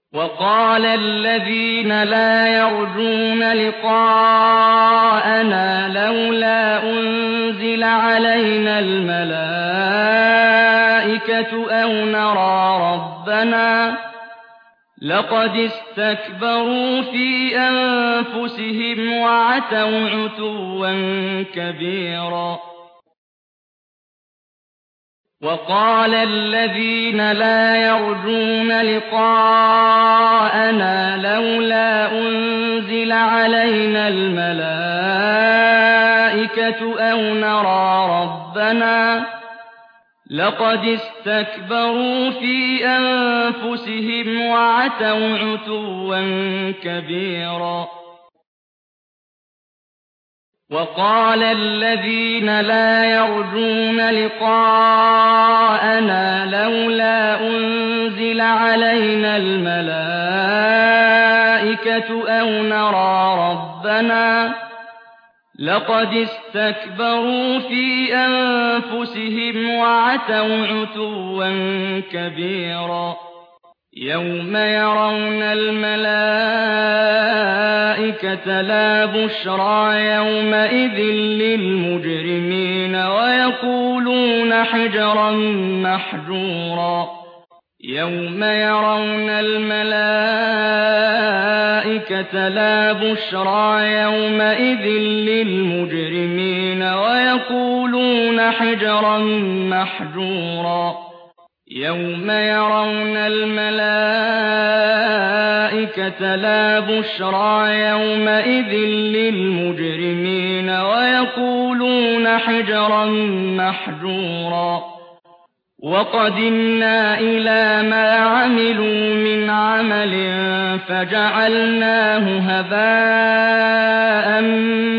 وقال الذين لا يرجون لقاءنا لولا أنزل علينا الملائكة أو نرى ربنا لقد استكبروا في أنفسهم وعتوا عتوا كبيرا وقال الذين لا يرجون لقاءنا لولا أنزل علينا الملائكة أو نرى ربنا لقد استكبروا في أنفسهم وعتوا عتوا كبيرا وقال الذين لا يرجون لقاءنا لولا أنزل علينا الملائكة أو نرى ربنا لقد استكبروا في أنفسهم وعتوا عتوا كبيرا يوم يرون الملائكة لا بشرى يومئذ للمجرمين ويقولون حجرا محجورا يوم يرون الملائكة لا بشرى يومئذ للمجرمين ويقولون حجرا محجورا يوم يرون الملائكة لا بشرى يومئذ للمجرمين ويقولون حجرا محجورا وقدمنا إلى ما عملوا من عمل فجعلناه هباء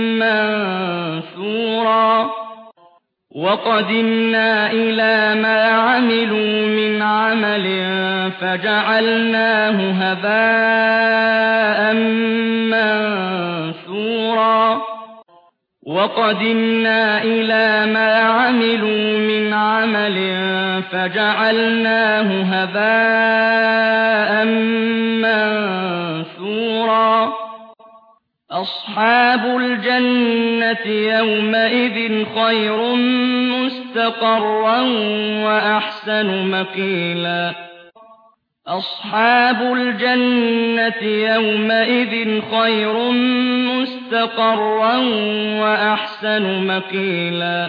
منثورا وقدمنا إلى ما عملوا من عمل فجعلناه هباء منثورا وقدمنا إلى ما عملوا من عمل فجعلناه هباء منثورا أصحاب الجنة يومئذ خير مستقرا وأحسن مقيلا أصحاب الجنة يومئذ خير مستقرا وأحسن مقيلا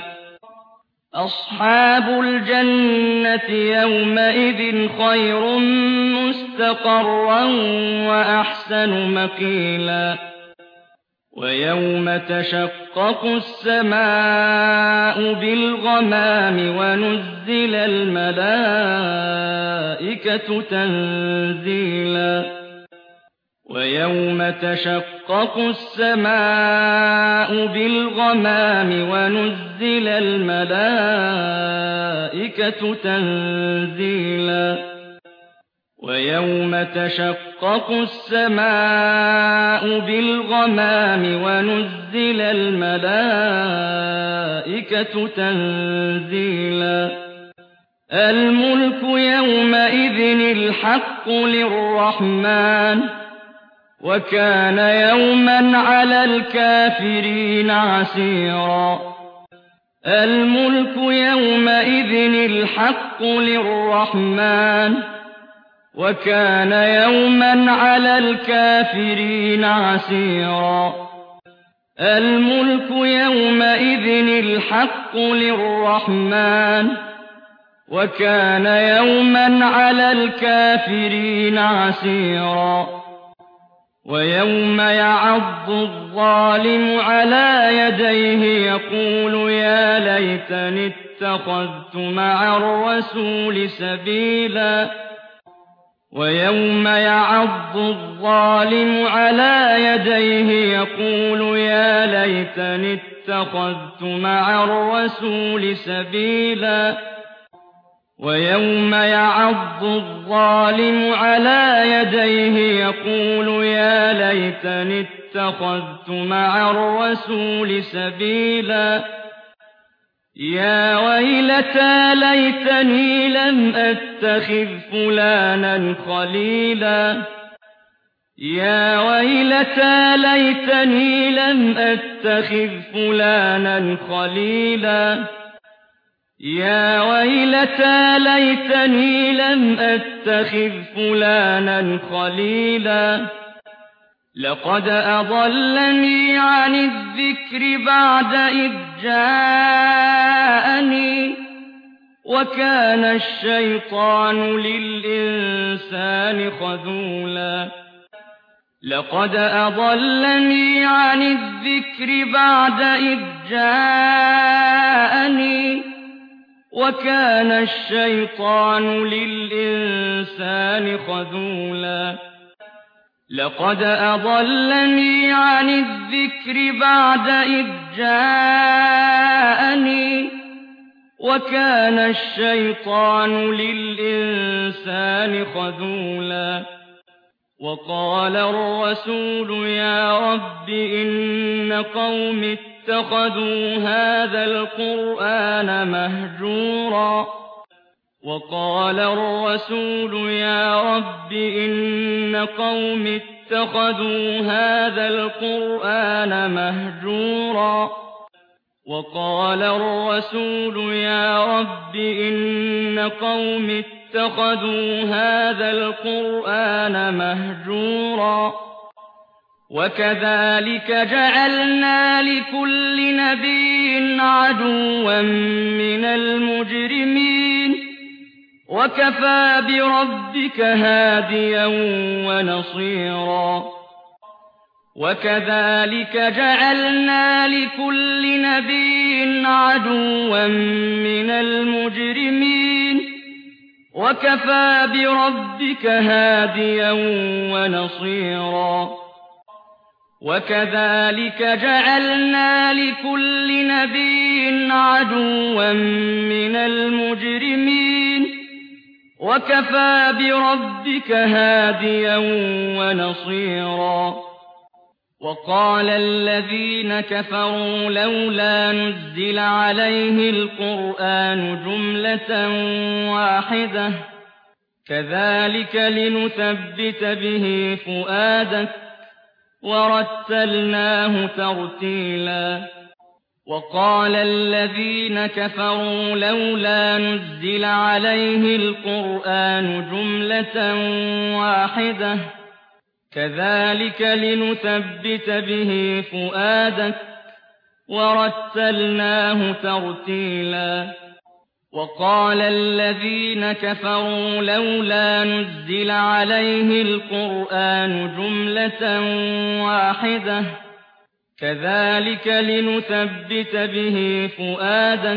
أصحاب الجنة يومئذ خير مستقرا وأحسن مقيلا ويوم تشقق السماء بالغمام ونزل الملائكة تنزيلا ويوم تشقق السماء بالغمام ونزل الملائكة تنزيلا ويوم تشقق السماء بالغمام ونزل الملائكة تنزيلا الملك يومئذ الحق للرحمن وكان يوما على الكافرين عسيرا الملك يومئذ الحق للرحمن وكان يوما على الكافرين عسيرا الملك يومئذ الحق للرحمن وكان يوما على الكافرين عسيرا ويوم يعض الظالم على يديه يقول يا ليتني اتخذت مع الرسول سبيلا ويوم يعض الظالم على يديه يقول يا ليتني اتخذت مع الرسول سبيلا ويوم يعض الظالم على يديه يقول يا ليتني اتخذت مع الرسول سبيلا يا ويلتى ليتني لم أتخذ فلانا خليلا يا ويلتى ليتني لم أتخذ فلانا خليلا يا ويلتى ليتني لم أتخذ فلانا خليلا لقد أضلني عن الذكر بعد إذ جاءني وكان الشيطان للإنسان خذولا لقد أضلني عن الذكر بعد إذ جاءني وكان الشيطان للإنسان خذولا لقد أضلني عن الذكر بعد إذ جاءني وكان الشيطان للإنسان خذولا وقال الرسول يا رب إن قوم اتخذوا هذا القرآن مهجورا وقال الرسول يا رب إن قوم اتخذوا هذا القرآن مهجورا وقال الرسول يا رب إن قوم اتخذوا هذا القرآن مهجورا وكذلك جعلنا لكل نبي عدوا من المجرمين وكفى بربك هاديا ونصيرا وكذلك جعلنا لكل نبي عدوا من المجرمين وكفى بربك هاديا ونصيرا وكذلك جعلنا لكل نبي عدوا من المجرمين وكفى بربك هاديا ونصيرا وقال الذين كفروا لولا نزل عليه القرآن جملة واحدة كذلك لنثبت به فؤادك ورتلناه ترتيلا وقال الذين كفروا لولا نزل عليه القرآن جملة واحدة كذلك لنثبت به فؤادك ورتلناه ترتيلا وقال الذين كفروا لولا نزل عليه القرآن جملة واحدة كذلك لنثبت به فؤادك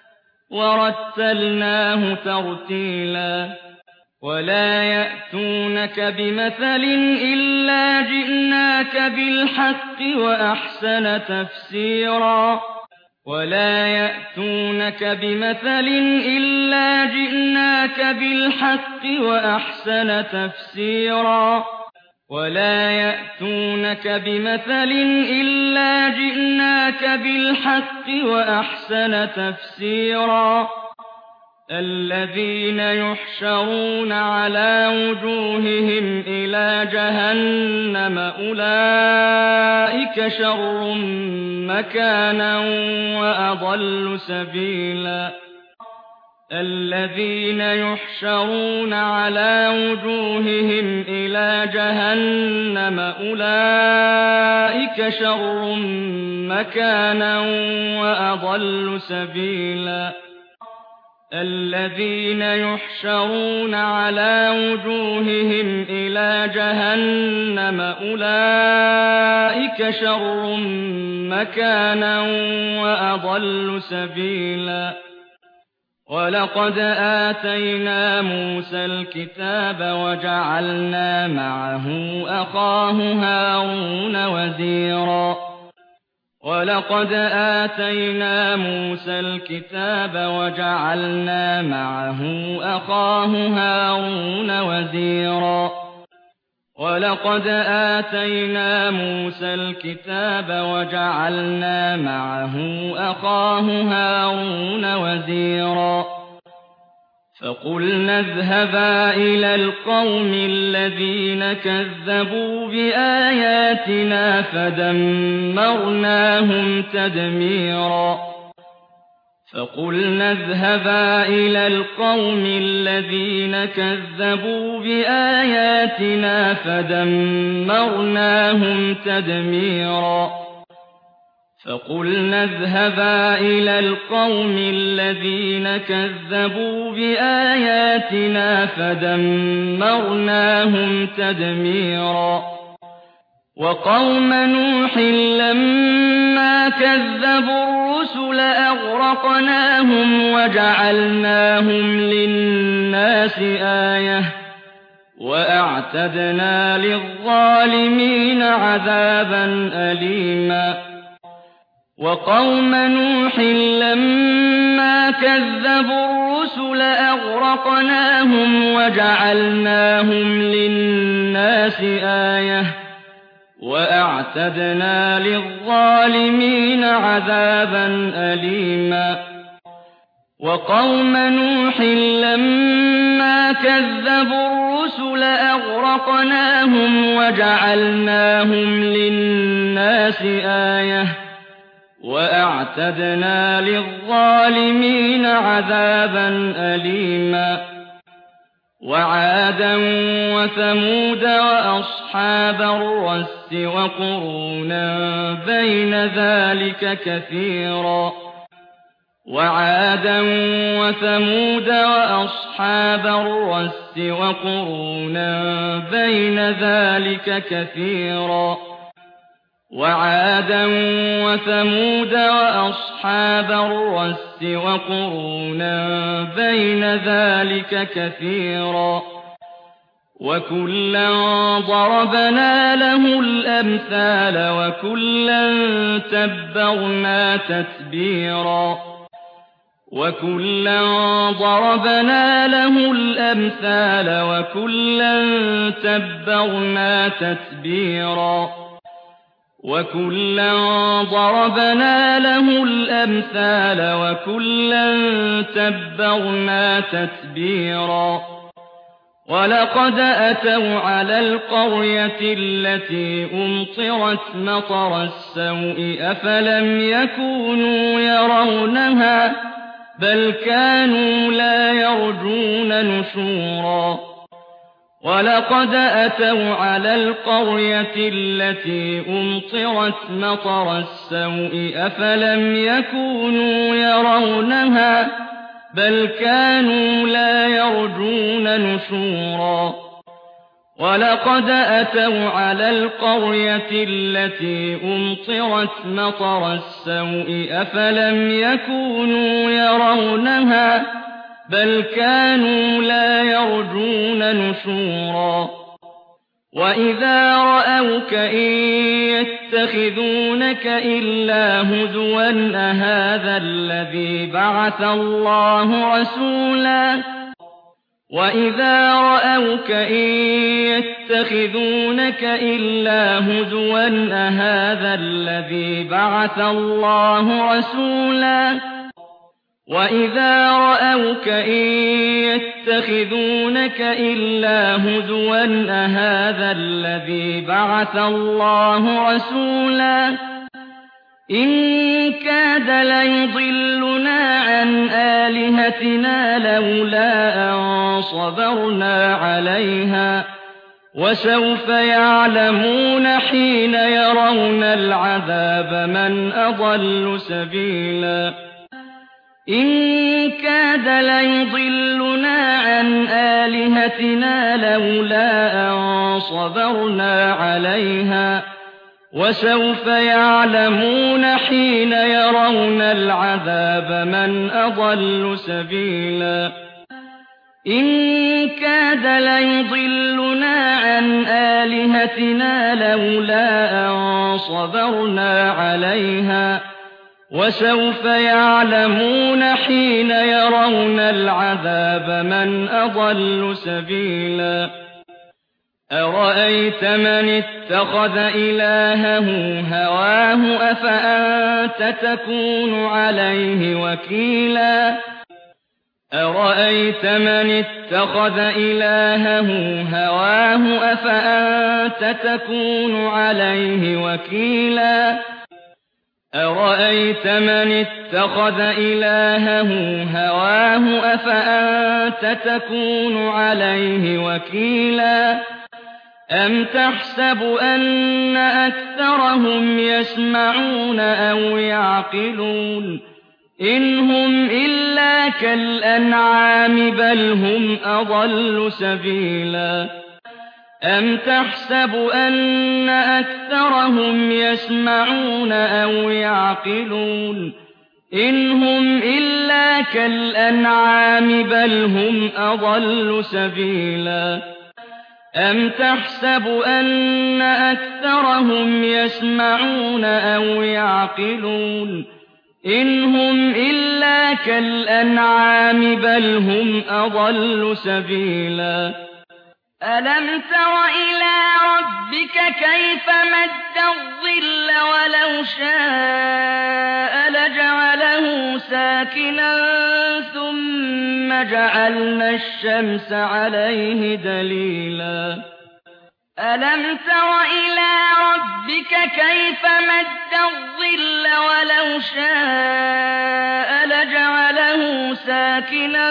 ورتلناه ترتيلا ولا يأتونك بمثل إلا جئناك بالحق وأحسن تفسيرا ولا يأتونك بمثل إلا جئناك بالحق وأحسن تفسيرا ولا يأتونك بمثل إلا جئناك بالحق وأحسن تفسيرا الذين يحشرون على وجوههم إلى جهنم أولئك شر مكانا وأضل سبيلا الذين يحشرون على وجوههم إلى جهنم أولئك شر مكانا وأضل سبيلا الذين يحشرون على وجوههم إلى جهنم أولئك شر مكانا وأضل سبيلا ولقد آتينا موسى الكتاب وجعلنا معه أخاه هارون وزيرا ولقد آتينا موسى الكتاب وجعلنا معه أخاه هارون وزيرا وَلَقَدْ آتَيْنَا مُوسَى الْكِتَابَ وَجَعَلْنَا مَعَهُ أَخَاهُ هَارُونَ وَزِيرًا فَقُلْنَا اذْهَبَا إِلَى الْقَوْمِ الَّذِينَ كَذَّبُوا بِآيَاتِنَا فَدَمَّرْنَاهُمْ تَدْمِيرًا فَقُلْنَا اذْهَبَا إِلَى الْقَوْمِ الَّذِينَ كَذَّبُوا بِآيَاتِنَا فَدَمَّرْنَاهُمْ تَدْمِيرًا فَقُلْنَا اذْهَبَا إِلَى الْقَوْمِ الَّذِينَ كَذَّبُوا بِآيَاتِنَا فَدَمَّرْنَاهُمْ تَدْمِيرًا وَقَوْمَ نُوحٍ لَّمَّا كَذَّبُوا الرُّسُلَ أَغْرَقْنَاهُمْ وَجَعَلْنَاهُمْ لِلنَّاسِ آيَةً وَأَعْتَدْنَا لِلظَّالِمِينَ عَذَابًا أَلِيمًا وَقَوْمَ نُوحٍ لَّمَّا كَذَّبُوا الرُّسُلَ أَغْرَقْنَاهُمْ وَجَعَلْنَاهُمْ لِلنَّاسِ آيَةً وَأَعْتَدْنَا لِلظَّالِمِينَ عَذَابًا أَلِيمًا وَقَوْمَ نُوحٍ لَّمَّا كَذَّبُوا الرُّسُلَ أَغْرَقْنَاهُمْ وَجَعَلْنَاهُمْ لِلنَّاسِ آيَةً وَأَعْتَدْنَا لِلظَّالِمِينَ عَذَابًا أَلِيمًا وَعَادًا وَثَمُودَ وَأَصْحَابَ الرَّسِّ وَقُرُونًا بَيْنَ ذَلِكَ كَثِيرًا وَعَادًا وَثَمُودَ وَأَصْحَابَ الرَّسِّ وَقُرُونًا بَيْنَ ذَلِكَ كَثِيرًا وَعَادًا وَثَمُودَ وَأَصْحَابَ الرَّسِّ وَقُرُونًا بَيْنَ ذَلِكَ كَثِيرًا وَكُلًّا ضَرَبْنَا لَهُ الْأَمْثَالَ وَكُلًّا تَبَّرْنَا تَتْبِيرًا وَكُلًّا ضَرَبْنَا لَهُ الْأَمْثَالَ وَكُلًّا تَبَّرْنَا تَتْبِيرًا وَكُلًّا ضَرَبْنَا لَهُ الْأَمْثَالَ وَكُلًّا تَبَّرْنَا تَتْبِيرًا وَلَقَدْ أَتَوْا عَلَى الْقَرْيَةِ الَّتِي أُمْطِرَتْ مَطَرَ السَّوْءِ أَفَلَمْ يَكُونُوا يَرَوْنَهَا بَلْ كَانُوا لَا يَرْجُونَ نُشُورًا وَلَقَدْ أَتَوْا عَلَى الْقَرْيَةِ الَّتِي أُمْطِرَتْ مَطَرَ السَّوْءِ أَفَلَمْ يَكُونُوا يَرَوْنَهَا بَلْ كَانُوا لَا يَرْجُونَ نُشُورًا وَلَقَدْ أَتَوْا عَلَى الْقَرْيَةِ الَّتِي أُمْطِرَتْ مَطَرَ السَّوْءِ أَفَلَمْ يَكُونُوا يَرَوْنَهَا بَلْ كَانُوا لَا يَرْجُونَ نُشُورًا وَإِذَا رَأَوْكَ إِن يَتَّخِذُونَكَ إِلَّا هُزُوًا أَهَٰذَا الَّذِي بَعَثَ اللَّهُ رَسُولًا وَإِذَا رَأَوْكَ إِن يَتَّخِذُونَكَ إِلَّا هُزُوًا أَهَٰذَا الَّذِي بَعَثَ اللَّهُ رَسُولًا وَإِذَا رَأَوْكَ إِن يَتَّخِذُونَكَ إِلَّا هُزُوًا أَهَٰذَا الَّذِي بَعَثَ اللَّهُ رَسُولًا إِن كَادَ لَيُضِلُّنَا عَنْ آلِهَتِنَا لَوْلَا أَن صَبَرْنَا عَلَيْهَا وَسَوْفَ يَعْلَمُونَ حِينَ يَرَوْنَ الْعَذَابَ مَنْ أَضَلُّ سَبِيلًا إِن كَادَ لَيُضِلُّنَا عَنْ آلِهَتِنَا لَوْلَا أَن صَبَرْنَا عَلَيْهَا وَسَوْفَ يَعْلَمُونَ حِينَ يَرَوْنَ الْعَذَابَ مَنْ أَضَلُّ سَبِيلًا إِن كَادَ لَيُضِلُّنَا عَنْ آلِهَتِنَا لَوْلَا أَن صَبَرْنَا عَلَيْهَا وَسَوْفَ يَعْلَمُونَ حِينَ يَرَوْنَ الْعَذَابَ مَنْ أَضَلُّ سَبِيلًا أَرَأَيْتَ مَنِ اتَّخَذَ إِلَٰهَهُ هَوَاهُ أَفَأَنتَ تَكُونُ عَلَيْهِ وَكِيلًا أَرَأَيْتَ مَنِ اتَّخَذَ إِلَٰهَهُ هَوَاهُ أَفَأَنتَ تَكُونُ عَلَيْهِ وَكِيلًا أَرَأَيْتَ مَنِ اتَّخَذَ إِلَٰهَهُ هَوَاهُ أَفَأَنتَ تَكُونُ عَلَيْهِ وَكِيلًا أَمْ تَحْسَبُ أَنَّ أَكْثَرَهُمْ يَسْمَعُونَ أَوْ يَعْقِلُونَ إِنْ هُمْ إِلَّا كَالْأَنْعَامِ بَلْ هُمْ أَضَلُّ سَبِيلًا أَمْ تَحْسَبُ أَنَّ أَكْثَرَهُمْ يَسْمَعُونَ أَوْ يَعْقِلُونَ إِنْ هُمْ إِلَّا كَالْأَنْعَامِ بَلْ هُمْ أَضَلُّ سَبِيلًا أَمْ تَحْسَبُ أَنَّ أَكْثَرَهُمْ يَسْمَعُونَ أَوْ يَعْقِلُونَ إِنْ هُمْ إِلَّا كَالْأَنْعَامِ بَلْ هُمْ أَضَلُّ سَبِيلًا أَلَمْ تَرَ إِلَىٰ رَبِّكَ كَيْفَ مَدَّ الظِّلَّ وَلَوْ شَاءَ لَجَعَلَهُ سَاكِنًا ثُمَّ جَعَلْنَا الشَّمْسَ عَلَيْهِ دَلِيلًا أَلَمْ تَرَ إِلَىٰ رَبِّكَ كَيْفَ مَدَّ الظِّلَّ وَلَوْ شَاءَ لَجَعَلَهُ سَاكِنًا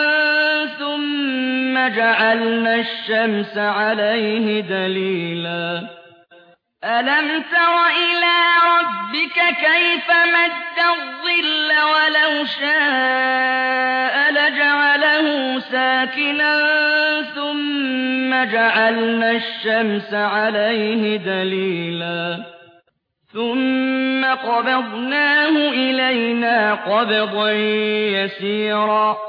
ثُمَّ جَعَلْنَا الشَّمْسَ عَلَيْهِ دَلِيلًا أَلَمْ تَرَ إِلَىٰ رَبِّكَ كَيْفَ مَدَّ الظِّلَّ وَلَوْ شَاءَ لَجَعَلَهُ سَاكِنًا ثُمَّ جَعَلْنَا الشَّمْسَ عَلَيْهِ دَلِيلًا ثُمَّ قَبَضْنَاهُ إِلَيْنَا قَبْضًا يَسِيرًا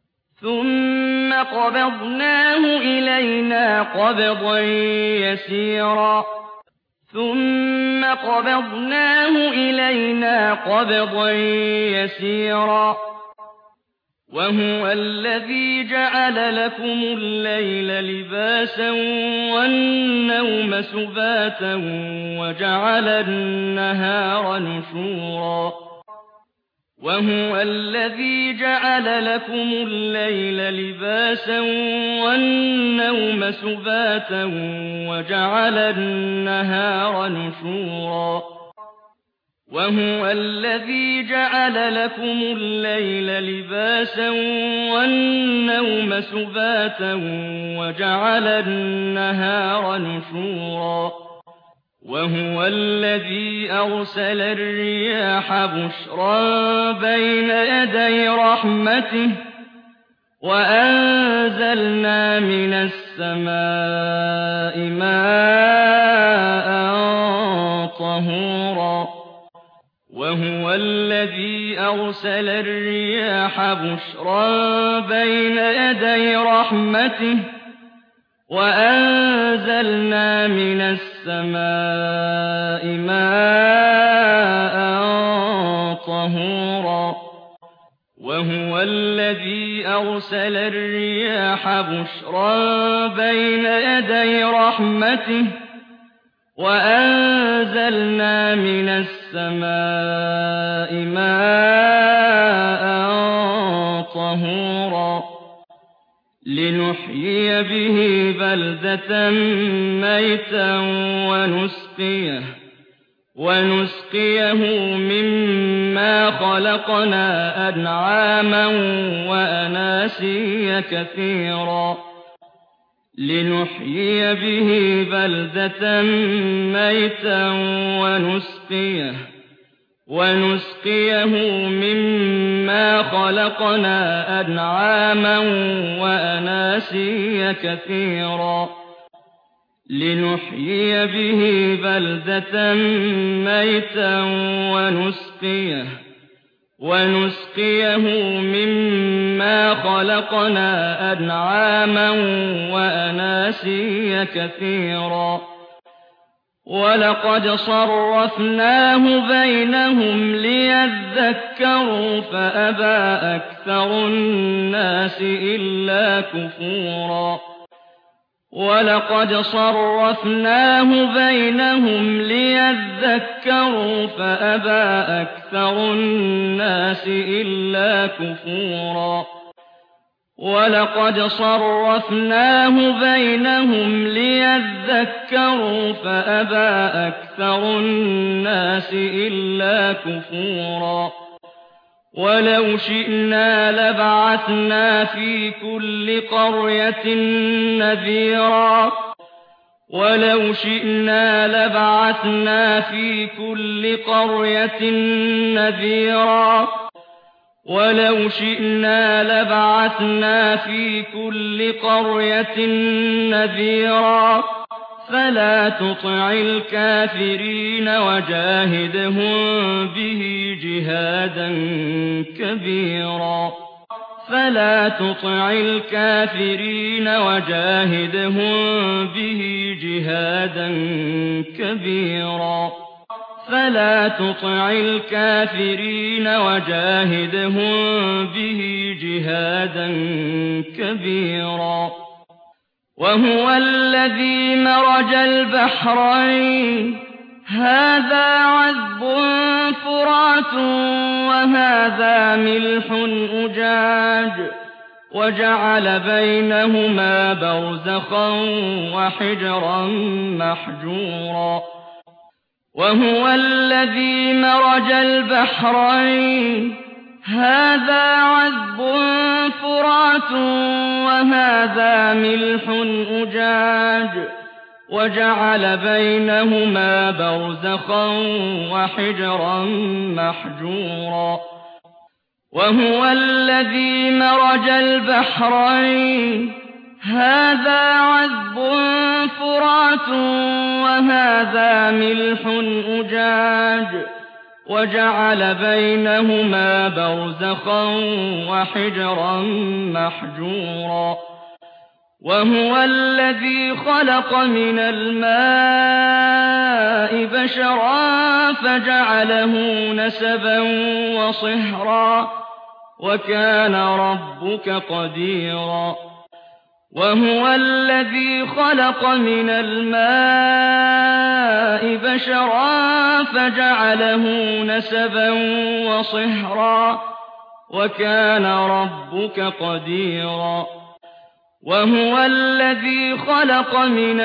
وَهُوَ الَّذِي جَعَلَ لَكُمُ اللَّيْلَ لِبَاسًا وَالنَّوْمَ سُبَاتًا وَجَعَلَ النَّهَارَ نُشُورًا وَهُوَ الَّذِي جَعَلَ لَكُمُ اللَّيْلَ لِبَاسًا وَالنَّوْمَ سُبَاتًا وَجَعَلَ النَّهَارَ نُشُورًا وَهُوَ الَّذِي جَعَلَ لَكُمُ اللَّيْلَ لِبَاسًا وَالنَّوْمَ سُبَاتًا وَجَعَلَ النَّهَارَ نُشُورًا وَهُوَ الَّذِي أَرْسَلَ الرِّيَاحَ بُشْرًا بَيْنَ يَدَيْ رَحْمَتِهِ وَأَنزَلْنَا مِنَ السَّمَاءِ مَاءً طَهُورًا وَهُوَ الَّذِي أَرْسَلَ الرِّيَاحَ بُشْرًا بَيْنَ يَدَيْ رَحْمَتِهِ وَأَنزَلْنَا مِنَ السَّمَاءِ مَاءً طَهُورًا وَهُوَ الَّذِي أَرْسَلَ الرِّيَاحَ بُشْرًا بَيْنَ يَدَيْ رَحْمَتِهِ وَأَنزَلْنَا مِنَ السَّمَاءِ مَاءً طَهُورًا لِّنُحْيِيَ بِهِ بَلْدَةً مَّيْتًا وَنُسْقِيَهُ مِمَّا خَلَقْنَا أَنْعَامًا وَأَنَاسِيَّ كَثِيرًا لِّنُحْيِيَ بِهِ بَلْدَةً مَّيْتًا وَنُسْقِيَهُ مِمَّا خَلَقْنَا أَنْعَامًا وَأَنَاسِيَّ كَثِيرًا لِّنُحْيِيَ بِهِ بَلْدَةً مَّيْتًا وَنُسْقِيَهُ مِمَّا خَلَقْنَا أَنْعَامًا وَأَنَاسِيَّ كَثِيرًا وَلَقَدْ صَرَّفْنَاهُ بَيْنَهُمْ لِيَذَّكَّرُوا فَأَبَىٰ أَكْثَرُ النَّاسِ إِلَّا كُفُورًا وَلَقَدْ صَرَّفْنَاهُ بَيْنَهُمْ لِيَذَّكَّرُوا فَأَبَىٰ أَكْثَرُ النَّاسِ إِلَّا كُفُورًا وَلَقَدْ صَرَّفْنَاهُ بَيْنَهُمْ لِيَذَّكَّرُوا فَأَبَىٰ أَكْثَرُ النَّاسِ إِلَّا كُفُورًا وَلَوْ شِئْنَا لَبَعَثْنَا فِي كُلِّ قَرْيَةٍ نَّذِيرًا وَلَوْ شِئْنَا لَبَعَثْنَا فِي كُلِّ قَرْيَةٍ نَّذِيرًا وَلَوْ شِئْنَا لَبَعَثْنَا فِي كُلِّ قَرْيَةٍ نَّذِيرًا فَلَا تُطِعِ الْكَافِرِينَ وَجَاهِدْهُم بِهِ جِهَادًا كَبِيرًا فَلَا تُطِعِ الْكَافِرِينَ وَجَاهِدْهُم بِهِ جِهَادًا كَبِيرًا فَلَا تُطِعِ الْكَافِرِينَ وَجَاهِدْهُم بِهِ جِهَادًا كَبِيرًا وَهُوَ الَّذِي مَرَجَ الْبَحْرَيْنِ هَٰذَا عَذْبٌ فُرَاتٌ وَهَٰذَا مِلْحٌ أُجَاجٌ وَجَعَلَ بَيْنَهُمَا بَرْزَخًا وَحِجْرًا مَّحْجُورًا وَهُوَ الَّذِي مَرَجَ الْبَحْرَيْنِ هَٰذَا عَذْبٌ فُرَاتٌ وَهَٰذَا مِلْحٌ أُجَاجٌ وَجَعَلَ بَيْنَهُمَا بَرْزَخًا وَحِجْرًا مَّحْجُورًا وَهُوَ الَّذِي مَرَجَ الْبَحْرَيْنِ هَٰذَا عَذْبٌ فُرَاتٌ وَهَٰذَا مِلْحٌ أُجَاجٌ وَجَعَلَ بَيْنَهُمَا بَرْزَخًا وَحِجْرًا مَّحْجُورًا وَهُوَ الَّذِي خَلَقَ مِنَ الْمَاءِ بَشَرًا فَجَعَلَهُ نَسَبًا وَصِهْرًا وَكَانَ رَبُّكَ قَدِيرًا وَهُوَ الَّذِي خَلَقَ مِنَ الْمَاءِ بَشَرًا فَجَعَلَهُ نَسَبًا وَصِهْرًا وَكَانَ رَبُّكَ قَدِيرًا وَهُوَ الَّذِي خَلَقَ مِنَ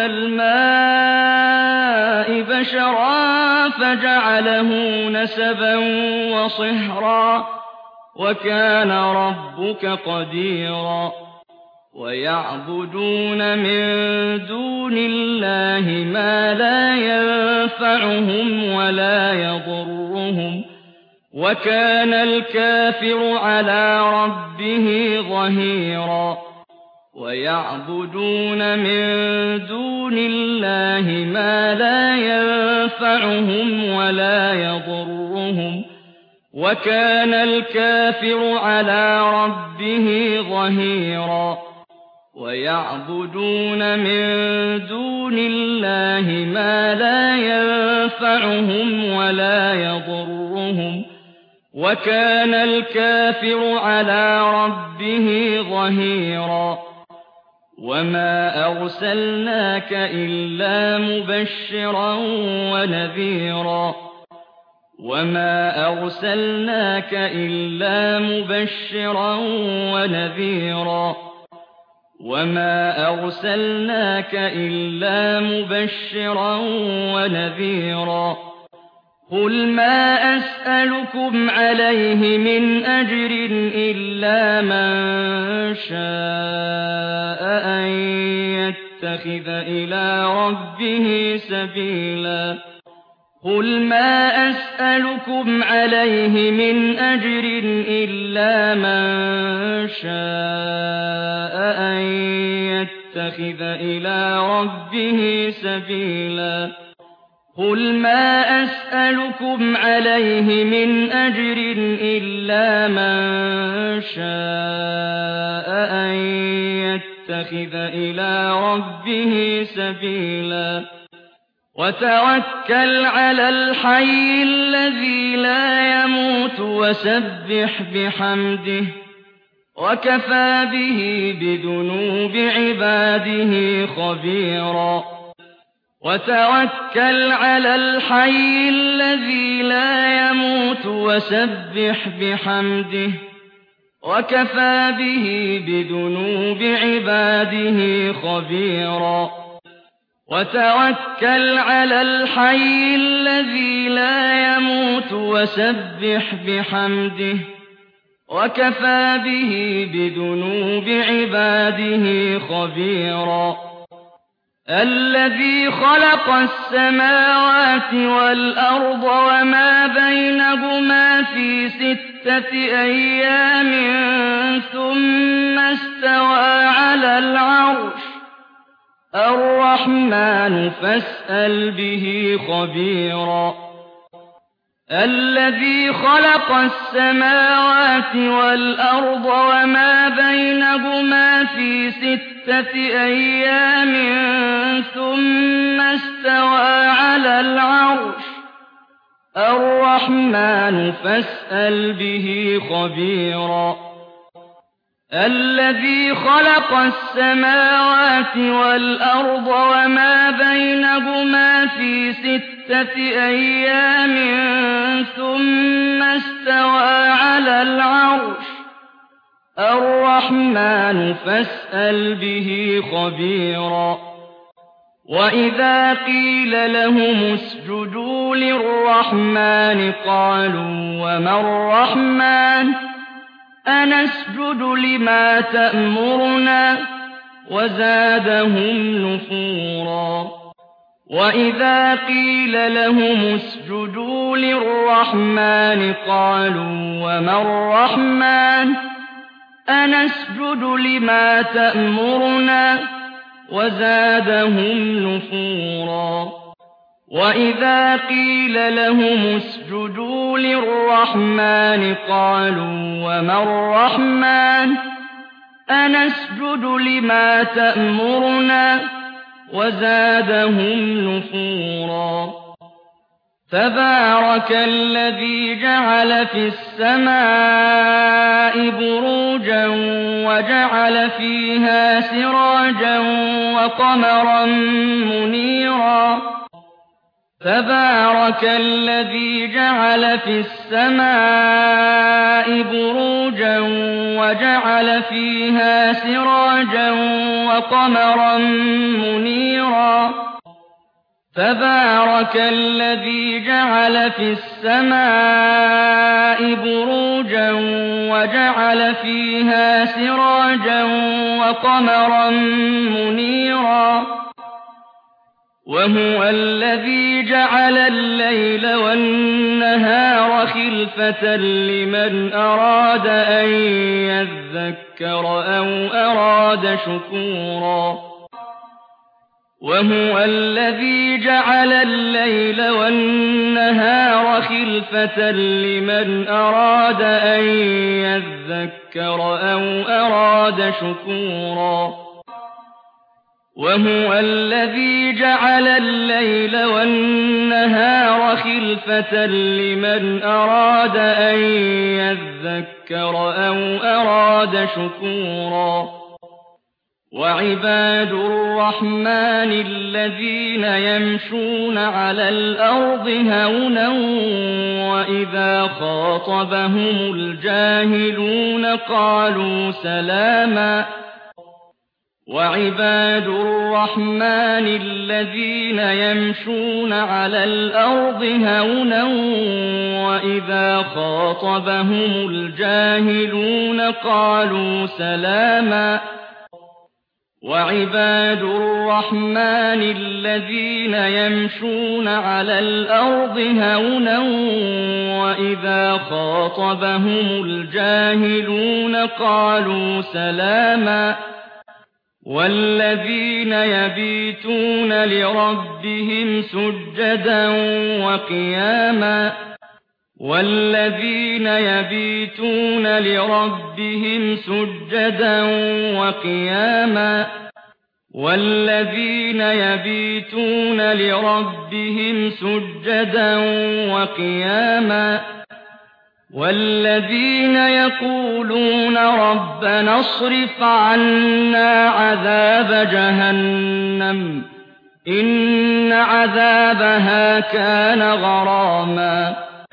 الْمَاءِ بَشَرًا فَجَعَلَهُ نَسَبًا وَصِهْرًا وَكَانَ رَبُّكَ قَدِيرًا وَيَعْبُدُونَ مِن دُونِ اللَّهِ مَا لَا يَنفَعُهُمْ وَلَا يَضُرُّهُمْ وَكَانَ الْكَافِرُ عَلَىٰ رَبِّهِ ظَهِيرًا وَيَعْبُدُونَ مِن دُونِ اللَّهِ مَا لَا يَنفَعُهُمْ وَلَا يَضُرُّهُمْ وَكَانَ الْكَافِرُ عَلَىٰ رَبِّهِ ظَهِيرًا وَيَعْبُدُونَ مِن دُونِ اللَّهِ مَا لَا يَنفَعُهُمْ وَلَا يَضُرُّهُمْ وَكَانَ الْكَافِرُ عَلَىٰ رَبِّهِ ظَهِيرًا وَمَا أَرْسَلْنَاكَ إِلَّا مُبَشِّرًا وَنَذِيرًا وَمَا أَرْسَلْنَاكَ إِلَّا مُبَشِّرًا وَنَذِيرًا وَمَا أَرْسَلْنَاكَ إِلَّا مُبَشِّرًا وَنَذِيرًا قُلْ مَا أَسْأَلُكُمْ عَلَيْهِ مِنْ أَجْرٍ إِلَّا مَن شَاءَ أَن يَتَّخِذَ إِلَىٰ رَبِّهِ سَبِيلًا قُلْ مَا أَسْأَلُكُمْ عَلَيْهِ مِنْ أَجْرٍ إِلَّا مَن شَاءَ أَن يَتَّخِذَ إِلَىٰ رَبِّهِ سَبِيلًا قُلْ مَا أَسْأَلُكُمْ عَلَيْهِ مِنْ أَجْرٍ إِلَّا مَن شَاءَ أَن يَتَّخِذَ إِلَىٰ رَبِّهِ سَبِيلًا وَتَوَكَّلْ عَلَى الْحَيِّ الَّذِي لَا يَمُوتُ وَسَبِّحْ بِحَمْدِهِ وكفى به بذنوب عباده خبيرا وتوكل على الحي الذي لا يموت وسبح بحمده وكفى به بذنوب عباده خبيرا وتوكل على الحي الذي لا يموت وسبح بحمده وكفى به بذنوب عباده خبيرا الذي خلق السماوات والأرض وما بينهما في 6 أيام ثم استوى على العرش الرحمن فاسأل به خبيرا الذي خلق السماوات والأرض وما بينهما في 6 أيام ثم استوى على العرش الرحمن فاسأل به خبيرا الذي خلق السماوات والأرض وما بينهما في 6 أيام ثم استوى على العرش الرحمن فاسأل به خبيرا وإذا قيل لهم اسجدوا للرحمن قالوا وما الرحمن أنسجد لما تأمرنا وزادهم نفورا وإذا قيل لهم اسجدوا للرحمن قالوا وما الرحمن أنسجد لما تأمرنا وزادهم نفورا وإذا قيل لهم اسجدوا للرحمن قالوا وما الرحمن أنسجد لما تأمرنا وزادهم نفورا تبارك الذي جعل في السماء بروجا وجعل فيها سراجا وقمرا منيرا تبارك الذي جعل في السماء بروجا وجعل فيها سراجا وقمرا منيرا تبارك الذي جعل في السماء بروجا وجعل فيها سراجا وقمرا منيرا وهو الذي جعل الليل والنهار خلفة لمن أراد أن يذكر أو أراد شكورا وهو الذي جعل الليل والنهار خلفة لمن أراد أن يذكر أو أراد شكورا وهو الذي جعل الليل والنهار خلفة لمن أراد أن يذكر أو أراد شكورا وعباد الرحمن الذين يمشون على الأرض هونا وإذا خاطبهم الجاهلون قالوا سلاما وعباد الرحمن الذين يمشون على الأرض هونا وإذا خاطبهم الجاهلون قالوا سلاما وعباد الرحمن الذين يمشون على الأرض هونا وإذا خاطبهم الجاهلون قالوا سلاما والذين يبيتون لربهم سجدا وقياما والذين يبيتون لربهم سجدا وقياما والذين يبيتون لربهم سجدا وقياما والذين يقولون ربنا اصرف عنا عذاب جهنم إن عذابها كان غراما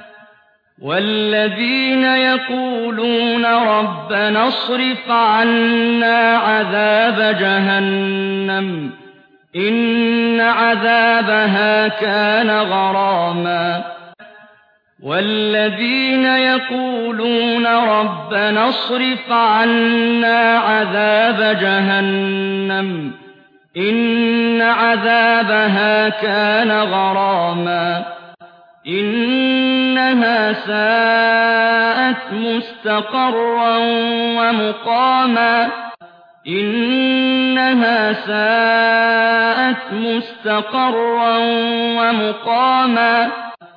والذين يقولون ربنا اصرف عنا عذاب جهنم إن عذابها كان غراما والذين يقولون ربنا اصرف عنا عذاب جهنم إن عذابها كان غراما إنها ساءت مستقرا ومقاما إنها ساءت مستقرا ومقاما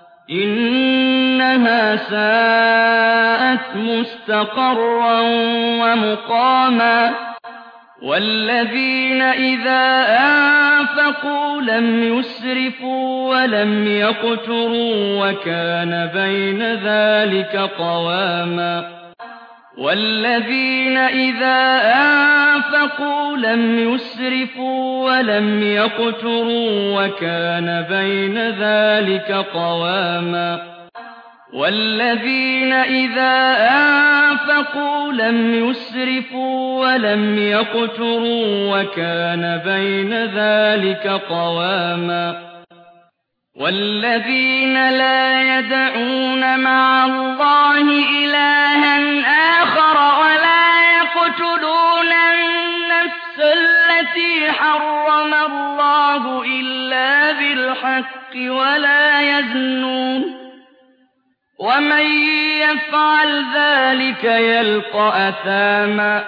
إنها ساءت مستقرا ومقاما والذين إذا أنفقوا لم يسرفوا ولم يقتروا وكان بين ذلك قواما والذين إذا أنفقوا لم يسرفوا ولم يقتروا وكان بين ذلك قواما والذين إذا أنفقوا لم يسرفوا ولم يقتروا وكان بين ذلك قواما والذين لا يدعون مع الله إلها آخر ولا يقتلون النفس التي حرم الله إلا بالحق ولا يزنون ومن يفعل ذلك يلقى أثاما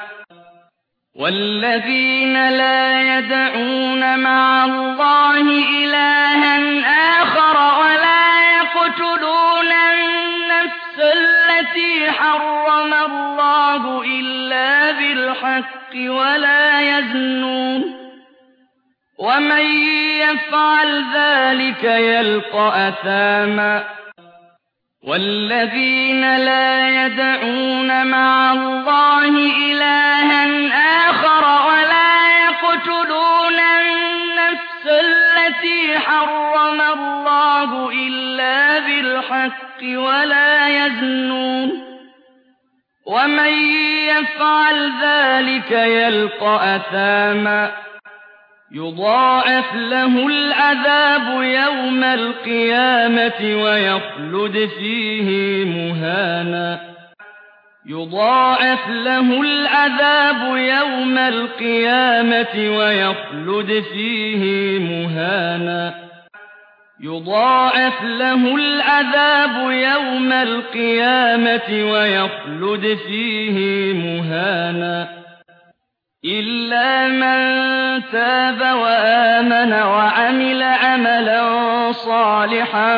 والذين لا يدعون مع الله إلها آخر ولا يقتلون النفس التي حرم الله إلا بالحق ولا يزنون ومن يفعل ذلك يلقى أثاما والذين لا يدعون مع الله إلها آخر ولا يقتلون النفس التي حرم الله إلا بالحق ولا يزنون ومن يفعل ذلك يلقى أثاما يضاعف له العذاب يوم القيامة ويخلد فيه مهانا يضاعف له العذاب يوم القيامة ويخلد فيه مهانا يضاعف له العذاب يوم القيامة ويخلد فيه مهانا إلا من تاب وآمن وعمل عملا صالحا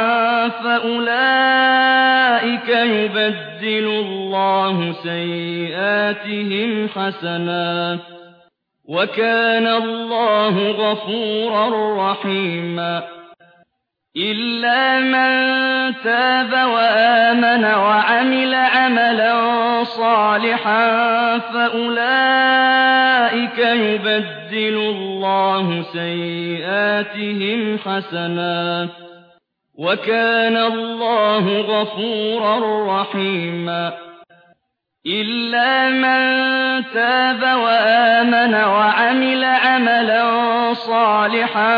فأولئك يبدل الله سيئاتهم حسنات وكان الله غفورا رحيما إلا من تاب وآمن وعمل عملا صالحا فأولئك يبدل الله سيئاتهم حسنات وكان الله غفورا رحيما إلا من تاب وآمن وعمل عملا صالحا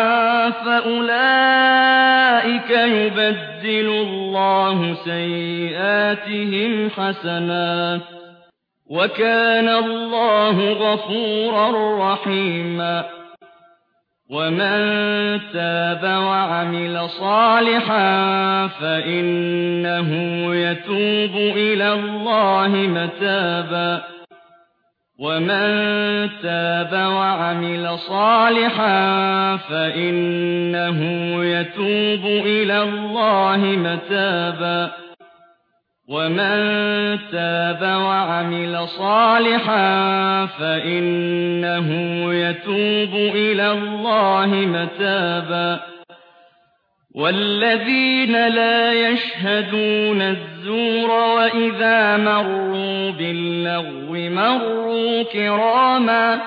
فأولئك يبدل الله سيئاتهم حسنات وكان الله غفورا رحيما ومن تاب وعمل صالحا فإنه يتوب إلى الله متابا ومن تاب وعمل صالحا فإنه يتوب إلى الله متابا ومن تاب وعمل صالحا فإنه يتوب إلى الله متابا والذين لا يشهدون الزور وإذا مروا باللغو مروا كراما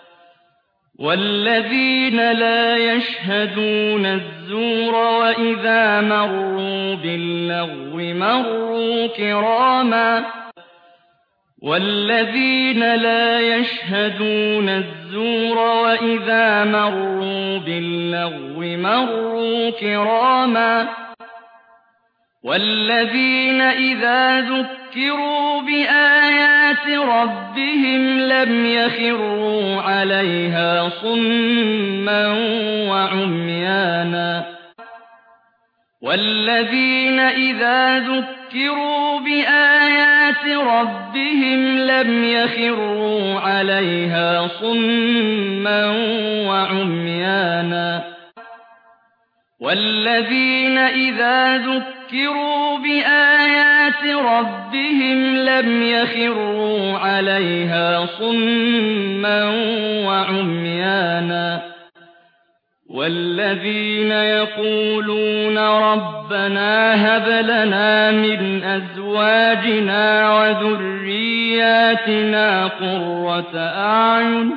والذين لا يشهدون الزور وإذا مروا باللغو مروا كراما والذين لا يشهدون الزور وإذا مروا باللغو مروا كراما والذين إذا ذكروا بآيات ربهم لم يخروا عليها صما وعميانا والذين إذا ذكروا بآيات ربهم لم يخروا عليها صما وعميانا والذين إذا ذكروا بآيات ربهم لم يخروا عليها صما وعميانا والذين يقولون ربنا هب لنا من أزواجنا وذرياتنا قرة أعين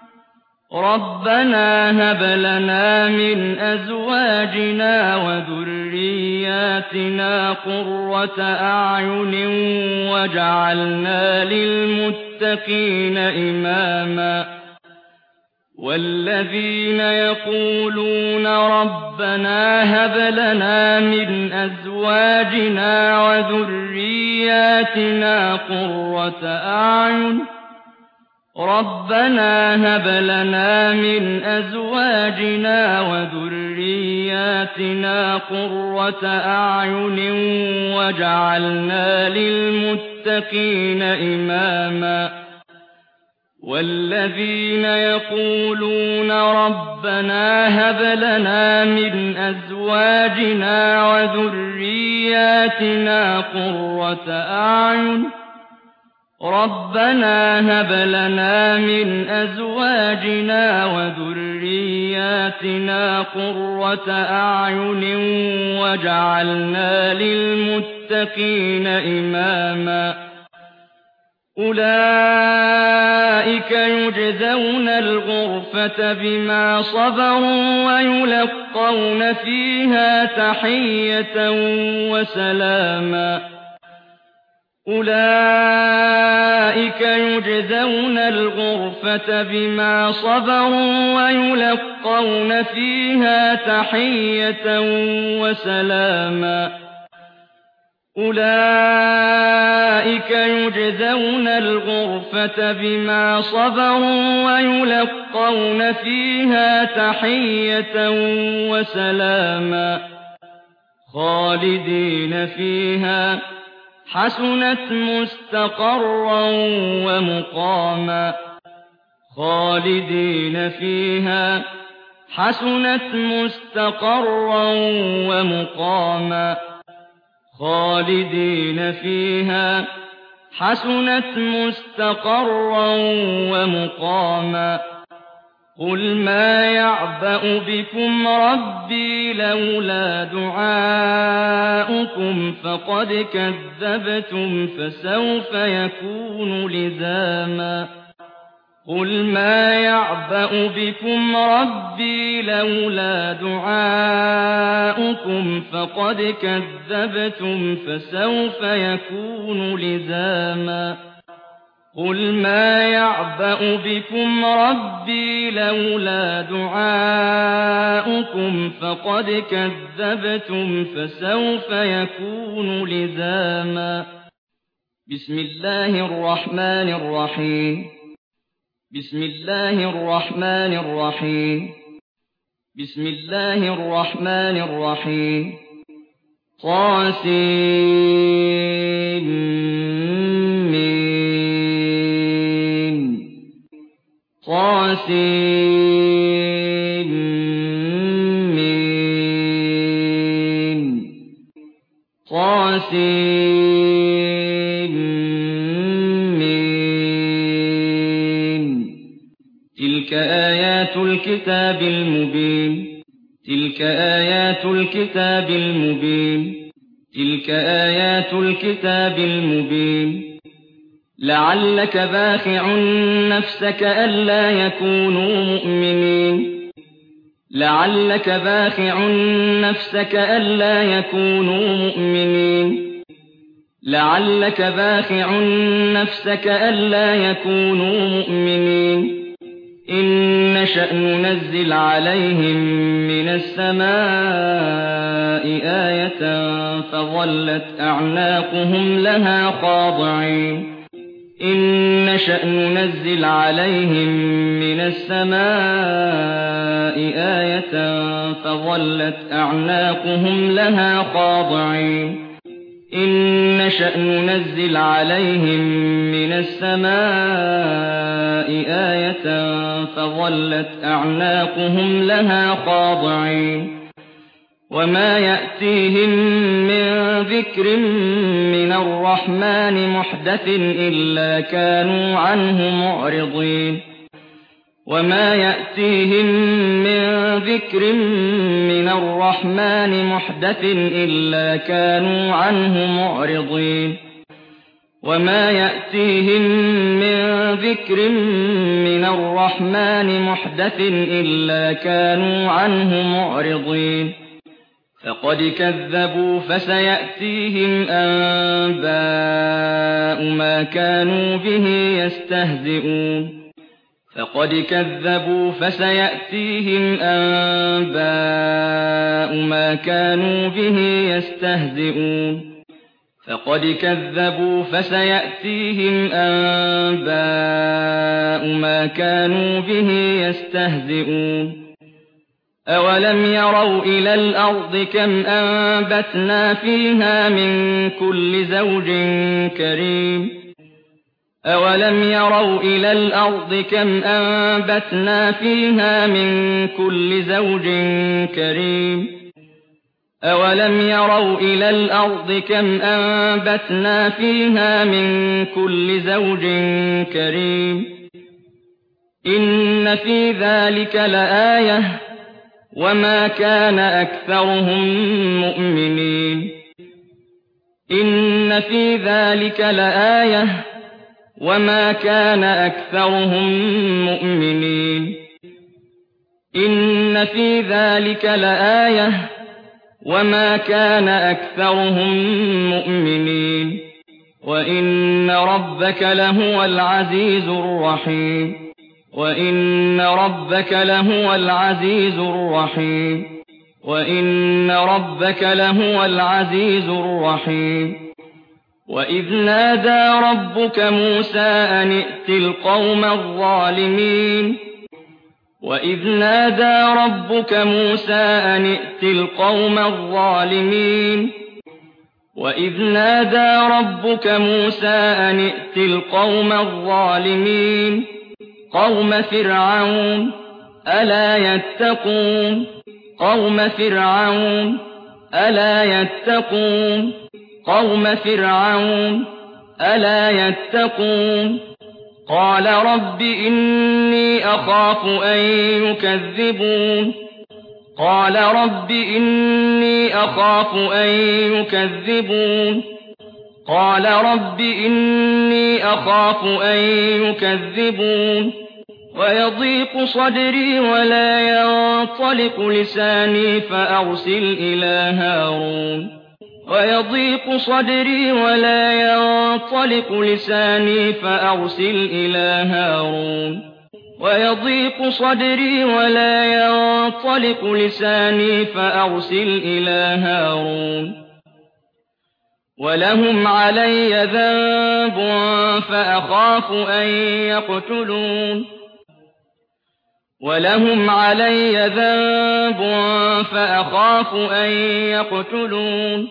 ربنا هب لنا من أزواجنا وذرياتنا قرة أعين واجعلنا للمتقين إماما والذين يقولون ربنا هب لنا من أزواجنا وذرياتنا قرة أعين ربنا هب لنا من أزواجنا وذرياتنا قرة أعين واجعلنا للمتقين إماما والذين يقولون ربنا هب لنا من أزواجنا وذرياتنا قرة أعين ربنا هب لنا من أزواجنا وذرياتنا قرة أعين واجعلنا للمتقين إماما أولئك يجزون الغرفة بما صبروا ويلقون فيها تحية وسلاما أولئك يجزون الغرفة بما صبروا ويلقون فيها تحية وسلاما أولئك يجزون الغرفة بما صبروا ويلقون فيها تحية وسلاما خالدين فيها حسنت مستقرا ومقاما خالدين فيها حسنت مستقرا ومقاما خالدين فيها حسنت مستقرا ومقاما قل ما يعبأ بكم ربي لولا دعاؤكم فقد كذبتم فسوف يكون لزاما قل ما يعبأ بكم ربي لولا دعاؤكم فقد كذبتم فسوف يكون لزاما قل ما يعبأ بكم ربي لولا دعاؤكم فقد كذبتم فسوف يكون لزاما بسم الله الرحمن الرحيم بسم الله الرحمن الرحيم بسم الله الرحمن الرحيم تلك آيات الكتاب المبين تلك آيات الكتاب المبين تلك آيات الكتاب المبين لعلك باخع نفسك ألا يكونوا مؤمنين لعلك باخع نفسك ألا يكونوا مؤمنين لعلك باخع نفسك ألا يكونوا مؤمنين إن نشأ ننزل عليهم من السماء آية فظلت أعناقهم لها خاضعين إن نشأ ننزل عليهم من السماء آية فظلت أعناقهم لها خاضعين إن نشأ ننزل عليهم من السماء آية فظلت أعناقهم لها خاضعين وما يأتيهم من ذكر من الرحمن محدث إلا كانوا عنه معرضين وما يأتيهم من ذكر من الرحمن محدث إلا كانوا عنه معرضين وما يأتيهم من ذكر من الرحمن محدث إلا كانوا عنه معرضين فقد كذبوا فسيأتيهم أنباء ما كانوا به يستهزئون فقد كذبوا فسيأتيهم أنباء ما كانوا به يستهزئون فقد كذبوا فسيأتيهم أنباء ما كانوا به يستهزئون أولم يروا إلى الأرض كم أنبتنا فيها من كل زوج كريم أولم يروا إلى الأرض كم أنبتنا فيها من كل زوج كريم أولم يروا إلى الأرض كم أنبتنا فيها من كل زوج كريم إن في ذلك لآية وما كان أكثرهم مؤمنين إن في ذلك لآية وما كان أكثرهم مؤمنين إن في ذلك لآية وما كان أكثرهم مؤمنين وإن ربك لهو العزيز الرحيم وإن ربك لهو العزيز الرحيم وإن ربك لهو العزيز الرحيم وإذ نادى ربك موسى أن ائت القوم الظالمين وإذ نادى ربك موسى أن ائت القوم الظالمين وإذ نادى ربك موسى أن ائت القوم الظالمين قوم فرعون ألا يتقون قوم فرعون ألا يتقون قوم فرعون ألا يتقون قال رب إني أخاف أن يكذبون قال رب إني أخاف أن يكذبون قال رب إني أخاف أن يكذبون ويضيق صدري ولا ينطلق لساني فأرسل إلى هارون ويضيق صدري ولا ينطلق لساني فأرسل إلى هارون ويضيق صدري ولا ينطلق لساني فأرسل إلى هارون ولهم علي ذنب فأخاف أن يقتلون ولهم علي ذنب فأخاف أن يقتلون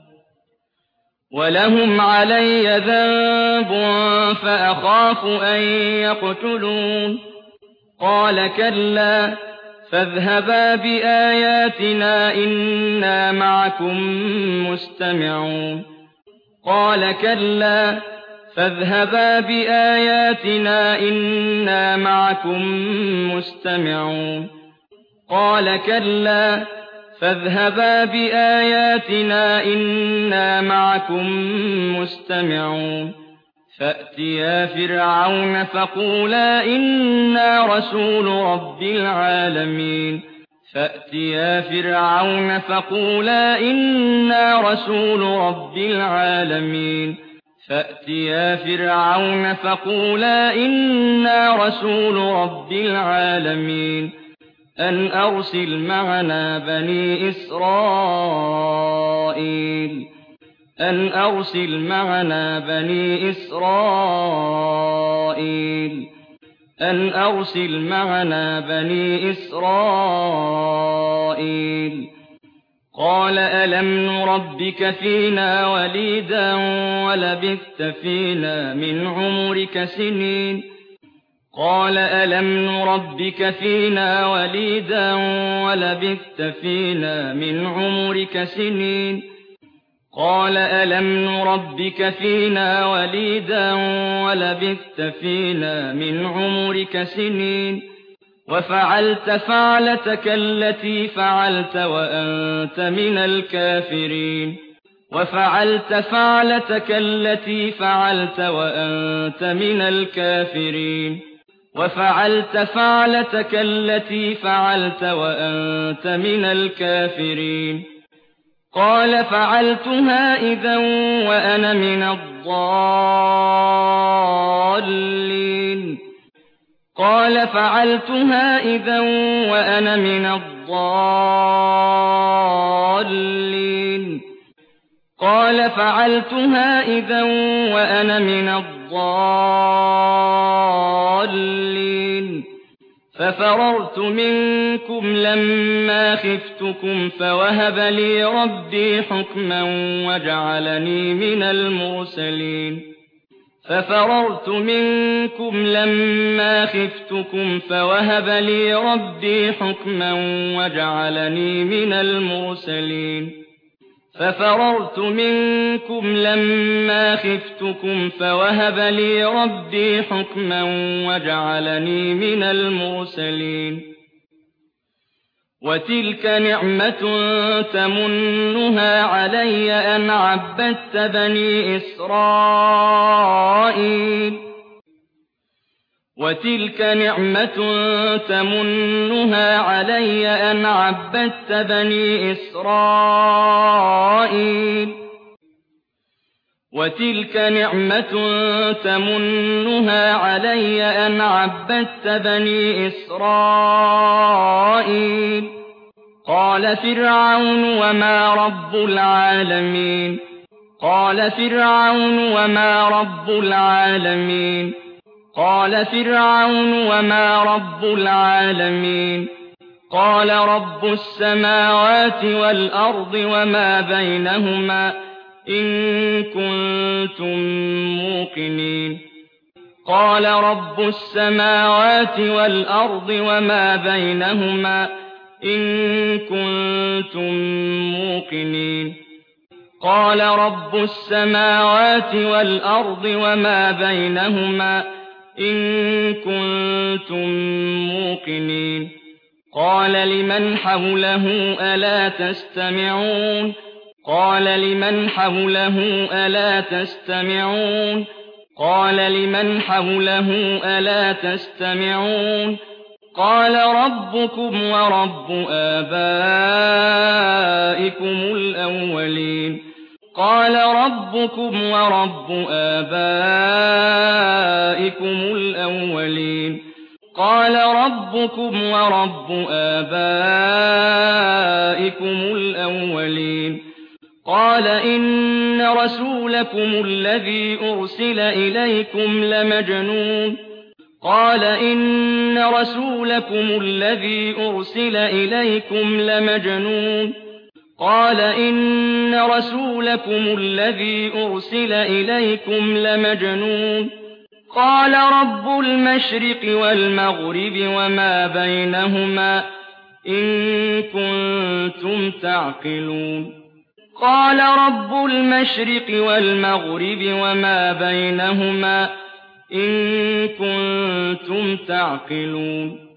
ولهم علي ذنب فأخاف أن يقتلون قال كلا فاذهبا بآياتنا إنا معكم مستمعون قال كلا فاذهبا بآياتنا إنا معكم مستمعون قال كلا فاذهبا بآياتنا إنا معكم مستمعون فأتيا فرعون فقولا إنا رسول رب العالمين فأتيا فرعون فقولا إنا رسول رب العالمين فأتيا فرعون فقولا إنا رسول رب العالمين أن أرسل معنا بني إسرائيل أن أرسل معنا بني إسرائيل أن أرسل معنا بني إسرائيل قال ألم نربك فينا وليدا ولبثت فينا من عمرك سنين قال ألم نربك فينا وليدا ولبثت فينا من عمرك سنين قال ألم نربك فينا وليدا ولبثت فينا من عمرك سنين وفعلت فعلتك التي فعلت وأنت من الكافرين وفعلت فعلتك التي فعلت وأنت من الكافرين وفعلت فعلتك التي فعلت وأنت من الكافرين قال فعلتها إذا وأنا من الضالين قال فعلتها إذا وأنا من الضالين قال فعلتها إذا وأنا من الضالين ففررت منكم لما خفتكم فوهب لي ربي حكما وجعلني من المرسلين ففررت منكم لما خفتكم فوهب لي ربي حكما وجعلني من المرسلين ففررت منكم لما خفتكم فوهب لي ربي حكما وجعلني من المرسلين وتلك نعمة تمنها علي أن عبدت بني إسرائيل وتلك نعمة تمنها علي أن عبدت بني إسرائيل وتلك نعمة تمنها علي أن عبدت بني إسرائيل قال فرعون وما رب العالمين قال فرعون وما رب العالمين قال فرعون وما رب العالمين قال رب السماوات والأرض وما بينهما إن كنتم موقنين قال رب السماوات والأرض وما بينهما إن كنتم موقنين قال رب السماوات والأرض وما بينهما إن كنتم موقنين قال لمن حوله ألا تستمعون قال لمن حوله ألا تستمعون قال لمن حوله ألا تستمعون قال ربكم ورب آبائكم الأولين قال ربكم ورب آبائكم الأولين قال ربكم ورب آبائكم الأولين قال إن رسولكم الذي أرسل إليكم لمجنون قال إن رسولكم الذي أرسل إليكم لمجنون قال إن رسولكم الذي أرسل إليكم لمجنون قال رب المشرق والمغرب وما بينهما إن كنتم تعقلون قال رب المشرق والمغرب وما بينهما إن كنتم تعقلون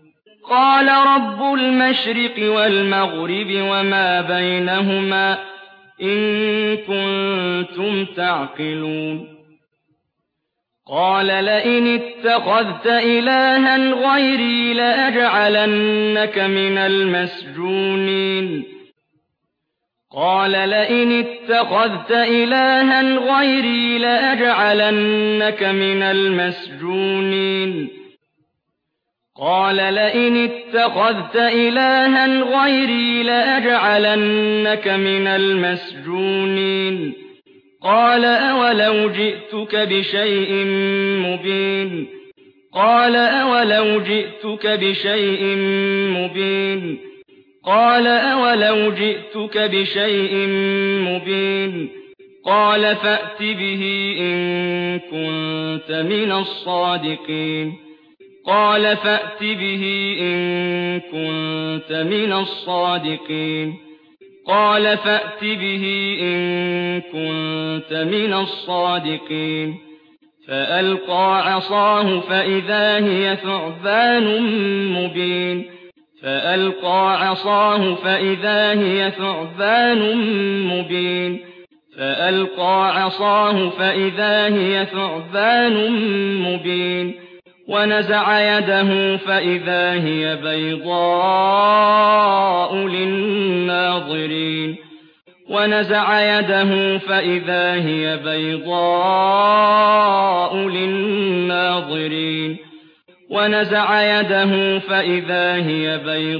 قال رب المشرق والمغرب وما بينهما إن كنتم تعقلون قال لئن اتخذت إلها غيري لأجعلنك من المسجونين قال لئن اتخذت إلها غيري لأجعلنك من المسجونين قال لئن اتخذت إلها غيري لأجعلنك من المسجونين قال أولو جئتك بشيء مبين قال أولو جئتك بشيء مبين قال أولو جئتك بشيء مبين قال فأت به إن كنت من الصادقين قال فأت به إن كنت من الصادقين قال فأت به إن كنت من الصادقين فألقى عصاه فإذا هي ثعبان مبين فألقى عصاه فإذا هي ثعبان مبين فألقى عصاه فإذا هي ثعبان مبين ونزع يده فإذا هي بيضاء للناظرين ونزع يده فإذا هي بيضاء للناظرين ونزع يده فإذا هي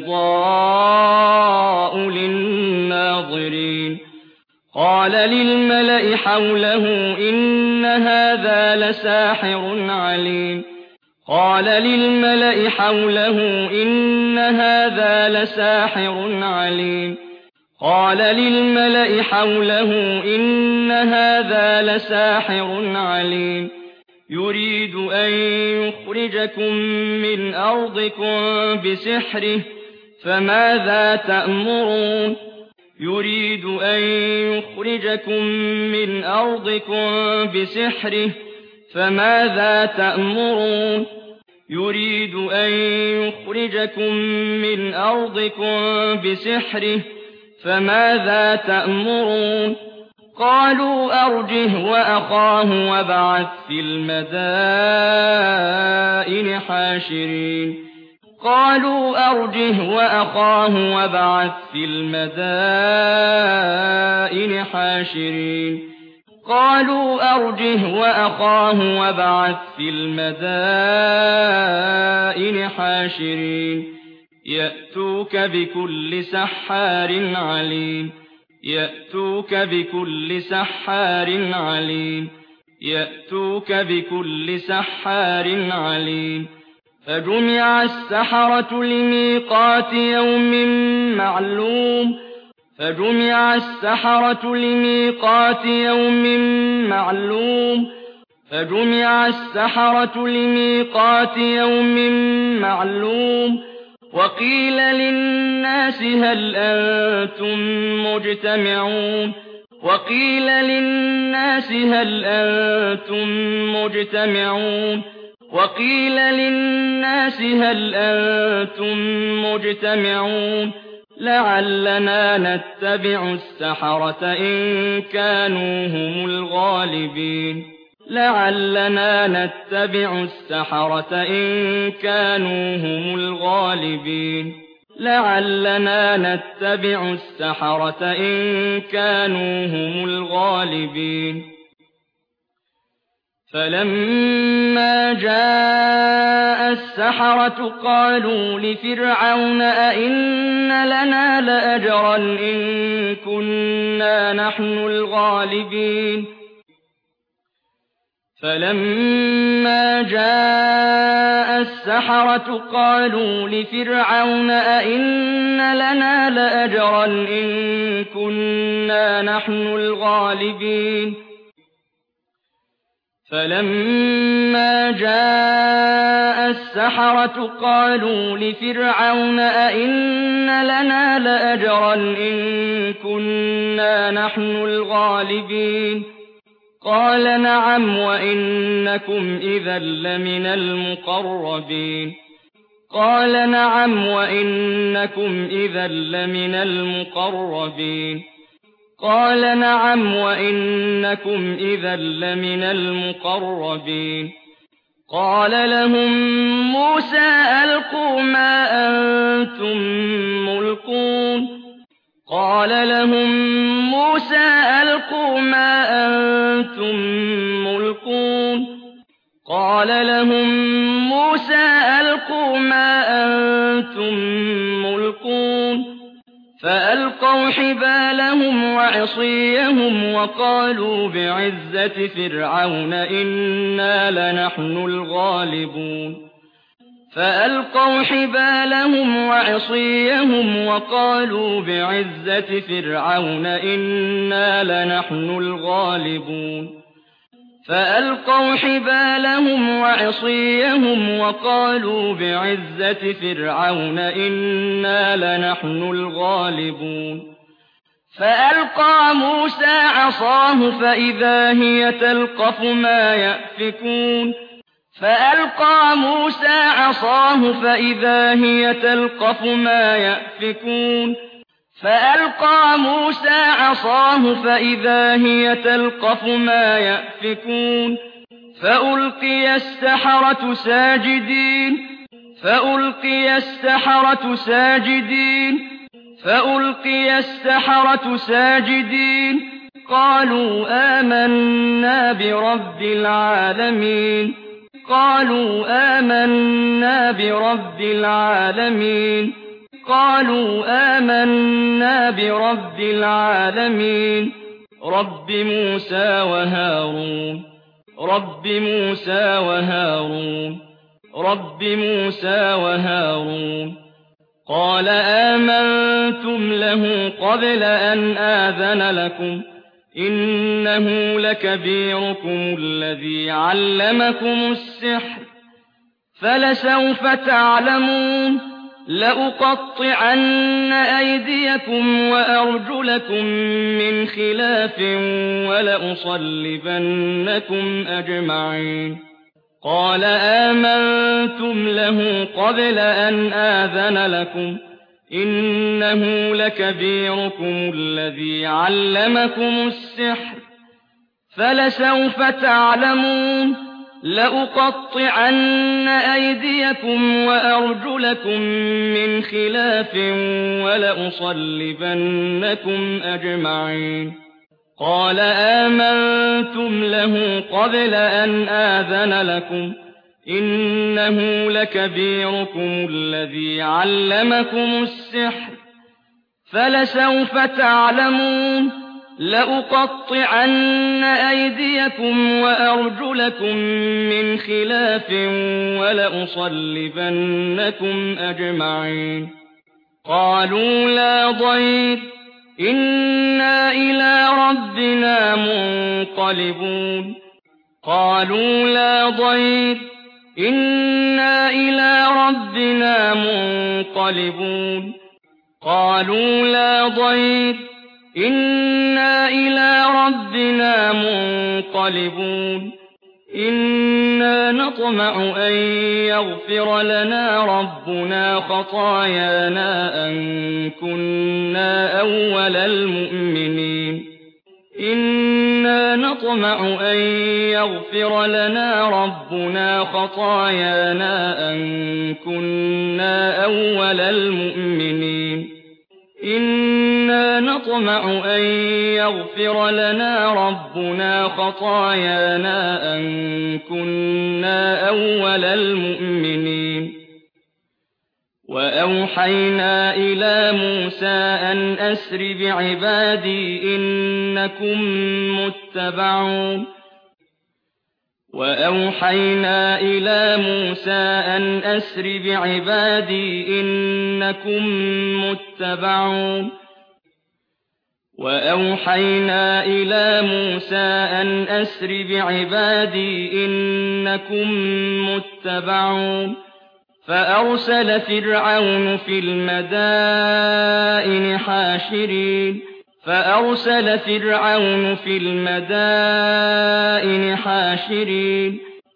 بيضاء للناظرين قال للملأ حوله إن هذا لساحر عليم قال للملأ حوله إن هذا لساحر عليم قال للملأ حوله إن هذا لساحر عليم يريد أن يخرجكم من أرضكم بسحره فماذا تأمرون يريد أن يخرجكم من أرضكم بسحره فماذا تأمرون يريد أن يخرجكم من أرضكم بسحره فماذا تأمرون قالوا أرجه وأخاه وابعث في المدائن حاشرين قالوا أرجه وأخاه وابعث في المدائن حاشرين قالوا أرجه وأخاه وابعث في المدائن حاشرين يأتوك بكل سحار عليم يأتوك بكل سحار عليم يأتوك بكل سحار عليم فجمع السحرة لميقات يوم معلوم فجمع السحرة لميقات يوم معلوم فجمع السحرة لميقات يوم معلوم وقيل للناس هل أنتم مجتمعون وقيل للناس هل أنتم مجتمعون وقيل للناس هل أنتم مجتمعون لعلنا نتبع السحرة إن كانوا هم الغالبين لعلنا نتبع السحرة إن كانوا هم الغالبين لعلنا نتبع السحرة إن كانوا هم الغالبين فلما جاء السحرة قالوا لفرعون أئن لنا لأجرا إن كنا نحن الغالبين فلما جاء السحرة قالوا لفرعون أئن لنا لأجرا إن كنا نحن الغالبين فلما جاء السحرة قالوا لفرعون أئن لنا لأجرا إن كنا نحن الغالبين قال نعم وإنكم إذا لمن المقربين قال نعم وإنكم إذا لمن المقربين قال نعم وإنكم إذا لمن المقربين قال لهم موسى ألقوا ما أنتم ملقون قال لهم موسى ألقوا ما أنتم ملقون قال لهم موسى ألقوا ما أنتم ملقون فألقوا حبالهم وعصيهم وقالوا بعزة فرعون إنا لنحن الغالبون فألقوا حبالهم وعصيهم وقالوا بعزة فرعون إنا لنحن الغالبون فألقوا حبالهم وعصيهم وقالوا بعزة فرعون إنا لنحن الغالبون فألقى موسى عصاه فإذا هي تلقف ما يأفكون فألقى موسى عصاه فإذا هي تلقف ما يأفكون فألقى موسى عصاه فإذا هي تلقف ما يأفكون فألقي السحرة ساجدين فألقي السحرة ساجدين فألقي السحرة ساجدين قالوا آمنا برب العالمين قالوا آمنا برب العالمين قالوا آمنا برب العالمين رب موسى وهارون رب موسى وهارون رب موسى وهارون قال آمنتم له قبل أن آذن لكم إنه لكبيركم الذي علمكم السحر فلسوف تعلمون لأقطعن أيديكم وأرجلكم من خلاف ولأصلبنكم أجمعين قال آمنتم له قبل أن آذن لكم إنه لكبيركم الذي علمكم السحر فلسوف تعلمون لأقطعن أيديكم وأرجلكم من خلاف ولأصلبنكم أجمعين قال آمنتم له قبل أن آذن لكم إنه لكبيركم الذي علمكم السحر فلسوف تعلمون لأقطعن أيديكم وأرجلكم من خلاف ولأصلبنكم أجمعين قالوا لا ضير إنا إلى ربنا منقلبون قالوا لا ضير إنا إلى ربنا منقلبون قالوا لا ضير إنا إلى ربنا منقلبون إنا نطمع أن يغفر لنا ربنا خطايانا أن كنا أول المؤمنين إنا نطمع أن يغفر لنا ربنا خطايانا أن كنا أول المؤمنين إنا نطمع أن يغفر لنا ربنا خطايانا أن كنا أول المؤمنين وأوحينا إلى موسى أن أسر بعبادي إنكم متبعون وأوحينا إلى موسى أن أسر بعبادي إنكم متبعون وأوحينا إلى موسى أن أسر بعبادي إنكم متبعون فأرسل فرعون في المدائن حاشرين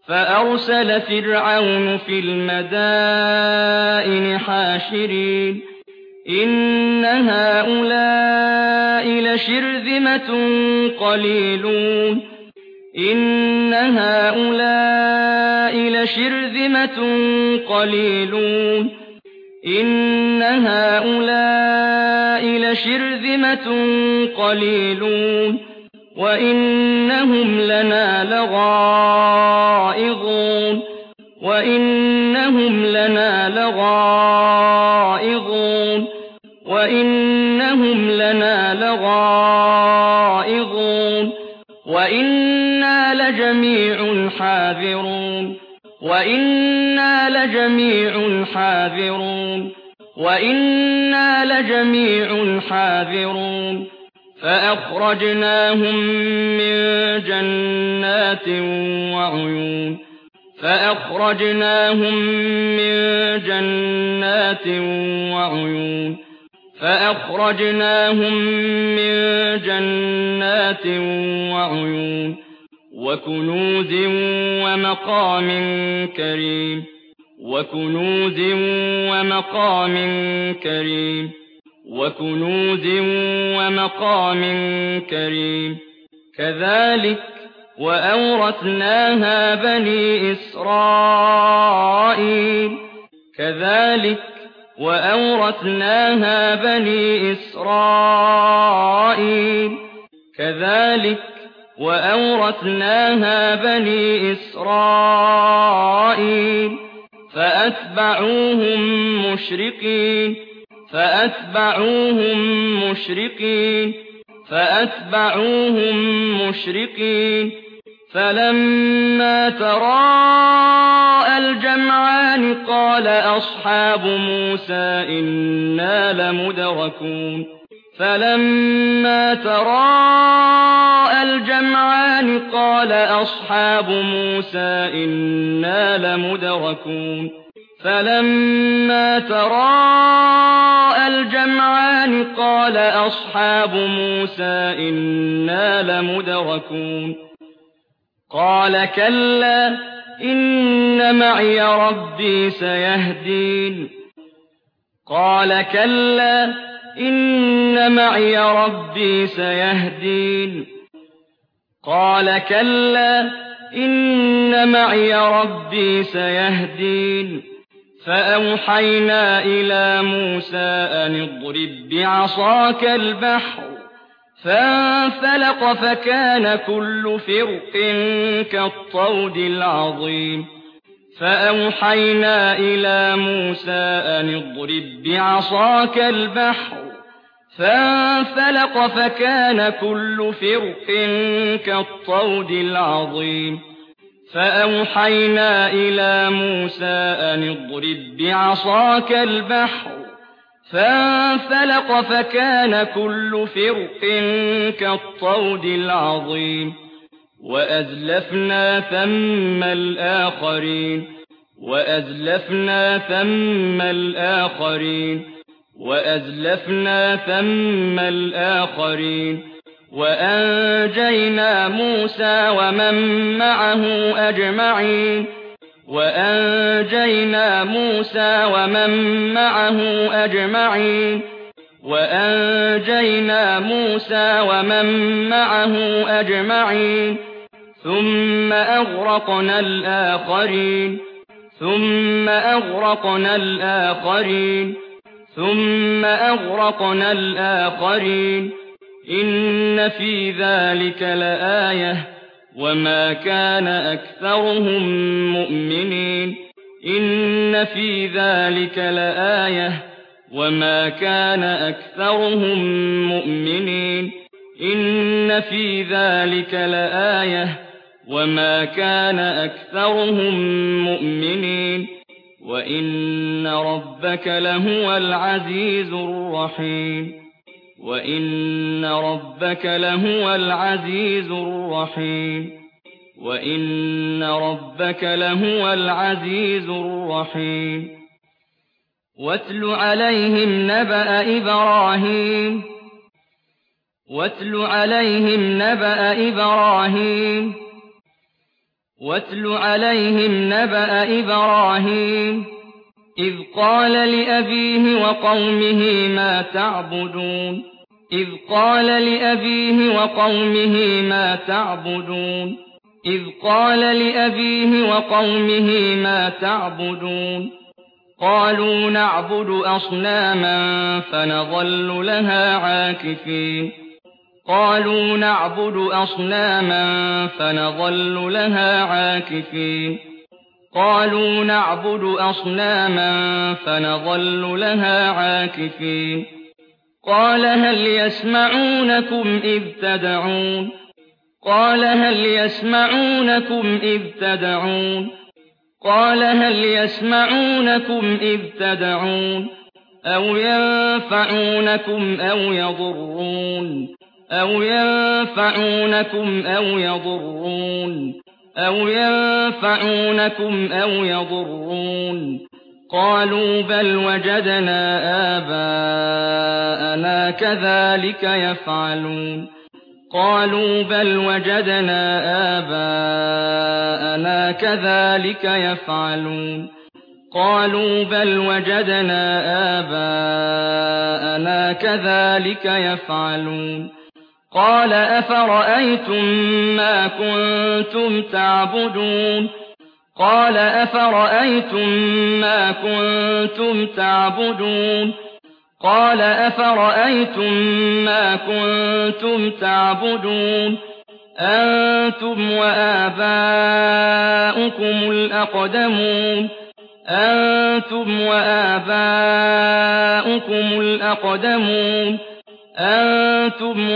فأرسل فرعون في المدائن حاشرين إن هؤلاء لشرذمة قليلون إن هؤلاء لشرذمة قليلون إن هؤلاء لشرذمة قليلون وإنهم لنا لغائظون وإنهم لنا لغائظون وإنهم لنا لغائظون وإنا لجميع حاذرون وإنا لجميع حاذرون وإنا لجميع حاذرون فأخرجناهم من جنات وعيون فأخرجناهم من جنات وعيون فأخرجناهم من جنات وعيون وكنوز ومقام كريم وكنوز ومقام كريم وكنوز ومقام كريم كذلك وأورثناها بني إسرائيل كذلك وأورثناها بني إسرائيل كذلك وأورثناها بني إسرائيل فأتبعوهم مشرقين فأتبعوهم مشرقين فأتبعوهم مشرقين فلما تراءى الجمعان قال أصحاب موسى إنا لمدركون فلما تراءى الجمعان قال أصحاب موسى إنا لمدركون فلما تراءى الجمعان قال أصحاب موسى إنا لمدركون قال كلا إن معي ربي سيهدين قال كلا إن معي ربي سيهدين قال كلا إن معي ربي سيهدين فأوحينا إلى موسى أن اضرب بعصاك البحر فانفلق فكان كل فرق كالطود العظيم فأوحينا إلى موسى أن اضرب بعصاك البحر فانفلق فكان كل فرق كالطود العظيم فأوحينا إلى موسى أن اضرب بعصاك البحر فانفلق فكان كل فرق كالطود العظيم وأزلفنا ثم الآخرين وأزلفنا ثم الآخرين وأزلفنا ثم الآخرين وأنجينا موسى ومن معه أجمعين وأنجينا موسى ومن معه أجمعين وأنجينا موسى ومن معه أجمعين ثم أغرقنا الآخرين ثم أغرقنا الآخرين ثم أغرقنا الآخرين إن في ذلك لآية وما كان أكثرهم مؤمنين إن في ذلك لآية وما كان أكثرهم مؤمنين إن في ذلك لآية وما كان أكثرهم مؤمنين وإن ربك لهو العزيز الرحيم وإن ربك لهو العزيز الرحيم وإن ربك لهو العزيز الرحيم واتل عليهم نبأ إبراهيم واتل عليهم نبأ إبراهيم واتل عليهم نبأ إبراهيم إذ قال لأبيه وقومه ما تعبدون إذ قال لأبيه وقومه ما تعبدون إذ قال لأبيه وقومه ما تعبدون قالوا نعبد أصناما فنظل لها عاكفين قالوا نعبد أصناما فنظل لها عاكفين قالوا نعبد أصناما فنظل لها عاكفين قال هل يسمعونكم إذ تدعون قال هل يسمعونكم إذ تدعون قال هل يسمعونكم إذ تدعون أو ينفعونكم أو يضرون أو ينفعونكم أو يضرون أو ينفعونكم أو يضرون قالوا بل وجدنا آباءنا كذلك يفعلون قالوا بل وجدنا آباءنا كذلك يفعلون قالوا بل وجدنا آباءنا كذلك يفعلون قال أفرأيتم ما كنتم تعبدون قال أفرأيتم ما كنتم تعبدون قال أفرأيتم ما كنتم تعبدون أنتم وآباؤكم الأقدمون أنتم وآباؤكم الأقدمون أنتم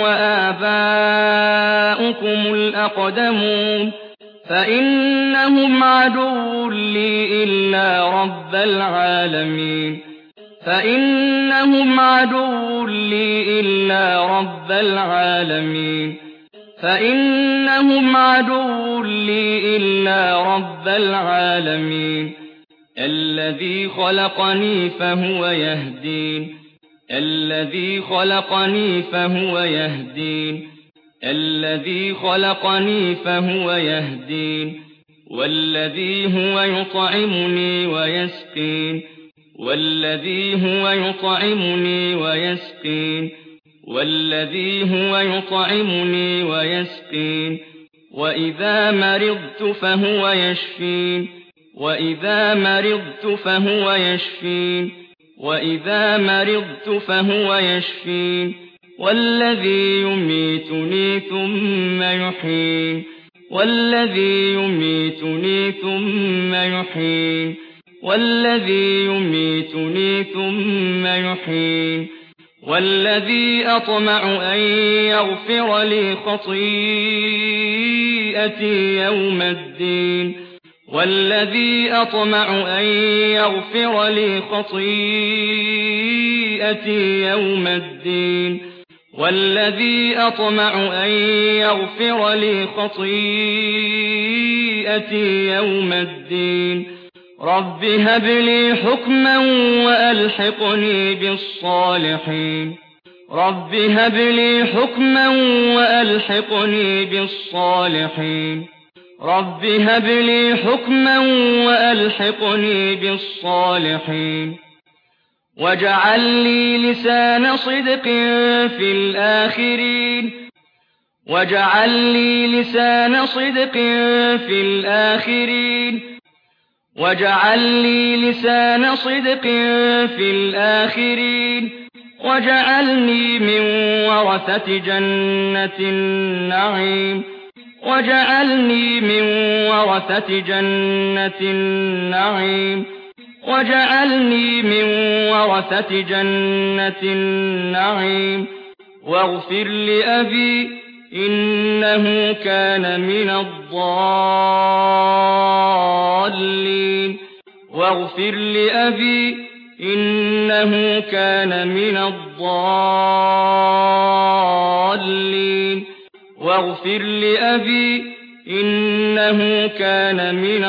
وآباؤكم الأقدمون فإنهم عدو لي إلا رب العالمين فإنهم عدو لي إلا رب العالمين فإنهم عدو لي إلا رب العالمين الذي خلقني فهو يهدين الذي خلقني فهو يهدين الذي خلقني فهو يهدين والذي هو يطعمني ويسقين والذي هو يطعمني ويسقين والذي هو يطعمني ويسقين وإذا مرضت فهو يشفين وإذا مرضت فهو يشفين وإذا مرضت فهو يشفين والذي يميتني ثم يحيين والذي يميتني ثم يحيين والذي يميتني ثم يحيين والذي أطمع أن يغفر لي خطيئتي يوم الدين والذي أطمع أن يغفر لي خطيئتي يوم الدين والذي أطمع أن يغفر لي خطيئتي يوم الدين رب هب لي حكما وألحقني بالصالحين رب هب لي حكما وألحقني بالصالحين رب هب لي حكما وألحقني بالصالحين واجعل لي لسان صدق في الآخرين واجعل لي لسان صدق في الآخرين واجعل لي لسان صدق في الآخرين واجعلني من ورثة جنة النعيم واجعلني من ورثة جنة النعيم واجعلني من ورثة جنة النعيم واغفر لأبي إنه كان من الضالين واغفر لأبي إنه كان من الضالين واغفر لأبي إنه كان من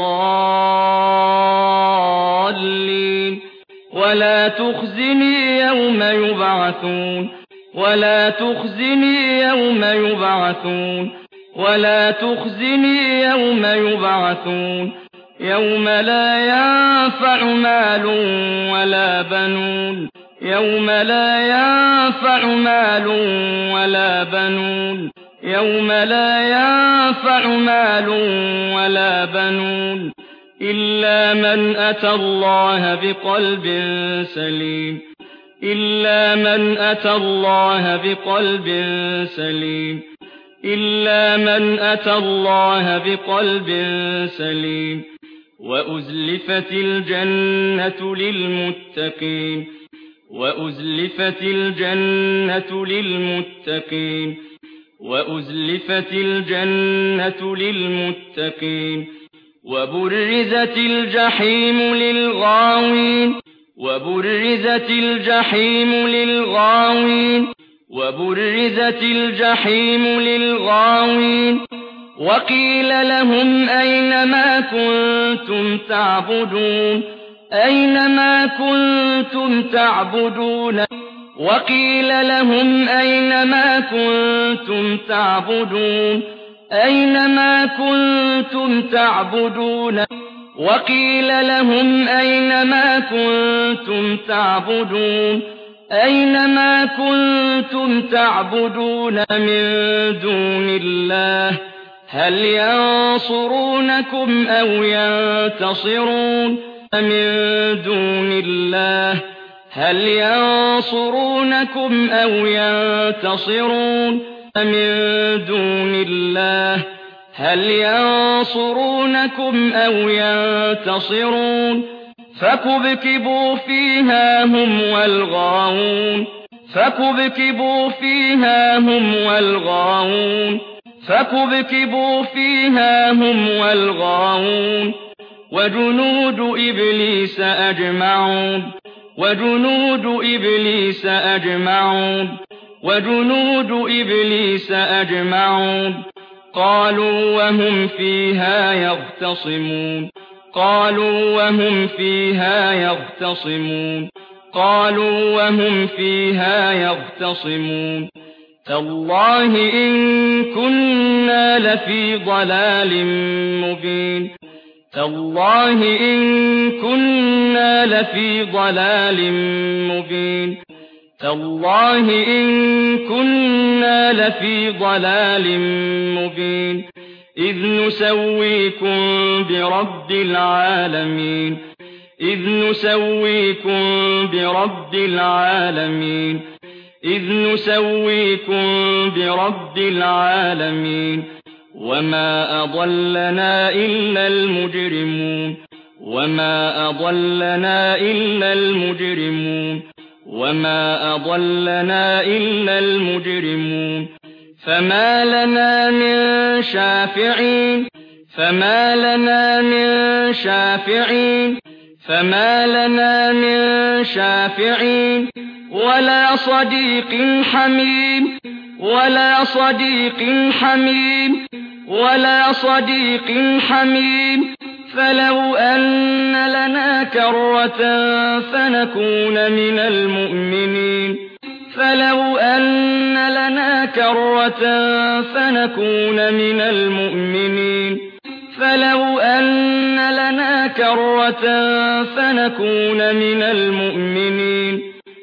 الضالين ولا تخزني يوم يبعثون ولا تخزني يوم يبعثون ولا تخزني يوم يبعثون يوم لا ينفع مال ولا بنون يوم لا ينفع مال ولا بنون يوم لا ينفع مال ولا بنون إلا من أتى الله بقلب سليم إلا من أتى الله بقلب سليم إلا من أتى الله بقلب سليم وأزلفت الجنة للمتقين وأزلفت الجنة للمتقين وأزلفت الجنة للمتقين وبرزت الجحيم للغاوين وبرزت الجحيم للغاوين وبرزت الجحيم للغاوين وقيل لهم أين ما كنتم تعبدون أين ما كنتم تعبدون وقيل لهم أين ما كنتم تعبدون أين ما كنتم تعبدون وقيل لهم أين ما كنتم تعبدون أين ما كنتم تعبدون من دون الله هل ينصرونكم أو ينتصرون من دون الله هل ينصرونكم أو ينتصرون من دون الله هل ينصرونكم أو ينتصرون فكبكبوا فيها هم والغاوون فكبكبوا فيها هم والغاوون فكبكبوا فيها هم والغاوون وجنود إبليس أجمعون وجنود إبليس أجمعون وجنود إبليس أجمعون قالوا وهم فيها يختصمون قالوا وهم فيها يختصمون قالوا وهم فيها يختصمون تالله إن كنا لفي ضلال مبين تالله إن كنا لفي ضلال مبين تالله إن كنا لفي ضلال مبين إذ نسويكم برب العالمين إذ نسويكم برب العالمين إذ نسويكم برب العالمين وما أضلنا إلا المجرمون وما أضلنا إلا المجرمون وما أضلنا إلا المجرمون فما لنا من شافعين فما لنا من شافعين فما لنا من شافعين ولا صديق حميم ولا صديق حميم ولا صديق حميم فلو أن لنا كرة فنكون من المؤمنين فلو أن لنا كرة فنكون من المؤمنين فلو أن لنا كرة فنكون من المؤمنين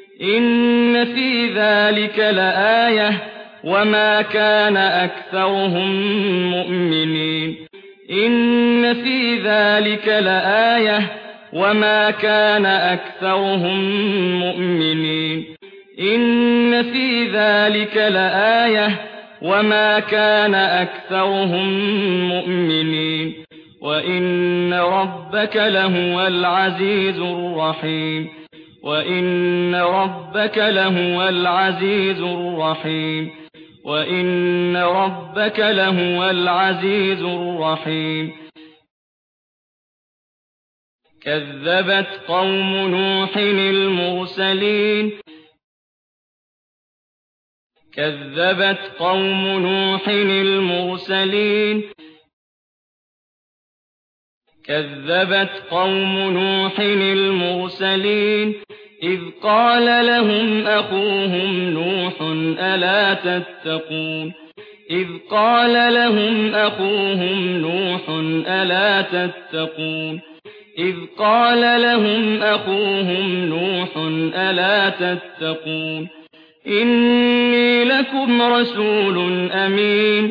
إن في ذلك لآية وما كان أكثرهم مؤمنين إن في ذلك لآية وما كان أكثرهم مؤمنين إن في ذلك لآية وما كان أكثرهم مؤمنين وإن ربك لهو العزيز الرحيم وإن ربك لهو العزيز الرحيم وإن ربك لهو العزيز الرحيم كذبت قوم نوح المرسلين كذبت قوم نوح المرسلين كذبت قوم نوح المرسلين إذ قال لهم أخوهم نوح ألا تتقون إذ قال لهم أخوهم نوح ألا تتقون إذ قال لهم أخوهم نوح ألا تتقون إني لكم رسول أمين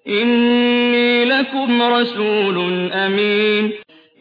إني لكم رسول أمين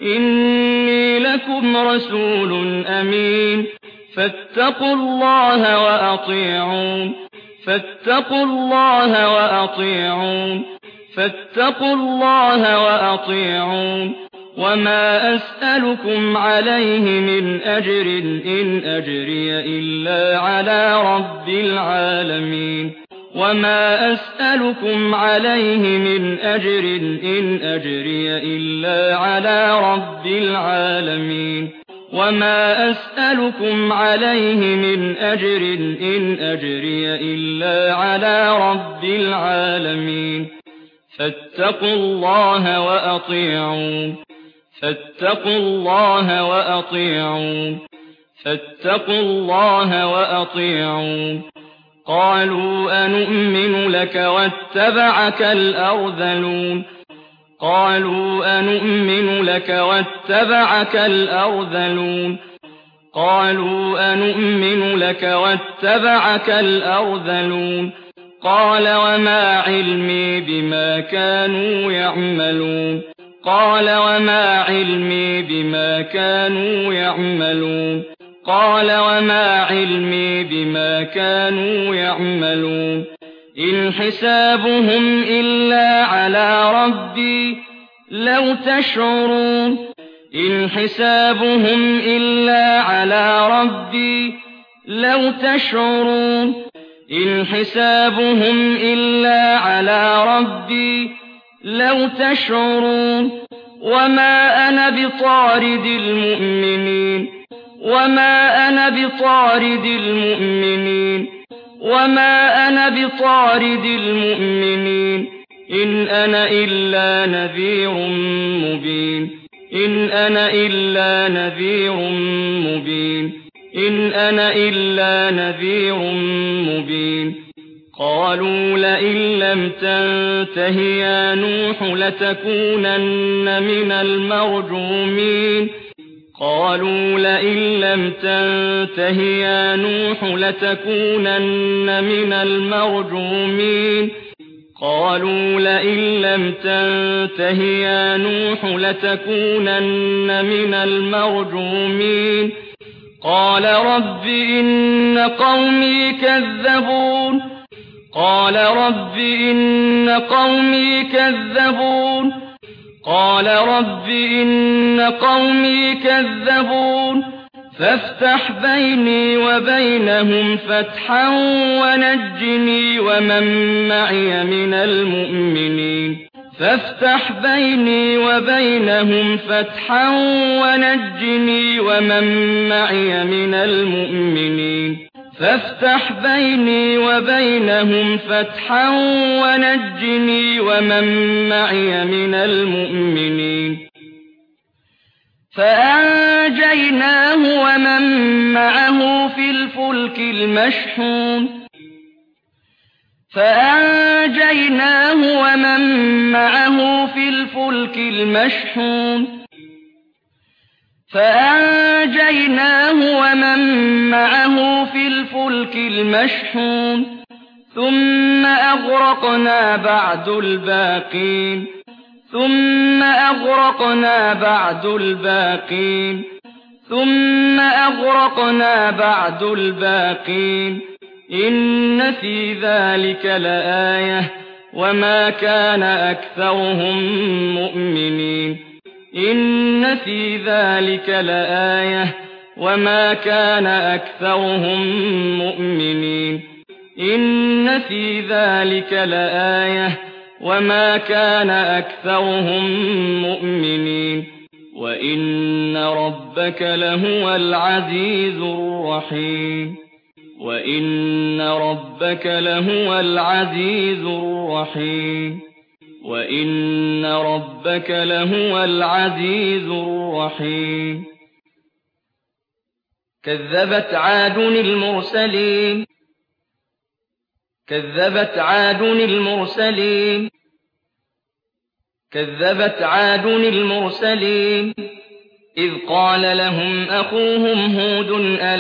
إني لكم رسول أمين فاتقوا الله وأطيعون فاتقوا الله وأطيعون فاتقوا الله وأطيعون وما أسألكم عليه من أجر إن أجري إلا على رب العالمين وما أسألكم عليه من أجر إن أجري إلا على رب العالمين وما أسألكم عليه من أجر إن أجري إلا على رب العالمين فاتقوا الله وأطيعون فاتقوا الله وأطيعون فاتقوا الله وأطيعون قالوا أنؤمن لك واتبعك الأرذلون قالوا أنؤمن لك واتبعك الأرذلون قالوا أنؤمن لك واتبعك الأرذلون قال وما علمي بما كانوا يعملون قال وما علمي بما كانوا يعملون قال وما علمي بما كانوا يعملون إن حسابهم إلا على ربي لو تشعرون إن حسابهم إلا على ربي لو تشعرون إن حسابهم إلا على ربي لو تشعرون وما أنا بطارد المؤمنين وما أنا بطارد المؤمنين وما أنا بطارد المؤمنين إن أنا إلا نذير مبين إن أنا إلا نذير مبين إن أنا إلا نذير مبين قالوا لئن لم تنته يا نوح لتكونن من المرجومين قالوا لئن لم تنته يا نوح لتكونن من المرجومين قالوا لئن لم تنته يا نوح لتكونن من المرجومين قال رب إن قومي كذبون قال رب إن قومي كذبون قال رب إن قومي كذبون فافتح بيني وبينهم فتحا ونجني ومن معي من المؤمنين فافتح بيني وبينهم فتحا ونجني ومن معي من المؤمنين فافتح بيني وبينهم فتحا ونجني ومن معي من المؤمنين فأنجيناه ومن معه في الفلك المشحون فأنجيناه ومن معه في الفلك المشحون فأنجيناه ومن معه في الفلك المشحون ثم أغرقنا بعد الباقين ثم أغرقنا بعد الباقين ثم أغرقنا بعد الباقين إن في ذلك لآية وما كان أكثرهم مؤمنين إن في ذلك لآية وما كان أكثرهم مؤمنين إن في ذلك لآية وما كان أكثرهم مؤمنين وإن ربك لهو العزيز الرحيم وإن ربك لهو العزيز الرحيم وإن ربك لهو العزيز الرحيم كذبت عاد المرسلين كذبت عاد المرسلين إذ قال لهم أخوهم هود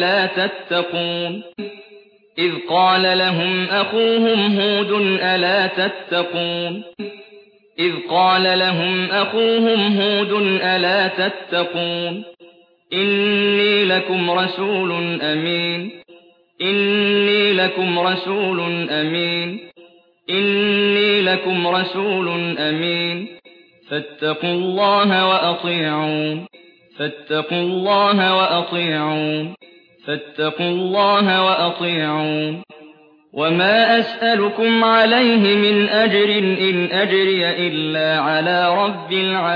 ألا تتقون إني لكم رسول أمين فاتقوا الله وأطيعون وما أسألكم عليه من أجر إن أجري إلا على رب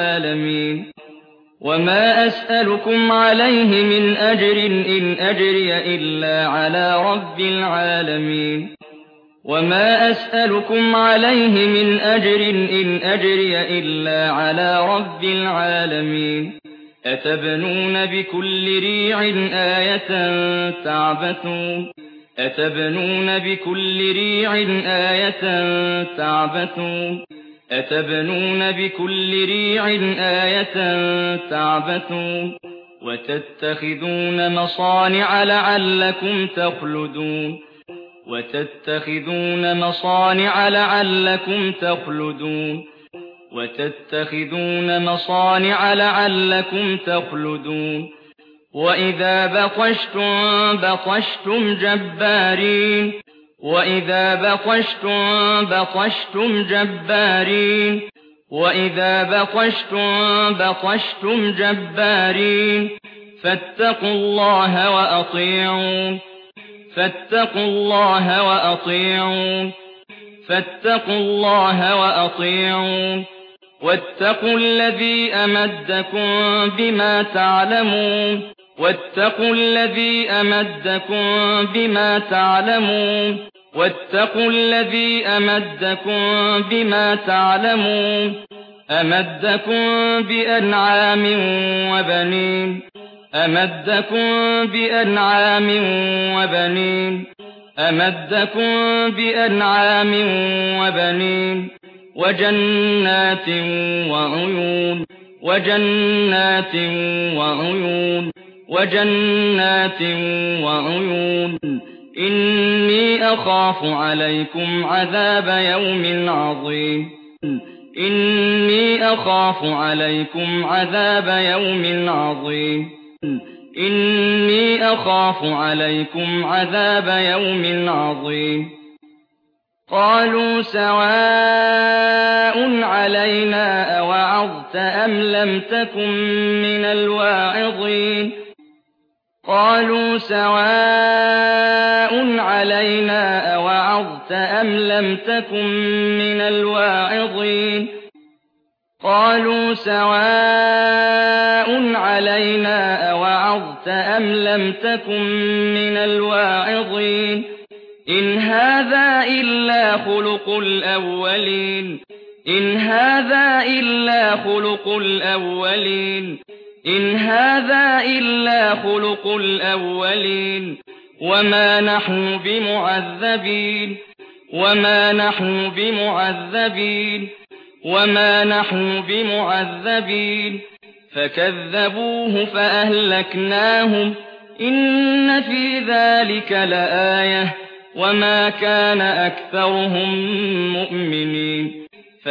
العالمين أتبنون بكل ريع آية تعبثون أتبنون بكل ريع آية تعبثون وتتخذون مصانع لعلكم تخلدون وإذا بطشتم بطشتم جبارين فاتقوا الله وأطيعون واتقوا الذي أمدكم بما تعلمون أمدكم بأنعام وبنين وجنات وعيون إني أخاف عليكم عذاب يوم عظيم قالوا سواء علينا أوعظت أم لم تكن من الواعظين إن هذا إلا خلق الأولين وما نحن بمعذبين فكذبوه فأهلكناهم إن في ذلك لآية وما كان أكثرهم مؤمنين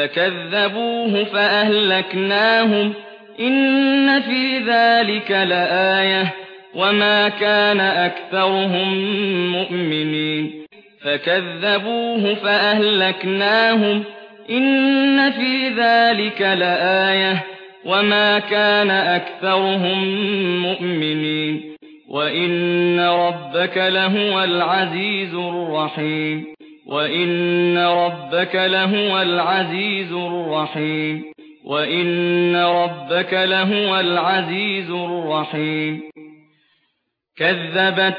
وإن ربك لهو العزيز الرحيم كذبت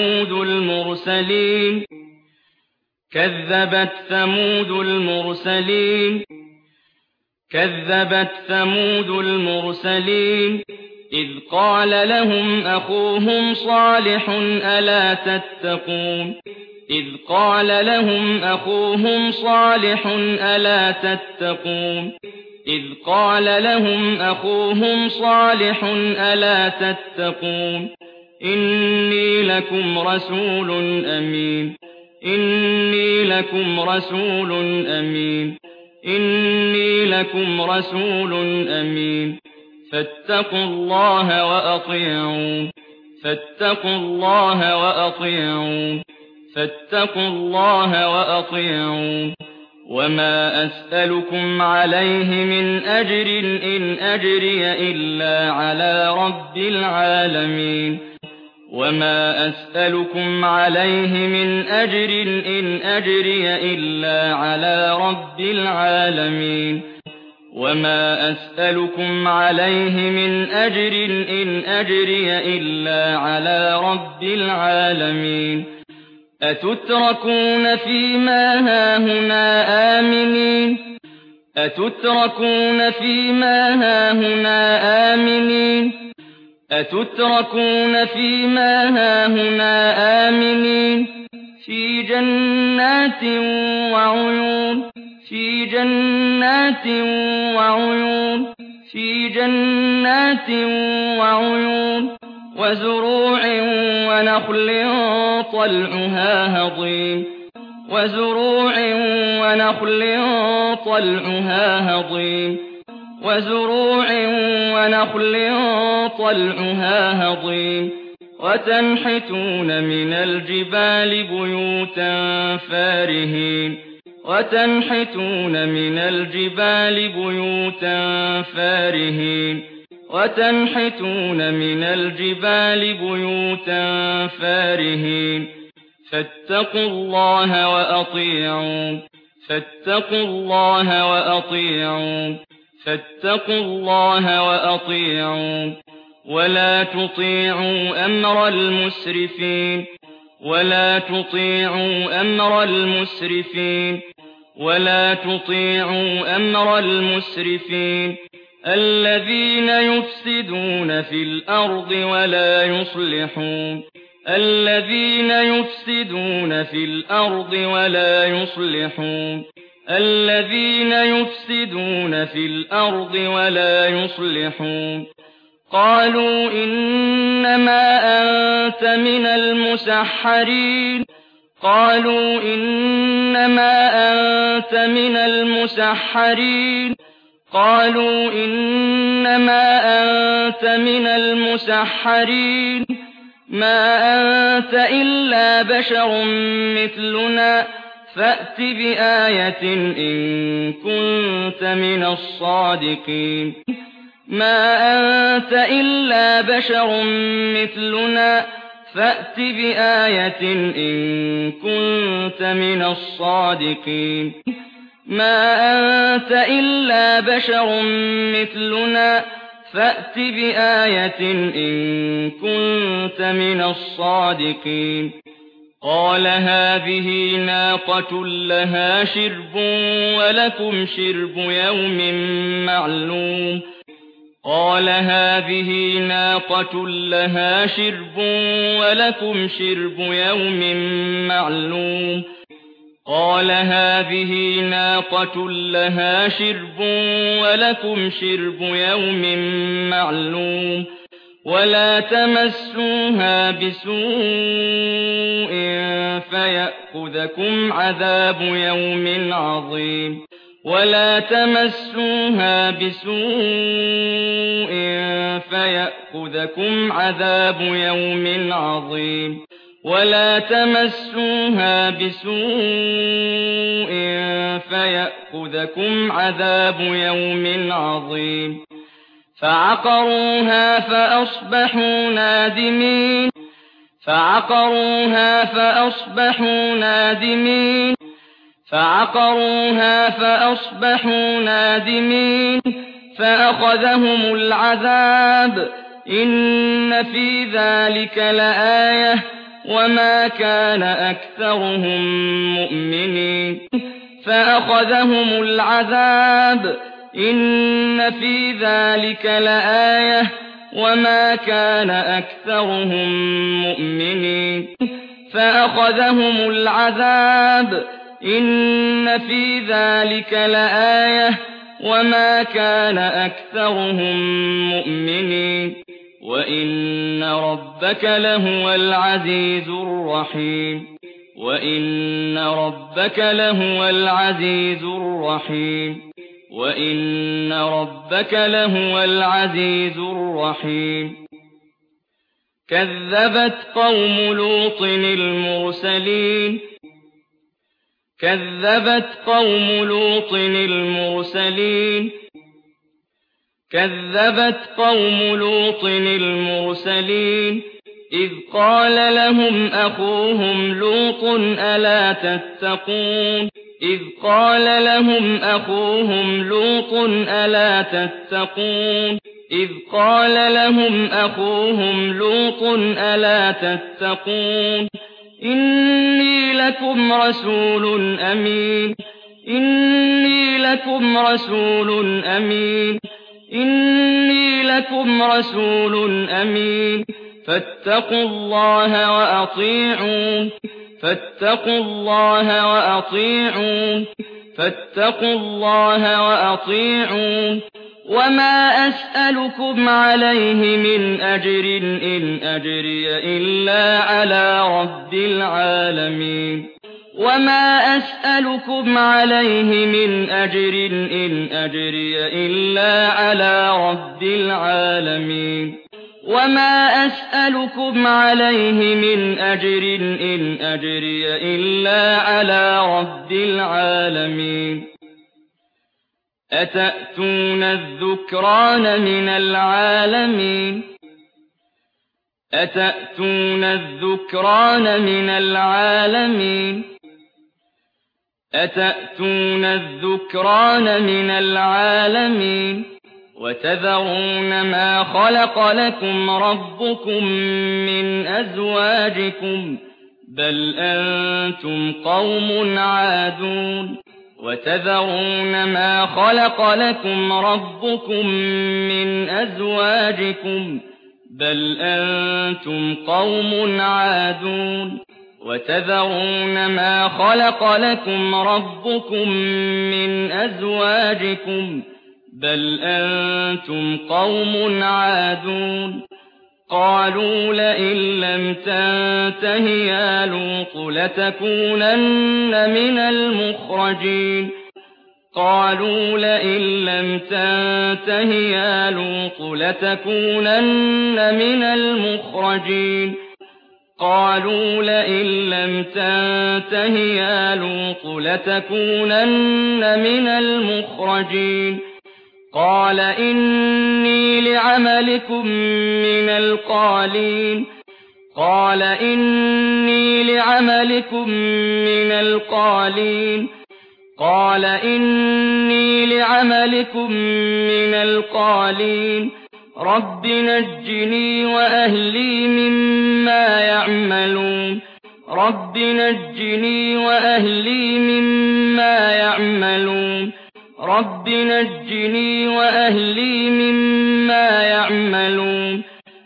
ثمود المرسلين إذ قال لهم أخوهم صالح ألا تتقون إذ قال لهم أخوهم صالح ألا تتقون إذ قال لهم أخوهم صالح ألا تتقون إني لكم رسول أمين إني لكم رسول أمين إني لكم رسول أمين فاتقوا الله وأطيعون فاتقوا الله وأطيعون فاتقوا الله وأطيعون وما أسألكم عليه من أجر إن أجري إلا على رب العالمين وما أسألكم عليه من أجر إن أجري إلا على رب العالمين وما أسألكم عليه من أجر إن أجري إلا على رب العالمين أتتركون فيما هاهنا آمنين أتتركون فيما هاهنا آمنين أتتركون فيما هاهنا آمنين في جنات وعيون في جنات وعيون في جنات وعيون وزروع ونخل طلعها هضيم وزروع ونخل طلعها هضيم وزروع ونخل طلعها هضيم وتنحتون من الجبال بيوتا فارهين وتنحتون من الجبال بيوتا فارهين وتنحتون من الجبال بيوتا فارهين فاتقوا الله وأطيعون فاتقوا الله وأطيعون فاتقوا الله وأطيعون ولا تطيعوا أمر المسرفين ولا تطيعوا أمر المسرفين ولا تطيعوا أمر المسرفين الذين يفسدون في الأرض ولا يصلحون الذين يفسدون في الأرض ولا يصلحون الذين يفسدون في الأرض ولا يصلحون قالوا إنما أنت من المسحرين قالوا إنما أنت من المسحرين قالوا إنما أنت من المسحرين ما أنت إلا بشر مثلنا فأت بآية إن كنت من الصادقين ما أنت إلا بشر مثلنا فأت بآية إن كنت من الصادقين ما أنت إلا بشر مثلنا فأت بآية إن كنت من الصادقين قال هذه ناقة لها شرب ولكم شرب يوم معلوم قال هذه ناقة لها شرب ولكم شرب يوم معلوم قال هذه ناقة لها شرب ولكم شرب يوم معلوم ولا تمسوها بسوء فيأخذكم عذاب يوم عظيم ولا تمسوها بسوء فيأخذكم عذاب يوم عظيم ولا تمسوها بسوء فيأخذكم عذاب يوم عظيم فعقروها فأصبحوا نادمين فعقروها فأصبحوا نادمين فعقروها فأصبحوا نادمين فأخذهم العذاب إن في ذلك لآية وما كان أكثرهم مؤمنين فأخذهم العذاب إن في ذلك لآية وما كان أكثرهم مؤمنين فأخذهم العذاب إن في ذلك لآية وما كان أكثرهم مؤمنين وإن ربك لهو العزيز الرحيم وإن ربك لهو العزيز الرحيم وإن ربك لهو العزيز الرحيم كذبت قوم لوط المرسلين كذبت قوم لوط المرسلين كذبت قوم لوط المرسلين إذ قال لهم أخوهم لوط ألا تتقون إذ قال لهم أخوهم لوط ألا تتقون إذ قال لهم أخوهم لوط ألا تتقون إني لكم رسول أمين إني لكم رسول أمين إني لكم رسول أمين فاتقوا الله وأطيعون فاتقوا الله وأطيعون فاتقوا الله وأطيعون وما أسألكم عليه من أجر إن أجري إلا على رب العالمين وما أسألكم عليه من أجر إن أجري إلا على رب العالمين وما أسألكم عليه من أجر إن أجري إلا على رب العالمين أتأتون الذكران من العالمين أتأتون الذكران من العالمين أتأتون الذكران من العالمين وتذرون ما خلق لكم ربكم من أزواجكم بل أنتم قوم عادون وتذرون ما خلق لكم ربكم من أزواجكم بل أنتم قوم عادون وتذرون ما خلق لكم ربكم من أزواجكم بل أنتم قوم عادون قالوا لئن لم تنته يا لوط لتكونن من المخرجين قالوا لئن لم تنته يا لوط لتكونن من المخرجين قالوا لئن لم تنته يا لوط لتكونن من المخرجين قال إني لعملكم من القالين قال إني لعملكم من القالين قال إني لعملكم من القالين رب نجني وأهلي مما يعملون رب نجني وأهلي مما يعملون رب نجني وأهلي مما يعملون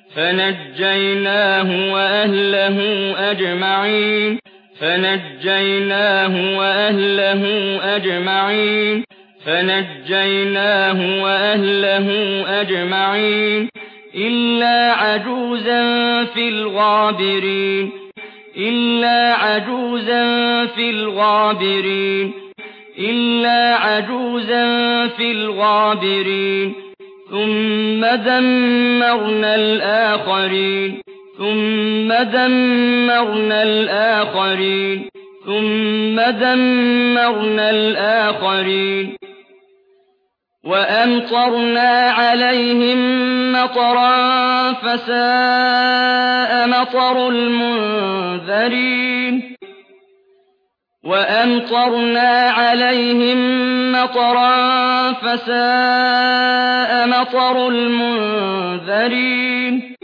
فنجيناه وأهله أجمعين فنجيناه وأهله أجمعين فنجيناه وأهله أجمعين إلا عجوزا في الغابرين إلا عجوزا في الغابرين إلا عجوزا في الغابرين ثم دمرنا الآخرين ثم دمرنا الآخرين ثم دمرنا الآخرين وأمطرنا عليهم مطرا فساء مطر المنذرين وأمطرنا عليهم مطرا فساء مطر المنذرين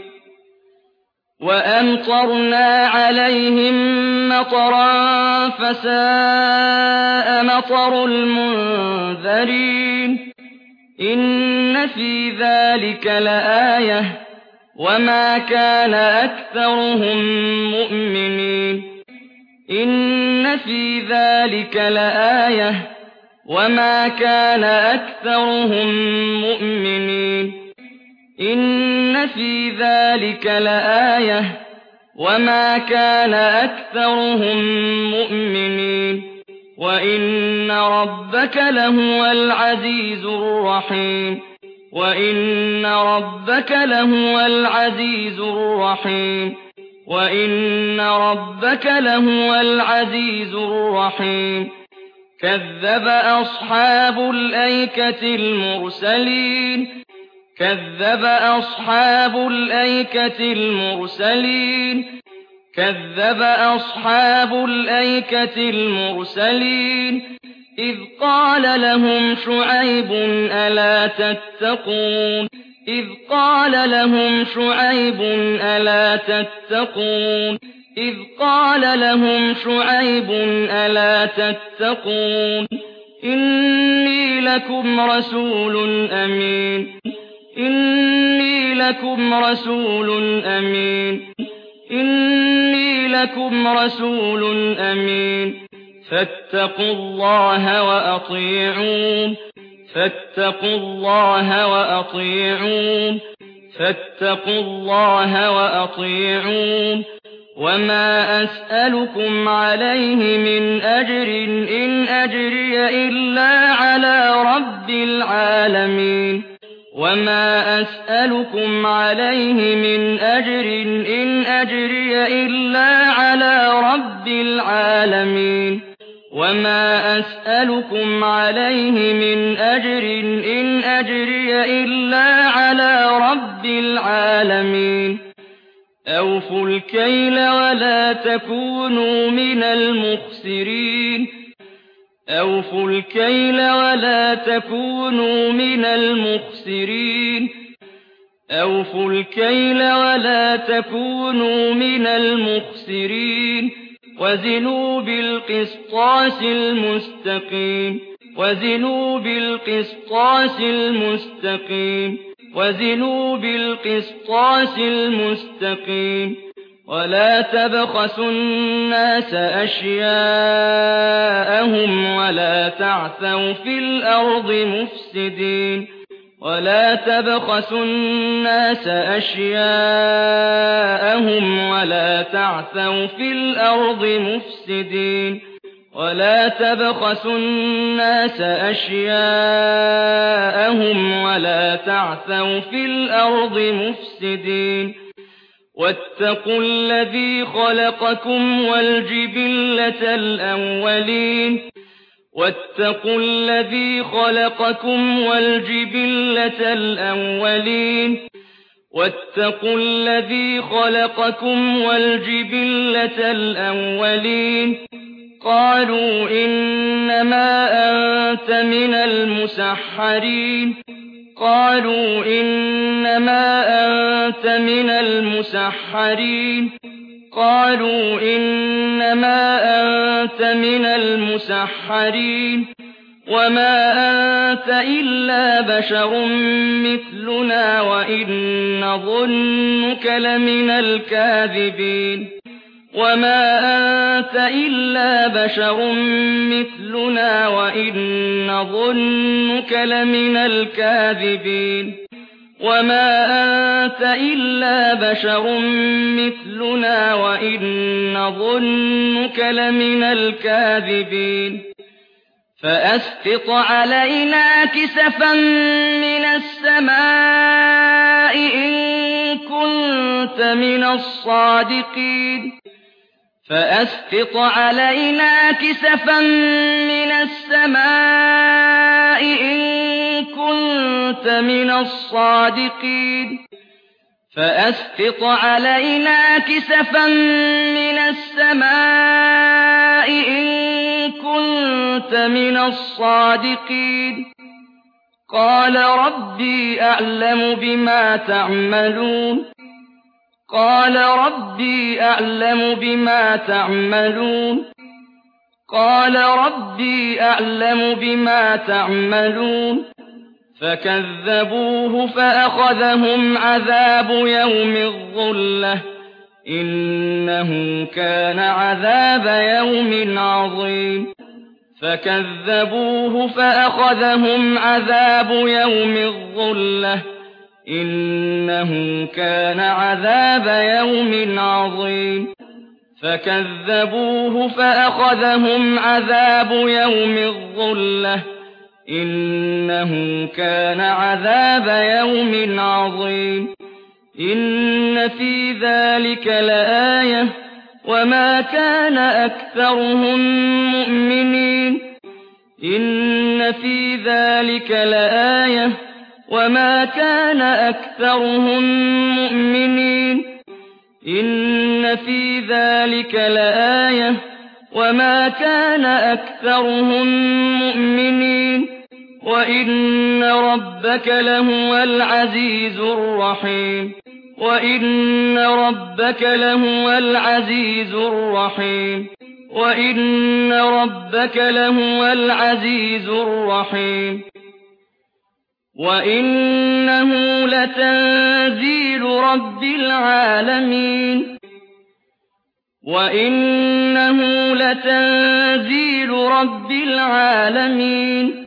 وأمطرنا عليهم مطرا فساء مطر المنذرين إن في ذلك لآية وما كان أكثرهم مؤمنين إن في ذلك لآية وما كان أكثرهم مؤمنين إن في ذلك لآية وما كان أكثرهم مؤمنين وإن ربك لهو العزيز الرحيم وإن ربك لهو العزيز الرحيم وإن ربك لهو العزيز الرحيم كذب أصحاب الأيكة المرسلين كذب أصحاب الأيكة المرسلين كذب أصحاب الأيكة المرسلين إذ قال لهم شعيب ألا تتقون إذ قال لهم شعيب ألا تتقون إذ قال لهم شعيب ألا تتقون إني لكم رسول أمين إني لكم رسول أمين إني لكم رسول أمين فاتقوا الله وأطيعون فاتقوا الله وأطيعون فاتقوا الله وأطيعون وما أسألكم عليه من أجر إن أجري إلا على رب العالمين وما أسألكم عليه من أجر إن أجري إلا على رب العالمين وما أسألكم عليه من أجر إن أجري إلا على رب العالمين أوفوا الكيل ولا تكونوا من المخسرين أوفوا الكيل ولا تكونوا من المخسرين أوفوا الكيل ولا تكونوا من المخسرين وزنوا بالقسطاس المستقيم وزنوا بالقسطاس المستقيم وزنوا بالقسطاس المستقيم ولا تبخسوا الناس أشياءهم ولا تعثوا في الأرض مفسدين ولا تبخسوا الناس أشياءهم ولا تعثوا في الأرض مفسدين ولا تبخسوا الناس أشياءهم ولا تعثوا في الأرض مفسدين واتقوا الذي خلقكم والجبلة الأولين واتقوا الذي خلقكم والجبلة الأولين واتقوا الذي خلقكم والجبلة الأولين قالوا إنما أنت من المسحرين قالوا إنما أنت من المسحرين قالوا إنما أنت من المسحرين وما أنت إلا بشر مثلنا وإن نظنك لمن الكاذبين وما أنت إلا بشر مثلنا وإن نظنك لمن الكاذبين وما أنت إلا بشر مثلنا وإن نظنك لمن الكاذبين فأسقط علينا كسفا من السماء إن كنت من الصادقين فأسقط علينا كسفا من السماء إن كنت من الصادقين فأسقط علينا كسفا من السماء إن كنت من الصادقين قال ربي أعلم بما تعملون قال ربي أعلم بما تعملون قال ربي أعلم بما تعملون فكذبوه فأخذهم عذاب يوم الظلة إنه كان عذاب يوم عظيم فكذبوه فأخذهم عذاب يوم الظلة إنه كان عذاب يوم عظيم فكذبوه فأخذهم عذاب يوم الظلة إنه كان عذاب يوم عظيم إن في ذلك لآية وما كان أكثرهم مؤمنين إن في ذلك لآية وما كان أكثرهم مؤمنين إن في ذلك لآية وما كان أكثرهم مؤمنين وإن ربك لهو العزيز الرحيم وإن ربك لهو العزيز الرحيم وإن ربك لهو العزيز الرحيم وإنه لتنزيل رب العالمين وإنه لتنزيل رب العالمين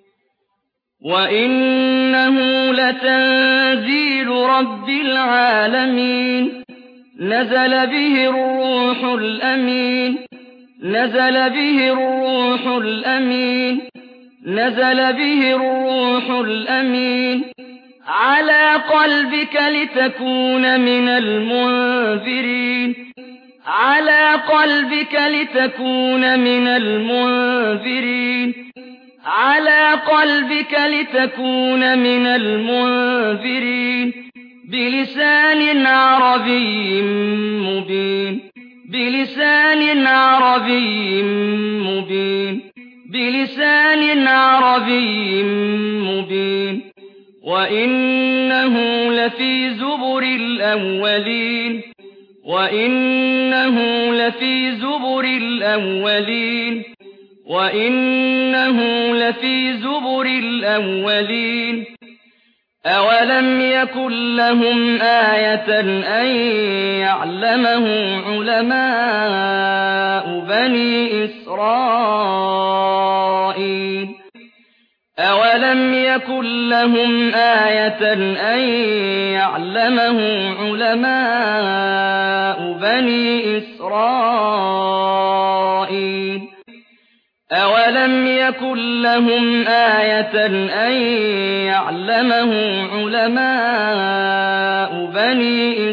وإنه لتنزيل رب العالمين نزل به الروح الأمين نزل به الروح الأمين نزل به الروح الأمين على قلبك لتكون من المنذرين على قلبك لتكون من المنذرين على قلبك لتكون من المنذرين بلسان عربي مبين بلسان عربي مبين بلسان عربي مبين وإنه لفي زبر الأولين وإنه لفي زبر الأولين وإنه لفي زبر الأولين أولم يكن لهم آية أن يعلمه علماء بني إسرائيل أولم يكن لهم آية أن يعلمه علماء بني إسرائيل أولم يكن لهم آية أن يعلمه علماء بني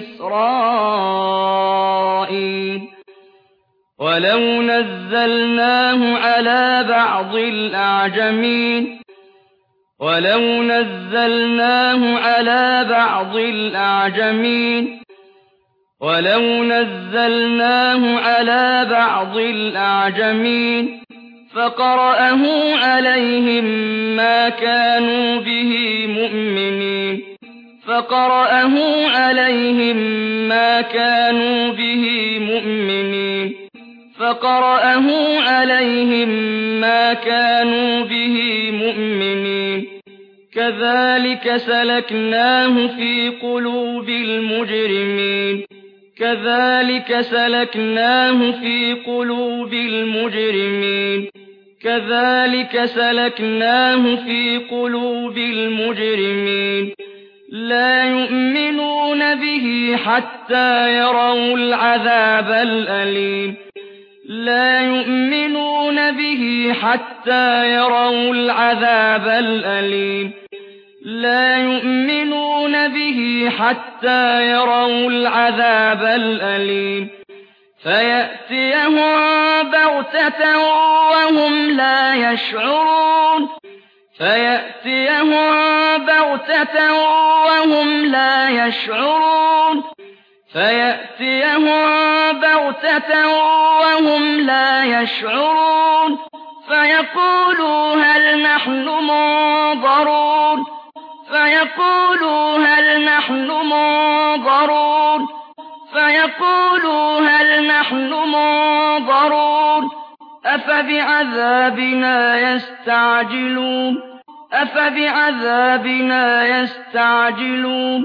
إسرائيل ولو نزلناه على بعض الأعجمين ولو نزلناه على بعض الأعجمين ولو نزلناه على بعض الأعجمين فقرأه عليهم ما كانوا به مؤمنين فقرأه عليهم ما كانوا به مؤمنين فقرأه عليهم ما كانوا به مؤمنين كذلك سلكناه في قلوب المجرمين كذلك سلكناه في قلوب المجرمين كذلك سلكناه في قلوب المجرمين لا يؤمنون به حتى يروا العذاب الأليم لا يؤمنون به حتى يروا العذاب الأليم لا يؤمنون به حتى يروا العذاب الأليم فيأتيهم بغتة وهم لا يشعرون فيأتيهم بغتة وهم لا يشعرون فيأتيهم بغتة وهم لا يشعرون فيقولوا هل نحن منظرون فيقولوا هل نحن منظرون فيقولوا هل نحن منظرون أفبعذابنا يستعجلون أفبعذابنا يستعجلون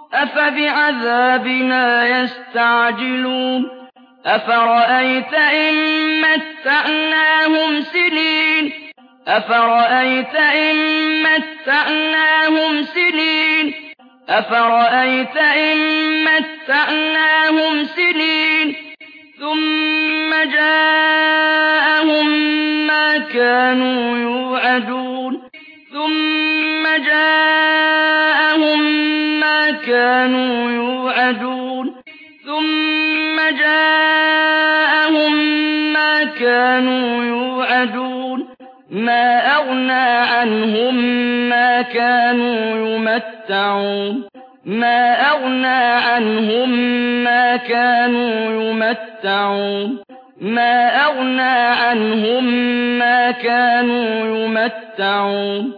أفبعذابنا يستعجلون أفرأيت إن متعناهم سنين أفرأيت إن متعناهم سنين أفرأيت إن متعناهم سنين ثم جاءهم ما كانوا يوعدون ثم جاءهم ما كانوا يوعدون ثم جاءهم ما كانوا يوعدون ما أغنى عنهم ما كانوا يمتعون ما أغنى عنهم ما كانوا يمتعون ما أغنى عنهم ما كانوا يمتعون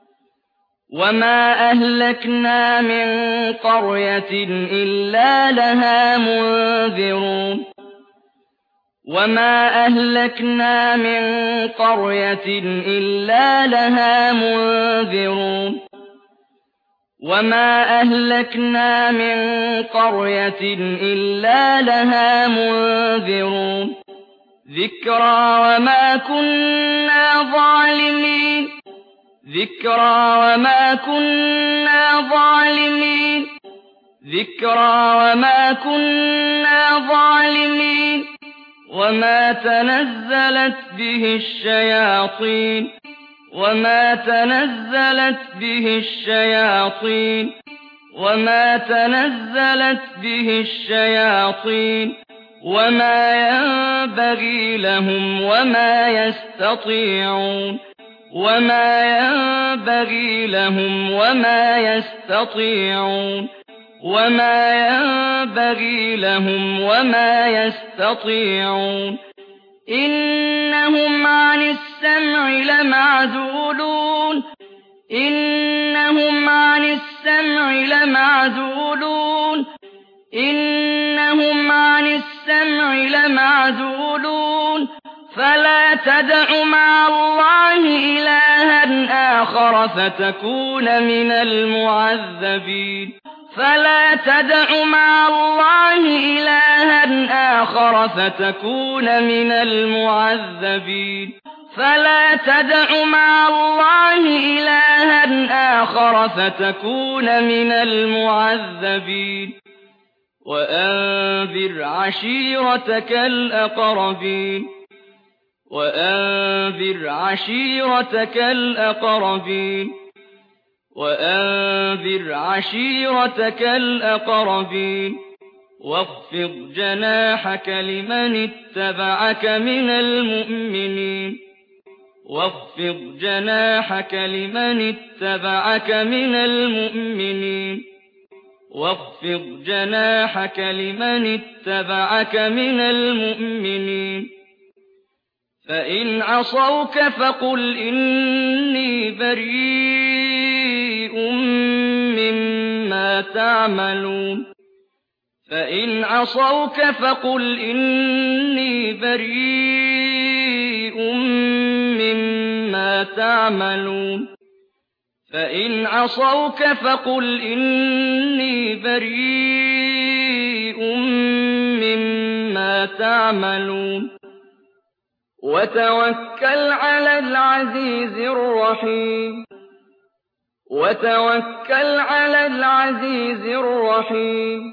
وما أهلكنا من قرية إلا لها منذرون وما أهلكنا من قرية إلا لها منذرون وما أهلكنا من قرية إلا لها منذرون ذكرى وما كنا ظالمين ذكرى وما كنا ظالمين ذكرى وما كنا ظالمين وما تنزلت به الشياطين وما تنزلت به الشياطين وما تنزلت به الشياطين وما ينبغي لهم وما يستطيعون وما ينبغي لهم وما يستطيعون وما ينبغي لهم وما يستطيعون إنهم عن السمع لمعزولون إنهم عن السمع لمعزولون إنهم عن السمع لمعزولون فلا تدع مع الله إلها آخر فتكون من المعذبين فلا تدع مع الله إلها آخر فتكون من المعذبين فلا تدع مع الله إلها آخر فتكون من المعذبين وأنذر عشيرتك الأقربين وأنذر عشيرتك الأقربين وأنذر عشيرتك الأقربين واخفض جناحك لمن اتبعك من المؤمنين واخفض جناحك لمن اتبعك من المؤمنين واخفض جناحك لمن اتبعك من المؤمنين فإن عصوك فقل إني بريء مما تعملون فإن عصوك فقل إني بريء مما تعملون فإن عصوك فقل إني بريء مما تعملون وتوكل على العزيز الرحيم وتوكل على العزيز الرحيم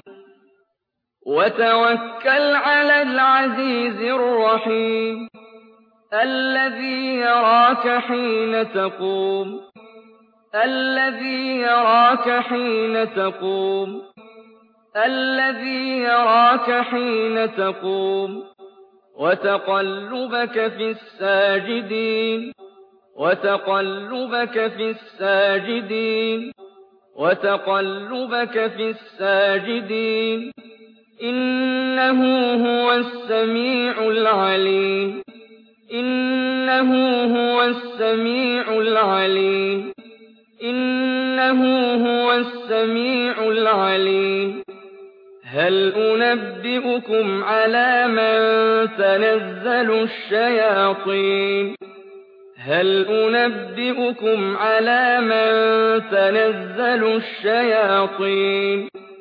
وتوكل على العزيز الرحيم الذي يراك حين تقوم الذي يراك حين تقوم الذي يراك حين تقوم وتقلبك في الساجدين وتقلبك في الساجدين وتقلبك في الساجدين إنه هو السميع العليم إنه هو السميع العليم إنه هو السميع العليم هل أنبئكم على من تنزل الشياطين هل أنبئكم على من تنزل الشياطين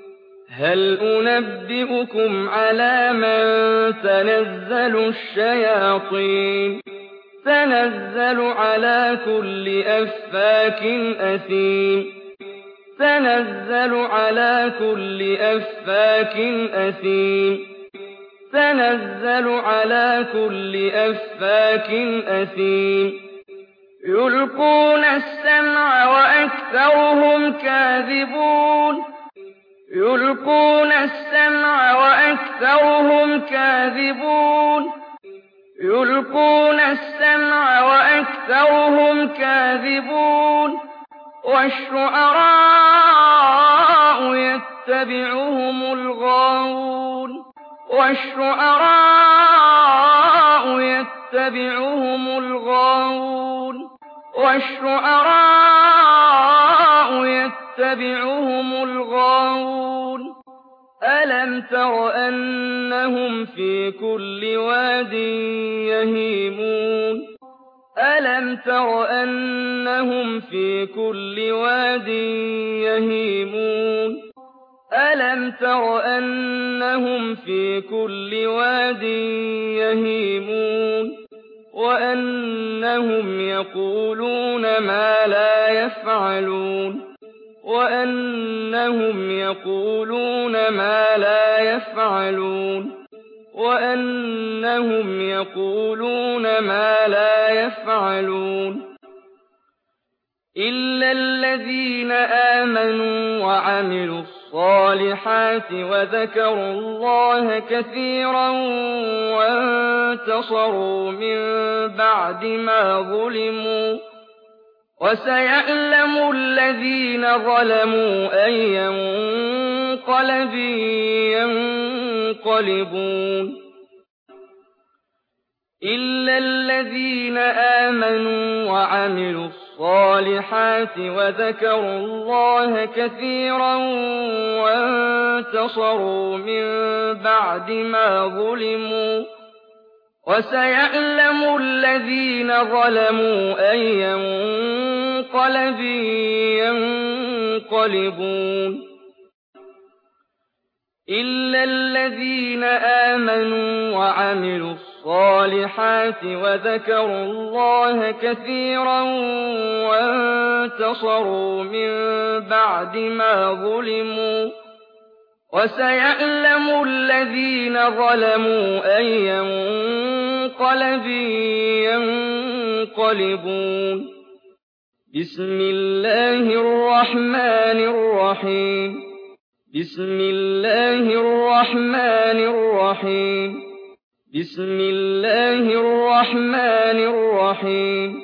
هل أنبئكم على من تنزل الشياطين تنزل على كل أفاك أثيم تنزل على كل أفاك أثيم تنزل على كل أفاك أثيم يلقون السمع وأكثرهم كاذبون يلقون السمع وأكثرهم كاذبون يلقون السمع وأكثرهم كاذبون والشعراء يتبعهم الغاوون والشعراء يتبعهم الغاوون والشعراء يتبعهم الغاوون ألم تر أنهم في كل واد يهيمون ألم تر أنهم في كل واد يهيمون ألم تر أنهم في كل واد يهيمون وأنهم يقولون ما لا يفعلون وأنهم يقولون ما لا يفعلون وأنهم يقولون ما لا يفعلون إلا الذين آمنوا وعملوا الصالحات وذكروا الله كثيرا وانتصروا من بعد ما ظلموا وسيعلم الذين ظلموا أي منقلب ينقلبون إلا الذين آمنوا وعملوا الصالحات وذكروا الله كثيرا وانتصروا من بعد ما ظلموا وسيعلم الذين ظلموا أي منقلب ينقلبون إلا الذين آمنوا وعملوا الصالحات وذكروا الله كثيرا وانتصروا من بعد ما ظلموا وسيعلم الذين ظلموا أي منقلب ينقلبون بسم الله الرحمن الرحيم بسم الله الرحمن الرحيم بسم الله الرحمن الرحيم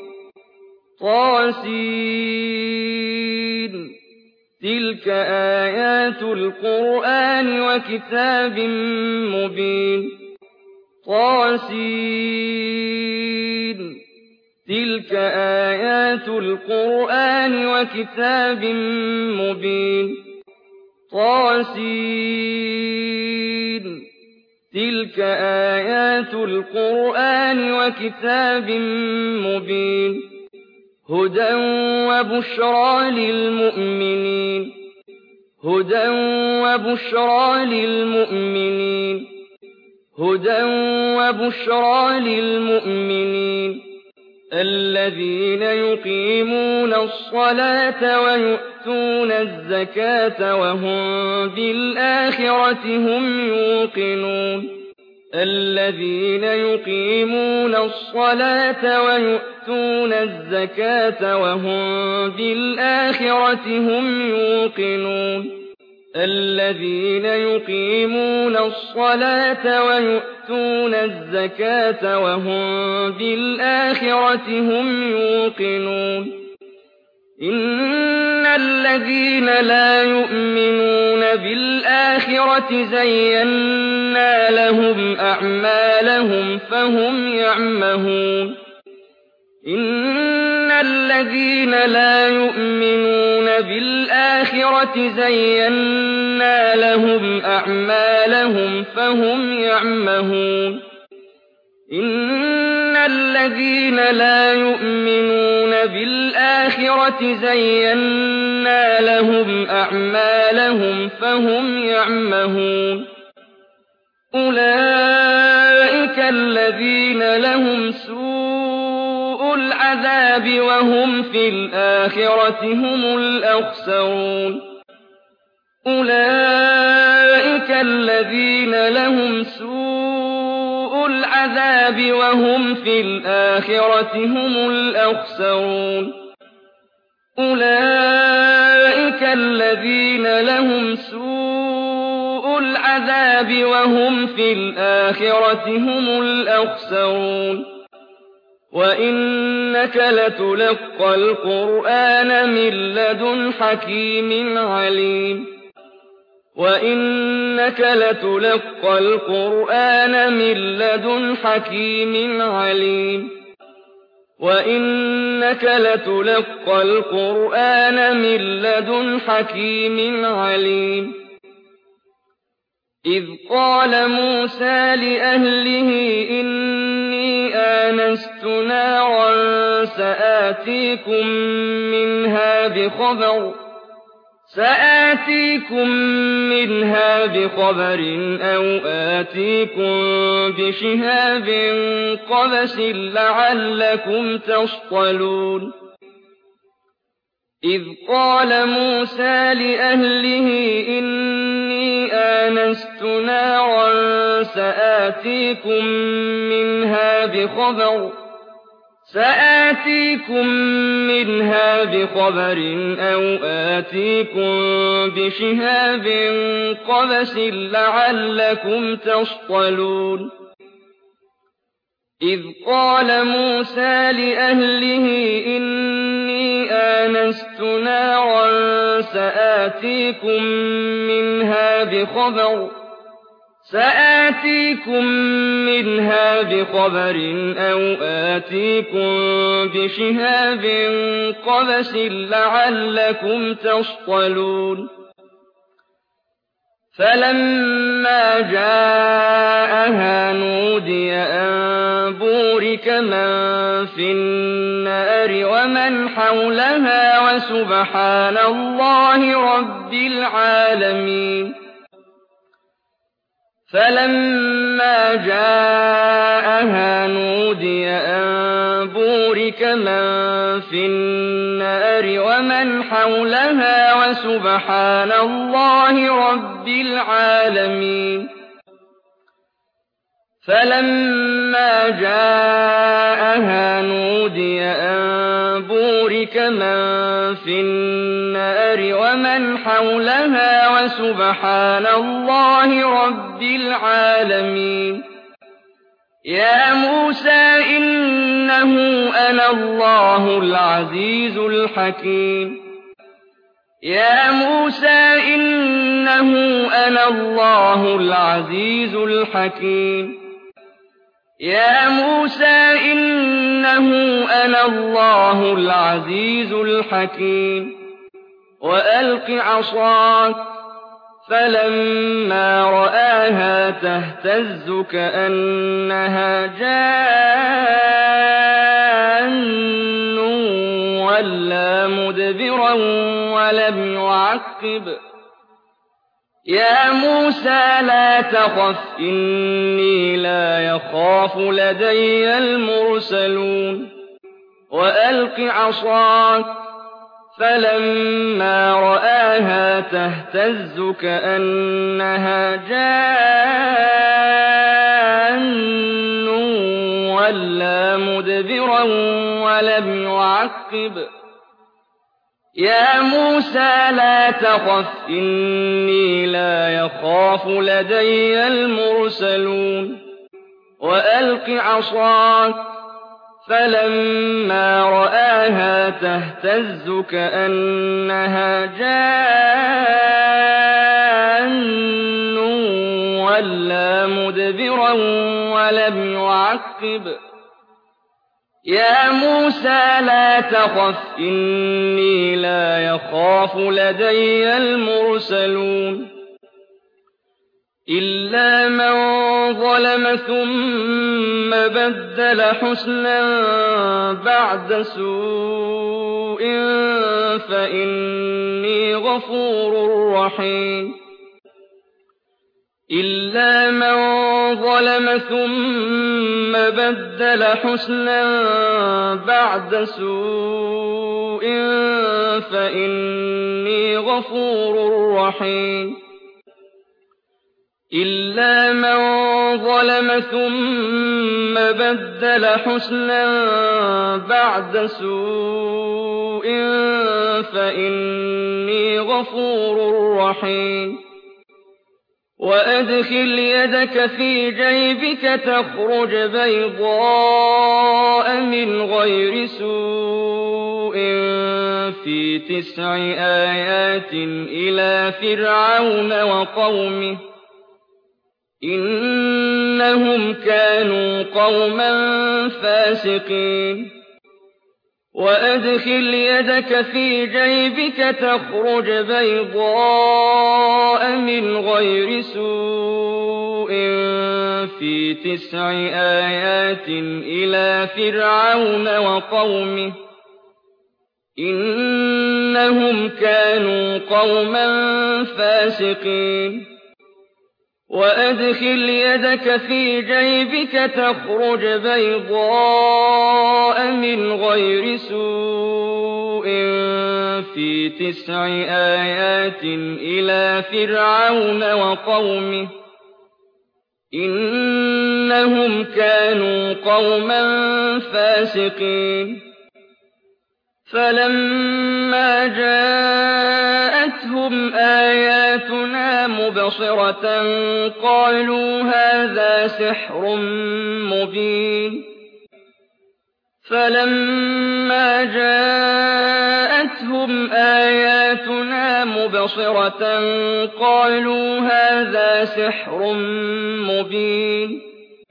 طاسين تلك آيات القرآن وكتاب مبين طاسين تلك آيات القرآن وكتاب مبين طاسين تلك آيات القرآن وكتاب مبين هدى وبشرى للمؤمنين هدى وبشرى للمؤمنين هدى وبشرى للمؤمنين الذين يقيمون الصلاة ويؤتون الزكاة وهم بالآخرة هم يوقنون الذين يقيمون الصلاة ويؤتون الزكاة وهم بالآخرة هم يوقنون الذين يقيمون الصلاة ويؤتون الزكاة وهم بالآخرة هم يوقنون إن الذين لا يؤمنون بالآخرة زينا لهم أعمالهم فهم يعمهون إن الذين لا يؤمنون بالآخرة زينا لهم أعمالهم فهم يعمهون إن الذين لا يؤمنون بالآخرة الآخرة زينا لهم أعمالهم فهم يعمهون أولئك الذين لهم سوء العذاب وهم في الآخرة هم الأخسرون أولئك الذين لهم سوء العذاب وهم في الآخرة هم الأخسرون أولئك الذين لهم سوء العذاب وهم في الآخرة هم الأخسرون وإنك لتلقى القرآن من لدن حكيم عليم وإنك لتلقى القرآن من لدن حكيم عليم وإنك لتلقى القرآن من لدن حكيم عليم إذ قال موسى لأهله إني آنست نارا سآتيكم منها بخبر أو آتيكم بشهاب قبس لعلكم تصطلون إذ قال موسى لأهله إني آنست نارا سآتيكم منها بخبر أو آتيكم بشهاب قبس لعلكم تصطلون إذ قال موسى لأهله إني آنست نارا سآتيكم منها بخبر أو آتيكم بشهاب قبس لعلكم تصطلون فلما جاءها نودي أن بورك من في النار ومن حولها وسبحان الله رب العالمين فلما جاءها نودي أن بورك من في النار ومن حولها وسبحان الله رب العالمين فلما جاءها نودي أن بورك من في النار ومن حولها وسبحان الله رب العالمين يا موسى إنه أنا الله العزيز الحكيم يا موسى إنه أنا الله العزيز الحكيم يا موسى إنه أنا الله العزيز الحكيم وألق عصاك فلما رآها تهتز كأنها جان ولا مدبرا ولم يعقب يا موسى لا تخف إني لا يخاف لدي المرسلون وألق عصاك فلما رآها تهتز كأنها جان ولا مدبرا ولم يعقب يا موسى لا تخف إني لا يخاف لدي المرسلون وألق عصاك فلما رآها تهتز كأنها جان ولا مدبرا ولم يعقب يا موسى لا تخف إني لا يخاف لدي المرسلون إِلَّا مَن ظَلَمَ ثُمَّ بَدَّلَ حُسْنًا بَعْدَ سُوءٍ فَإِنِّي غَفُورٌ رَّحِيمٌ إِلَّا مَن ظَلَمَ ثُمَّ بَدَّلَ حُسْنًا بَعْدَ سُوءٍ فَإِنِّي غَفُورٌ رَّحِيمٌ إِلَّا مَن ظَلَمَ ثُمَّ بَدَّلَ حُسْنًا بَعْدَ سُوءٍ فَإِنِّي غَفُورٌ رَّحِيمٌ وَأَدْخِلْ يَدَكَ فِي جَيْبِكَ تَخْرُجْ بَيْضَاءَ مِنْ غَيْرِ سُوءٍ فِي 9 آيَاتٍ إِلَىٰ فِرْعَوْنَ وَقَوْمِهِ إِنَّهُمْ كَانُوا قَوْمًا فَاسِقِينَ وَأَدْخِلْ يَدَكَ فِي جَيْبِكَ تَخْرُجْ بَيْضَاءَ مِنْ غَيْرِ سُوءٍ فِي 9 آيَاتٍ إِلَىٰ فِرْعَوْنَ وَقَوْمِهِ إِنَّهُمْ كَانُوا قَوْمًا فَاسِقِينَ وَأَدْخِلْ يَدَكَ فِي جَيْبِكَ تَخْرُجْ بَيْضَاءَ مِنْ غَيْرِ سُوءٍ فِي 9 آيَاتٍ إِلَىٰ فِرْعَوْنَ وَقَوْمِهِ إِنَّهُمْ كَانُوا قَوْمًا فَاسِقِينَ فَلَمَّا جَاءَتْهُمْ آيَاتُنَا مُبْصِرَةً قَالُوا هَٰذَا سِحْرٌ مُّبِينٌ فَلَمَّا جَاءَتْهُمْ آيَاتُنَا مُبْصِرَةً قَالُوا هَٰذَا سِحْرٌ مُّبِينٌ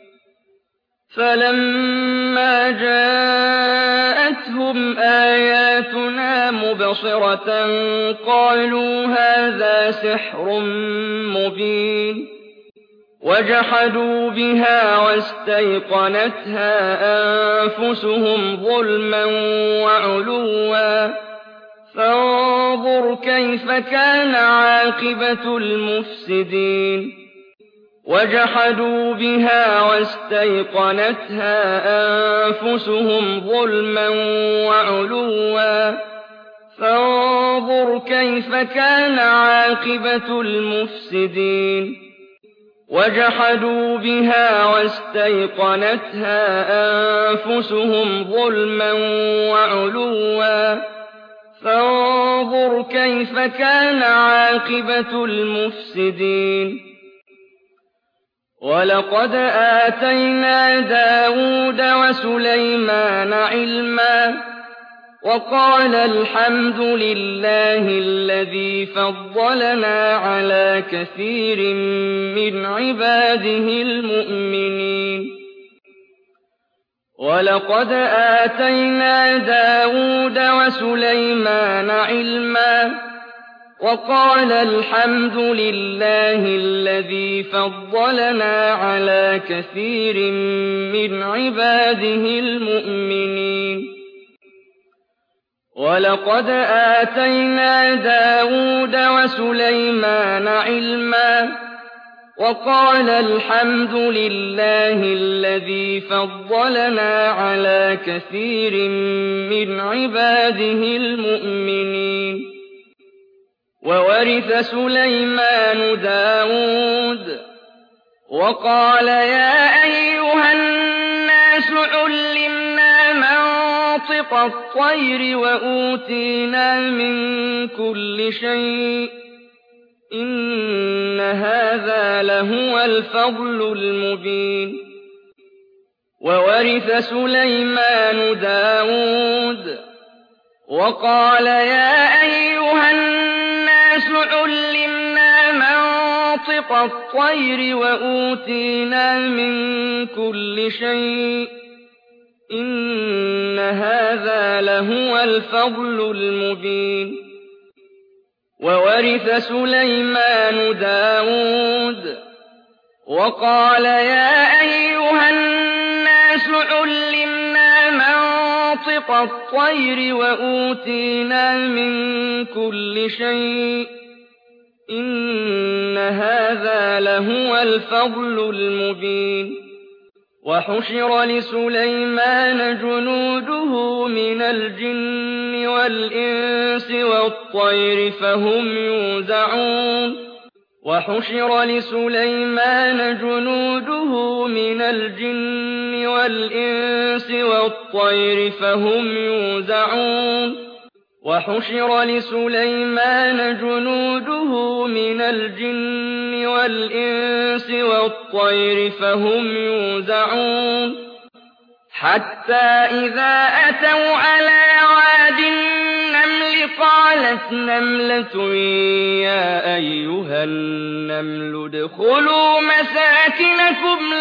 فَلَمَّا جَاءَتْهُمْ آيَاتُنَا مُبْصِرَةً قَالُوا هَٰذَا سِحْرٌ مُّبِينٌ وَجَحَدُوا بِهَا وَاسْتَيْقَنَتْهَا أَنفُسُهُمْ ظُلْمًا وَعُلُوًّا فَانظُرْ كَيْفَ كَانَ عَاقِبَةُ الْمُفْسِدِينَ وَجَحَدُوا بِهَا وَاسْتَيْقَنَتْهَا أَنفُسُهُمْ ظُلْمًا وَعُلُوًّا فَانظُرْ كَيْفَ كَانَ عَاقِبَةُ الْمُفْسِدِينَ وَجَحَدُوا بِهَا وَاسْتَيْقَنَتْهَا أَنفُسُهُمْ ظُلْمًا وَعُلُوًّا فَانظُرْ كَيْفَ كَانَ عَاقِبَةُ الْمُفْسِدِينَ وَلَقَدْ آتَيْنَا دَاوُودَ وَسُلَيْمَانَ عِلْمًا وَقَالَ الْحَمْدُ لِلَّهِ الَّذِي فَضَّلَنَا عَلَىٰ كَثِيرٍ مِّنْ عِبَادِهِ الْمُؤْمِنِينَ وَلَقَدْ آتَيْنَا دَاوُودَ وَسُلَيْمَانَ عِلْمًا وَقَالَ الْحَمْدُ لِلَّهِ الَّذِي فَضَّلَنَا عَلَىٰ كَثِيرٍ مِّنْ عِبَادِهِ الْمُؤْمِنِينَ وَلَقَدْ آتَيْنَا دَاوُودَ وَسُلَيْمَانَ عِلْمًا وَقَالَ الْحَمْدُ لِلَّهِ الَّذِي فَضَّلَنَا عَلَىٰ كَثِيرٍ مِّنْ عِبَادِهِ الْمُؤْمِنِينَ وَوَرِثَ سُلَيْمَانُ دَاوُودَ وَقَالَ يَا أَيُّهَا النَّاسُ عُلِّمْنَا مَنطِقَ الطَّيْرِ وَأُوتِينَا مِن كُلِّ شَيْءٍ إِنَّ هَٰذَا لَهُوَ الْفَضْلُ الْمُبِينُ وَوَرِثَ سُلَيْمَانُ دَاوُودَ وَقَالَ يَا أَيُّهَا النَّاسُ عُلِّمْنَا مَنطِقَ الطَّيْرِ وَأُوتِينَا مِن كُلِّ شَيْءٍ إِنَّ هَٰذَا لَهُوَ الْفَضْلُ الْمُبِينُ وَوَرِثَ سُلَيْمَانُ دَاوُودَ وقال يا أيها الناس علمنا منطق الطير وأوتينا من كل شيء إن هذا لهو الفضل المبين وحشر لسليمان جنوده من الجن والإنس والطير فهم يوزعون وحشر لسليمان جنوده من الجن والإنس والطير فهم يوزعون وحشر لسليمان جنوده من الجن والإنس والطير فهم يوزعون حتى إذا أتوا على واد النمل قالت نملة يا أيها النمل ادخلوا مساكنكم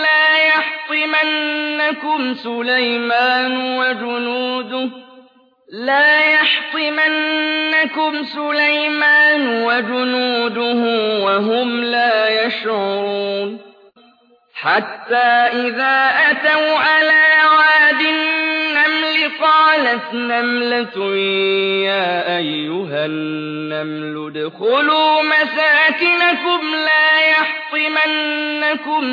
لا يحطمنكم سليمان وجنوده وهم لا يشعرون حتى إذا أتوا على واد النمل قالت نملة يا أيها النمل ادخلوا مساكنكم لا يحطمنكم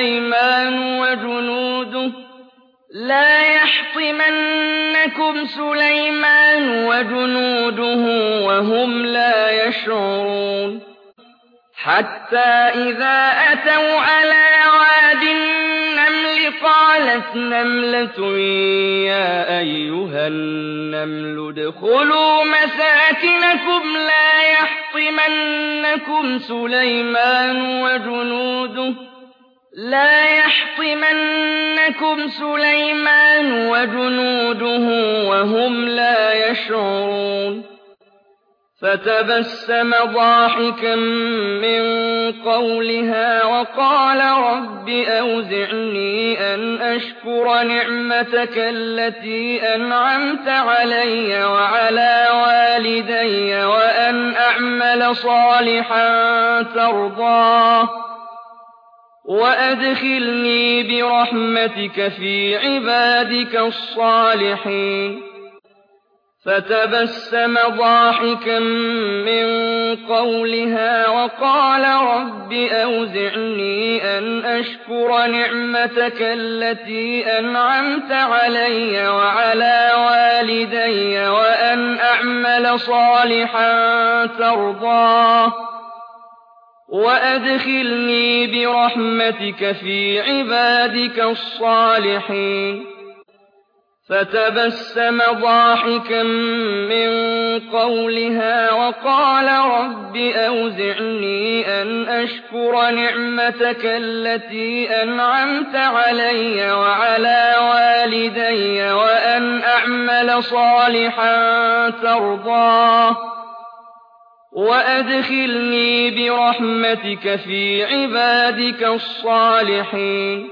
سليمان وجنوده وهم لا يشعرون حتى إذا أتوا على واد النمل قالت نملة يا أيها النمل ادخلوا مساكنكم لا يحطمنكم سليمان وجنوده وهم لا يشعرون فتبسم ضاحكا من قولها وقال رب أوزعني أن أشكر نعمتك التي أنعمت علي وعلى والدي وأن أعمل صالحا ترضاه وأدخلني برحمتك في عبادك الصالحين فتبسم ضاحكا من قولها وقال رب أوزعني أن أشكر نعمتك التي أنعمت علي وعلى والدي وأن أعمل صالحا ترضاه وأدخلني برحمتك في عبادك الصالحين فتبسم ضاحكا من قولها وقال رب أوزعني أن أشكر نعمتك التي أنعمت علي وعلى والدي وأن أعمل صالحا ترضاه وأدخلني برحمتك في عبادك الصالحين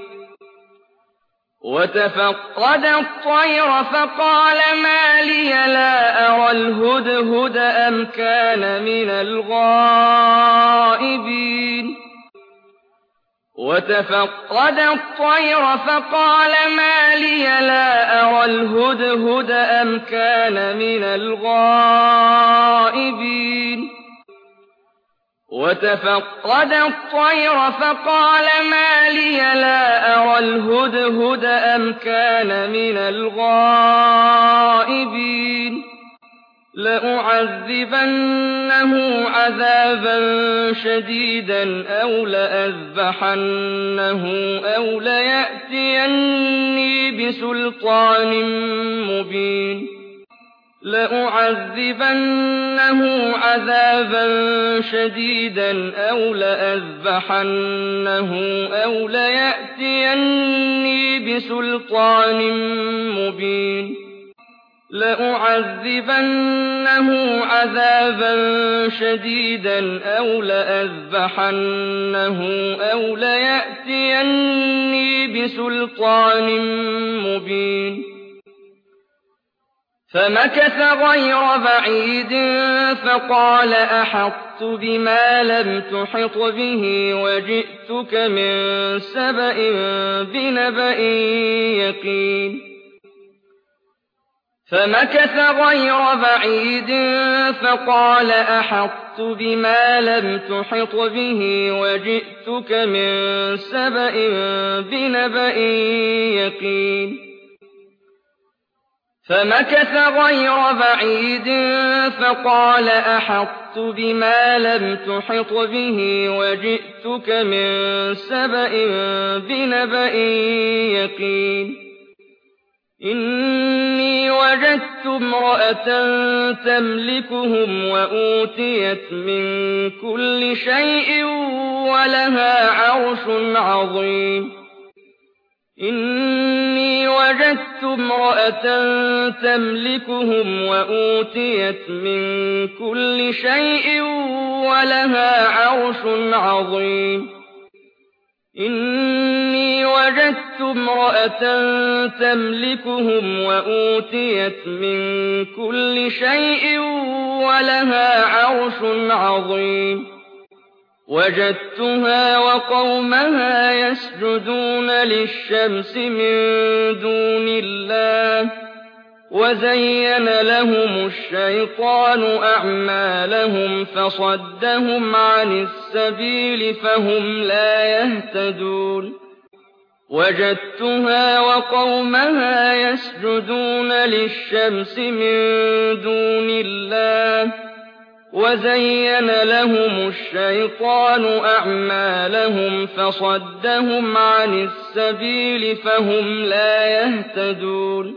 وتفقد الطير فقال ما لي لا أرى الهدهد أم كان من الغائبين وتفقد الطير فقال ما لي لا أرى الهدهد أم كان من الغائبين وتفقد الطير فقال ما لي لا أرى الهدهد أم كان من الغائبين لأعذبنه عذابا شديدا أو لأذبحنه أو ليأتيني بسلطان مبين لأعذبنه عذابا شديدا أو لأذبحنه أو ليأتيني بسلطان مبين لأعذبنه عذابا شديدا أو لأذبحنه أو ليأتيني بسلطان مبين فمكث غير بعيد فقال أحطت بما لم تحط به وجئتك من سبأ بنبأ يقين فمكث غير بعيد فقال أحطت بما لم تحط به وجئتك من سبأ بنبأ يقين فمكث غير بعيد فقال أحطت بما لم تحط به وجئتك من سبأ بنبأ يقين إني وجدت امرأة تملكهم وأوتيت من كل شيء ولها عرش عظيم إني وجدت امرأة تملكهم وأوتيت من كل شيء ولها عرش عظيم إني وجدت امرأة تملكهم وأوتيت من كل شيء ولها عرش عظيم وجدتها وقومها يسجدون للشمس من دون الله وزين لهم الشيطان أعمالهم فصدهم عن السبيل فهم لا يهتدون وجدتها وقومها يسجدون للشمس من دون الله وزين لهم الشيطان أعمالهم فصدهم عن السبيل فهم لا يهتدون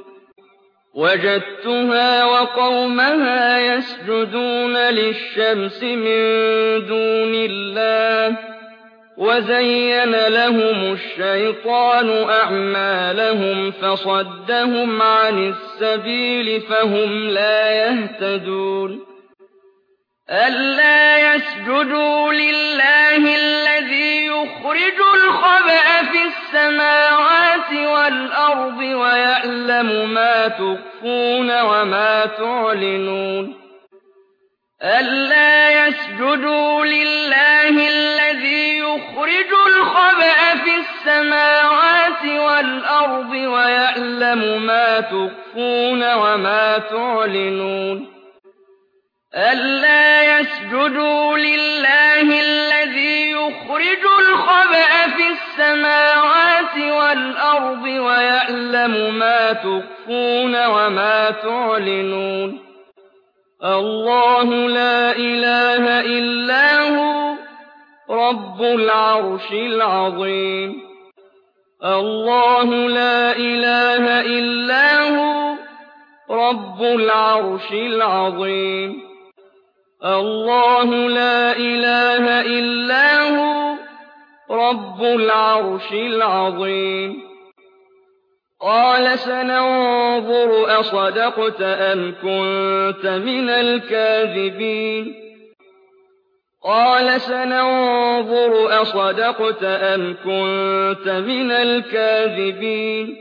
وجدتها وقومها يسجدون للشمس من دون الله وزين لهم الشيطان أعمالهم فصدهم عن السبيل فهم لا يهتدون ألا يسجدوا لله الذي يخرج الخبأ في السماوات والأرض ويعلم ما تخفون وما تعلنون ألا يسجدوا لله الذي يخرج الخبأ في السماوات والأرض ويعلم ما تخفون وما تعلنون ألا يسجدوا لله الذي يخرج الخبأ في السماوات والأرض ويعلم ما تخفون وما تعلنون الله لا إله إلا هو رب العرش العظيم الله لا إله إلا هو رب العرش العظيم الله لا إله إلا هو رب العرش العظيم قال سننظر أصدقت أم كنت من الكاذبين قال سننظر أصدقت أم كنت من الكاذبين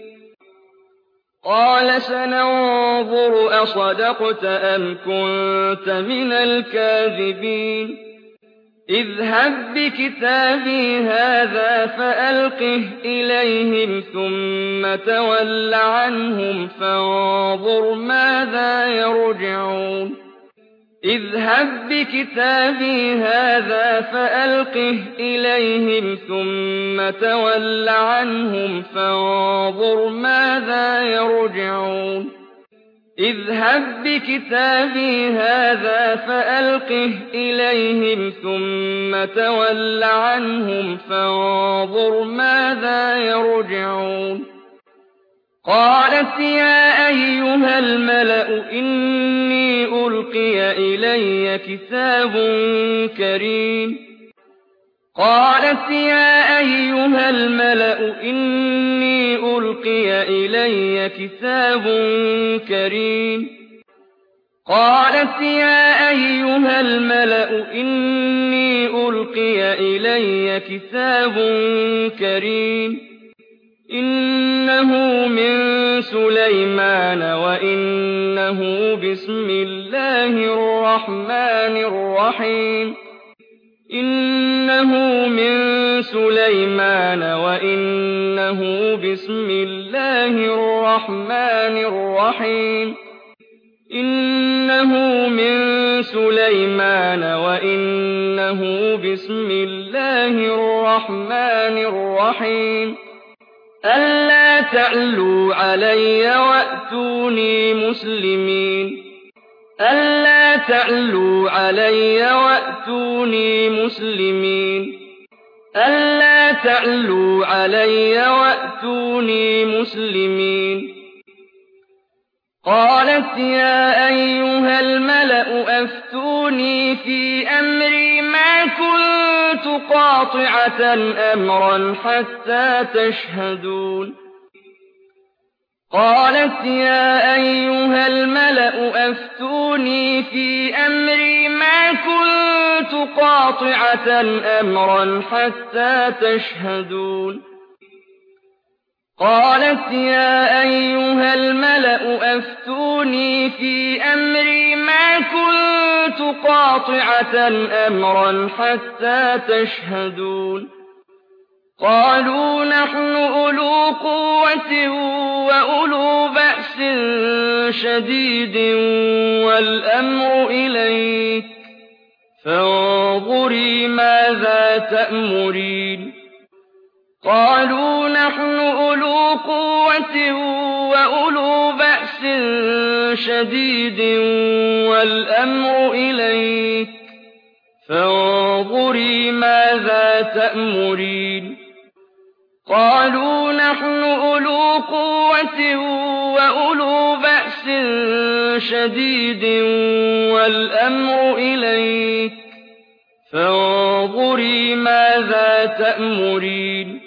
قال سننظر أصدقت أم كنت من الكاذبين اذهب بكتابي هذا فألقه إليهم ثم تول عنهم فانظر ماذا يرجعون اذهب بكتابي هذا فألقه إليهم ثم تول عنهم فانظر ماذا يرجعون اذهب بكتابي هذا فألقه إليهم ثم تول عنهم فانظر ماذا يرجعون قالت يا أيها الملأ إني ألقي إلي كتاب كريم قالت يا أيها الملأ إني ألقي إلي كتاب كريم قالت يا أيها الملأ إني ألقي إلي كتاب كريم إنه من سليمان وإنه وإنه بسم الله الرحمن الرحيم إنه من سليمان وإنه بسم الله الرحمن الرحيم إنه من سليمان وإنه بسم الله الرحمن الرحيم ألا تعلوا علي وأتوني مسلمين ألا تعلوا علي وأتوني مسلمين ألا تعلوا علي وأتوني مسلمين قالت يا أيها الملأ أفتوني في أمري ما كنت قاطعة أمرا حتى تشهدون قالت يا أيها الملأ أفتوني في أمري ما كنت قاطعة أمرا حتى تشهدون قالت يا أيها الملأ أفتوني في أمري ما كنت قاطعة أمرا حتى تشهدون قالوا نحن أولو قوة وأولو بأس شديد والأمر إليك فانظري ماذا تأمرين قالوا نحن أولو قوة وأولو بأس شديد والأمر إليك فانظري ماذا تأمرين قالوا نحن أولو قوة وأولو بأس شديد والأمر إليك فانظري ماذا تأمرين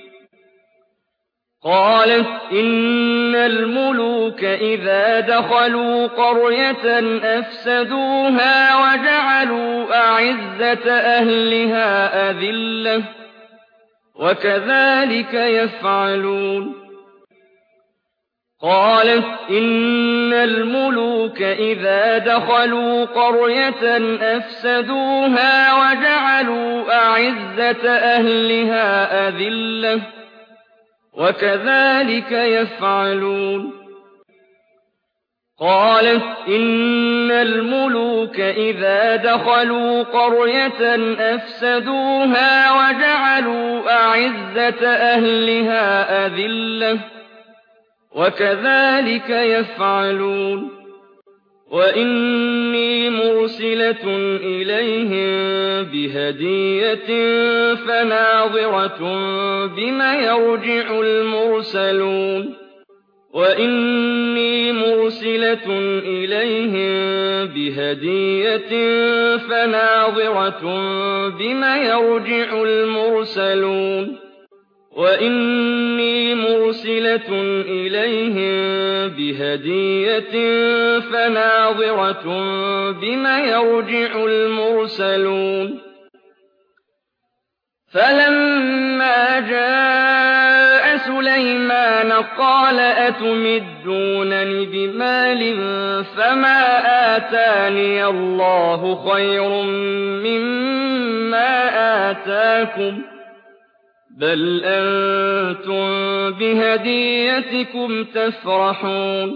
قالت إن الملوك إذا دخلوا قرية أفسدوها وجعلوا أعزة أهلها أذلة وكذلك يفعلون قالت إن الملوك إذا دخلوا قرية أفسدوها وجعلوا أعزة أهلها أذلة وكذلك يفعلون قالت إن الملوك إذا دخلوا قرية أفسدوها وجعلوا أعزة أهلها أذلة وكذلك يفعلون وإني مرسلة إليهم بهدية فناظرة بما يرجع المرسلون وإني مرسلة إليهم بهدية فناظرة بما يرجع المرسلون وإني مرسلة إليهم بهدية فناظرة بما يرجع المرسلون فلما جاء سليمان قال أتمدونني بمال فما آتاني الله خير مما آتاكم بل أنتم بهديتكم تفرحون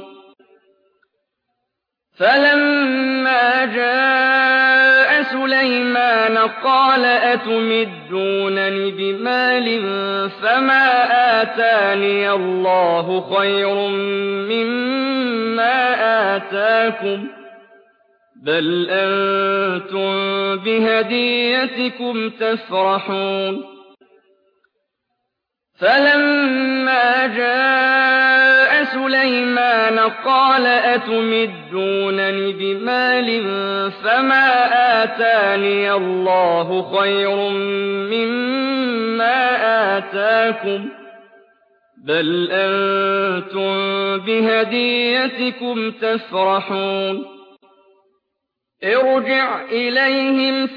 فلما جاء سليمان قال أتمدونني بمال فما آتاني الله خير مما آتاكم بل أنتم بهديتكم تفرحون فلما جاء سليمان قال أتمدونني بمال فما آتاني الله خير مما آتاكم بل أنتم بهديتكم تفرحون ارجع إليهم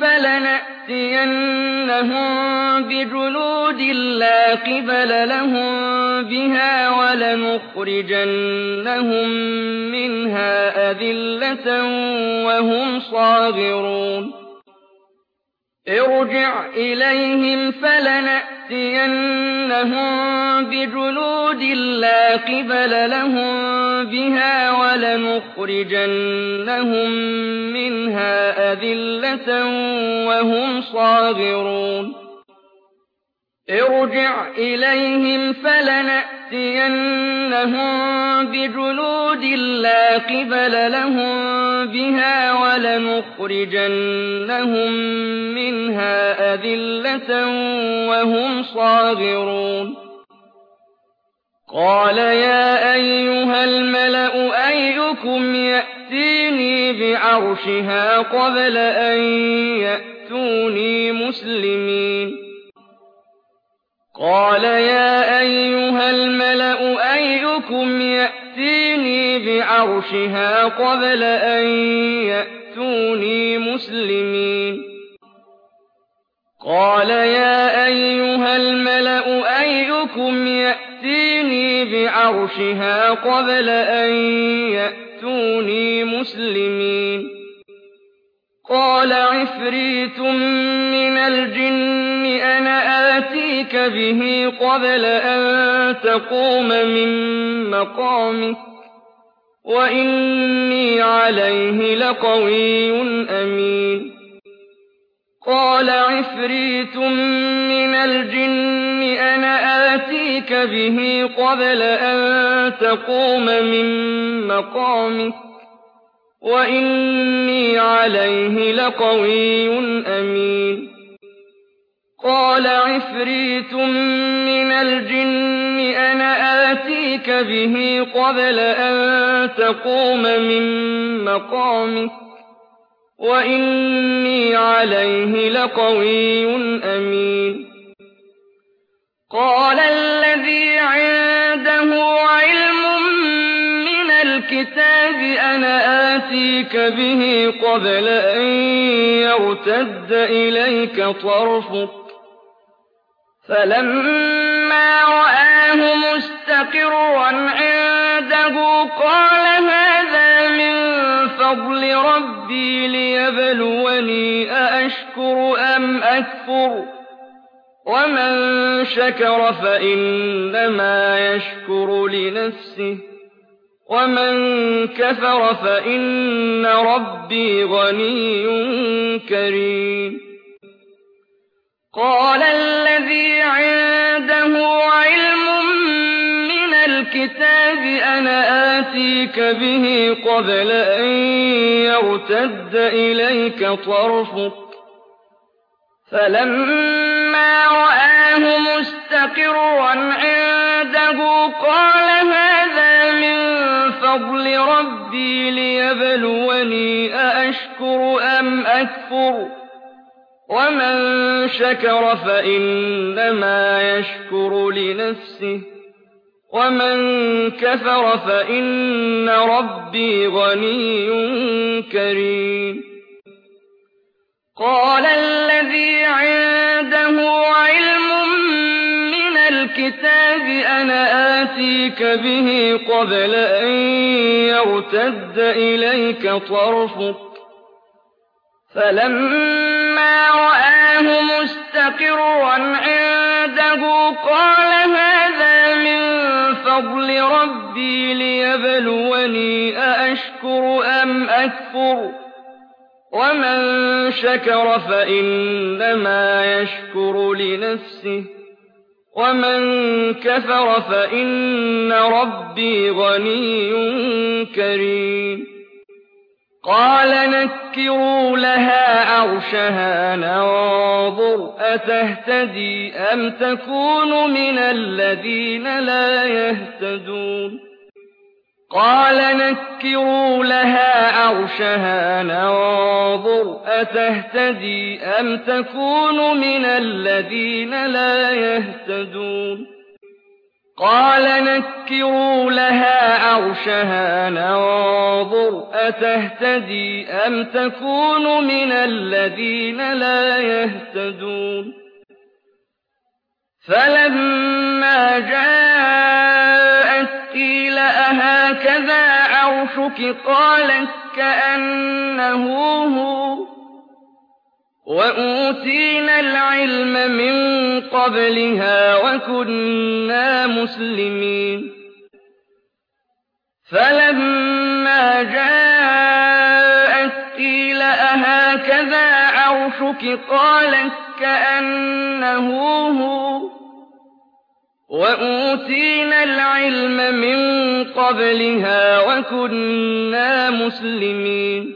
فلنأتينهم بجنود لا قبل لهم بِهَا وَلَنُخْرِجَنَّهُم مِّنْهَا أَذِلَّةً وَهُمْ صَاغِرُونَ ارْجِعْ إِلَيْهِمْ فَلَنَأْتِيَنَّهُم بِجُنُودٍ لَّا قِبَلَ لَهُم بِهَا وَلَنُخْرِجَنَّهُم مِّنْهَا أَذِلَّةً وَهُمْ صَاغِرُونَ ارْجِعْ إِلَيْهِمْ فَلَنَأْتِيَنَّهُم بِجُنُودٍ لَّا قِبَلَ لَهُم بِهَا وَلَنُخْرِجَنَّهُم مِّنْهَا أَذِلَّةً وَهُمْ صَاغِرُونَ قَالَ يَا أَيُّهَا الْمَلَأُ أَيُّكُمْ يَأْتِينِي بِعَرْشِهَا قَبْلَ أَن يَأْتُونِي مُسْلِمِينَ قَالَ يَا أَيُّهَا الْمَلَأُ أَيُّكُمْ يَأْتِينِي بِعَرْشِهَا قَبْلَ أَن يَأْتُونِي مُسْلِمِينَ قَالَ يَا أَيُّهَا الْمَلَأُ أَيُّكُمْ يَأْتِينِي بِعَرْشِهَا قَبْلَ أَن يَأْتُونِي مُسْلِمِينَ قَالَ عِفْرِيتٌ مِّنَ الْجِنِّ أَنَا آتِيكَ بِهِ قَبْلَ أَن تَقُومَ مِن مَّقَامِكَ وَإِنِّي عَلَيْهِ لَقَوِيٌّ أَمِينٌ قَالَ عِفْرِيتٌ مِّنَ الْجِنِّ أَنَا آتِيكَ بِهِ قَبْلَ أَن تَقُومَ مِن مَّقَامِكَ وَإِنِّي عَلَيْهِ لَقَوِيٌّ أَمِينٌ قَالَ عِفْرِيتٌ مِّنَ الْجِنِّ أَنَا آتِيكَ بِهِ قَبْلَ أَن تَقُومَ مِن مَّقَامِكَ وَإِنِّي عَلَيْهِ لَقَوِيٌّ أَمِينٌ قَالَ الَّذِي عِندَهُ عِلْمٌ مِّنَ الْكِتَابِ أَنَا آتِيكَ بِهِ قَبْلَ أَن يَرْتَدَّ إِلَيْكَ طَرْفُكَ فَلَمَّا رَآهُ مُسْتَقِرًّا عِندَهُ قَالَ هَٰذَا مِن فَضْلِ رَبِّي لِيَبْلُوَنِي أَأَشْكُرُ أَمْ أَكْفُرُ ۖ وَمَن شَكَرَ فَإِنَّمَا يَشْكُرُ لِنَفْسِهِ وَمَن كَفَرَ فَإِنَّ رَبِّي غَنِيٌّ كَرِيمٌ قَالَ الَّذِي عِندَهُ عِلْمٌ مِّنَ الْكِتَابِ أَنَا آتِيكَ بِهِ قَبْلَ أَن يَرْتَدَّ إِلَيْكَ طَرْفُكَ فَلَمَّا رَآهُ مُسْتَقِرًّا عِندَهُ قَالَ هَٰذَا مِن فَضْلِ رَبِّي لِيَبْلُوَنِي أَأَشْكُرُ أَمْ أَكْفُرُ ۖ وَمَن شَكَرَ فَإِنَّمَا يَشْكُرُ لِنَفْسِهِ وَمَن كَفَرَ فَإِنَّ رَبِّي غَنِيٌّ كَرِيمٌ قَالَ الَّذِي عِندَهُ عِلْمٌ مِّنَ الْكِتَابِ أَنَا آتِيكَ بِهِ قَبْلَ أَن يَرْتَدَّ إِلَيْكَ طَرْفُكَ فَلَمَّا رَآهُ مُسْتَقِرًّا عِندَهُ قَالَ هَٰذَا مِن فَضْلِ رَبِّي لِيَبْلُوَنِي أَأَشْكُرُ أَمْ أَكْفُرُ ۖ وَمَن شَكَرَ فَإِنَّمَا يَشْكُرُ لِنَفْسِهِ وَمَن كَفَرَ فَإِنَّ رَبِّي غَنِيٌّ كَرِيمٌ قَالَ نَكِّرُوا لَهَا عَرْشَهَا نَنظُرْ أَتَهْتَدِي أَمْ تَكُونُ مِنَ الَّذِينَ لَا يَهْتَدُونَ قَالَ نَكِّرُوا لَهَا عَرْشَهَا نَنظُرْ أَتَهْتَدِي أَمْ تَكُونُ مِنَ الَّذِينَ لَا يَهْتَدُونَ قَالَ نَكِّرُوا لَهَا عَرْشَهَا نَنظُرْ أَتَهْتَدِي أَمْ تَكُونُ مِنَ الَّذِينَ لَا يَهْتَدُونَ فَلَمَّا جَاءَتْ قِيلَ أَهَٰكَذَا عَرْشُكِ ۖ قَالَتْ كَأَنَّهُ هُوَ ۚ وَأُوتِينَا الْعِلْمَ مِن قَبْلِهَا وَكُنَّا مُسْلِمِينَ فَلَمَّا جَاءَتْ قِيلَ أَهَٰكَذَا عَرْشُكِ ۖ قَالَتْ كَأَنَّهُ هُوَ ۚ وَأُوتِينَا الْعِلْمَ مِن قَبْلِهَا وَكُنَّا مُسْلِمِينَ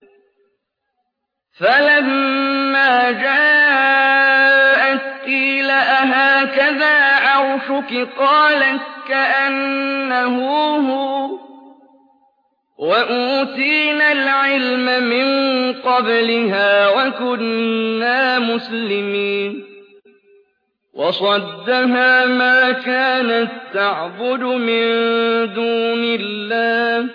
فَلَمَّا جَاءَتْ قِيلَ أَهَٰكَذَا عَرْشُكِ ۖ قَالَتْ كَأَنَّهُ هُوَ ۚ وَأُوتِينَا الْعِلْمَ مِن قَبْلِهَا وَكُنَّا مُسْلِمِينَ وَصَدَّهَا مَا كَانَت تَّعْبُدُ مِن دُونِ اللَّهِ ۖ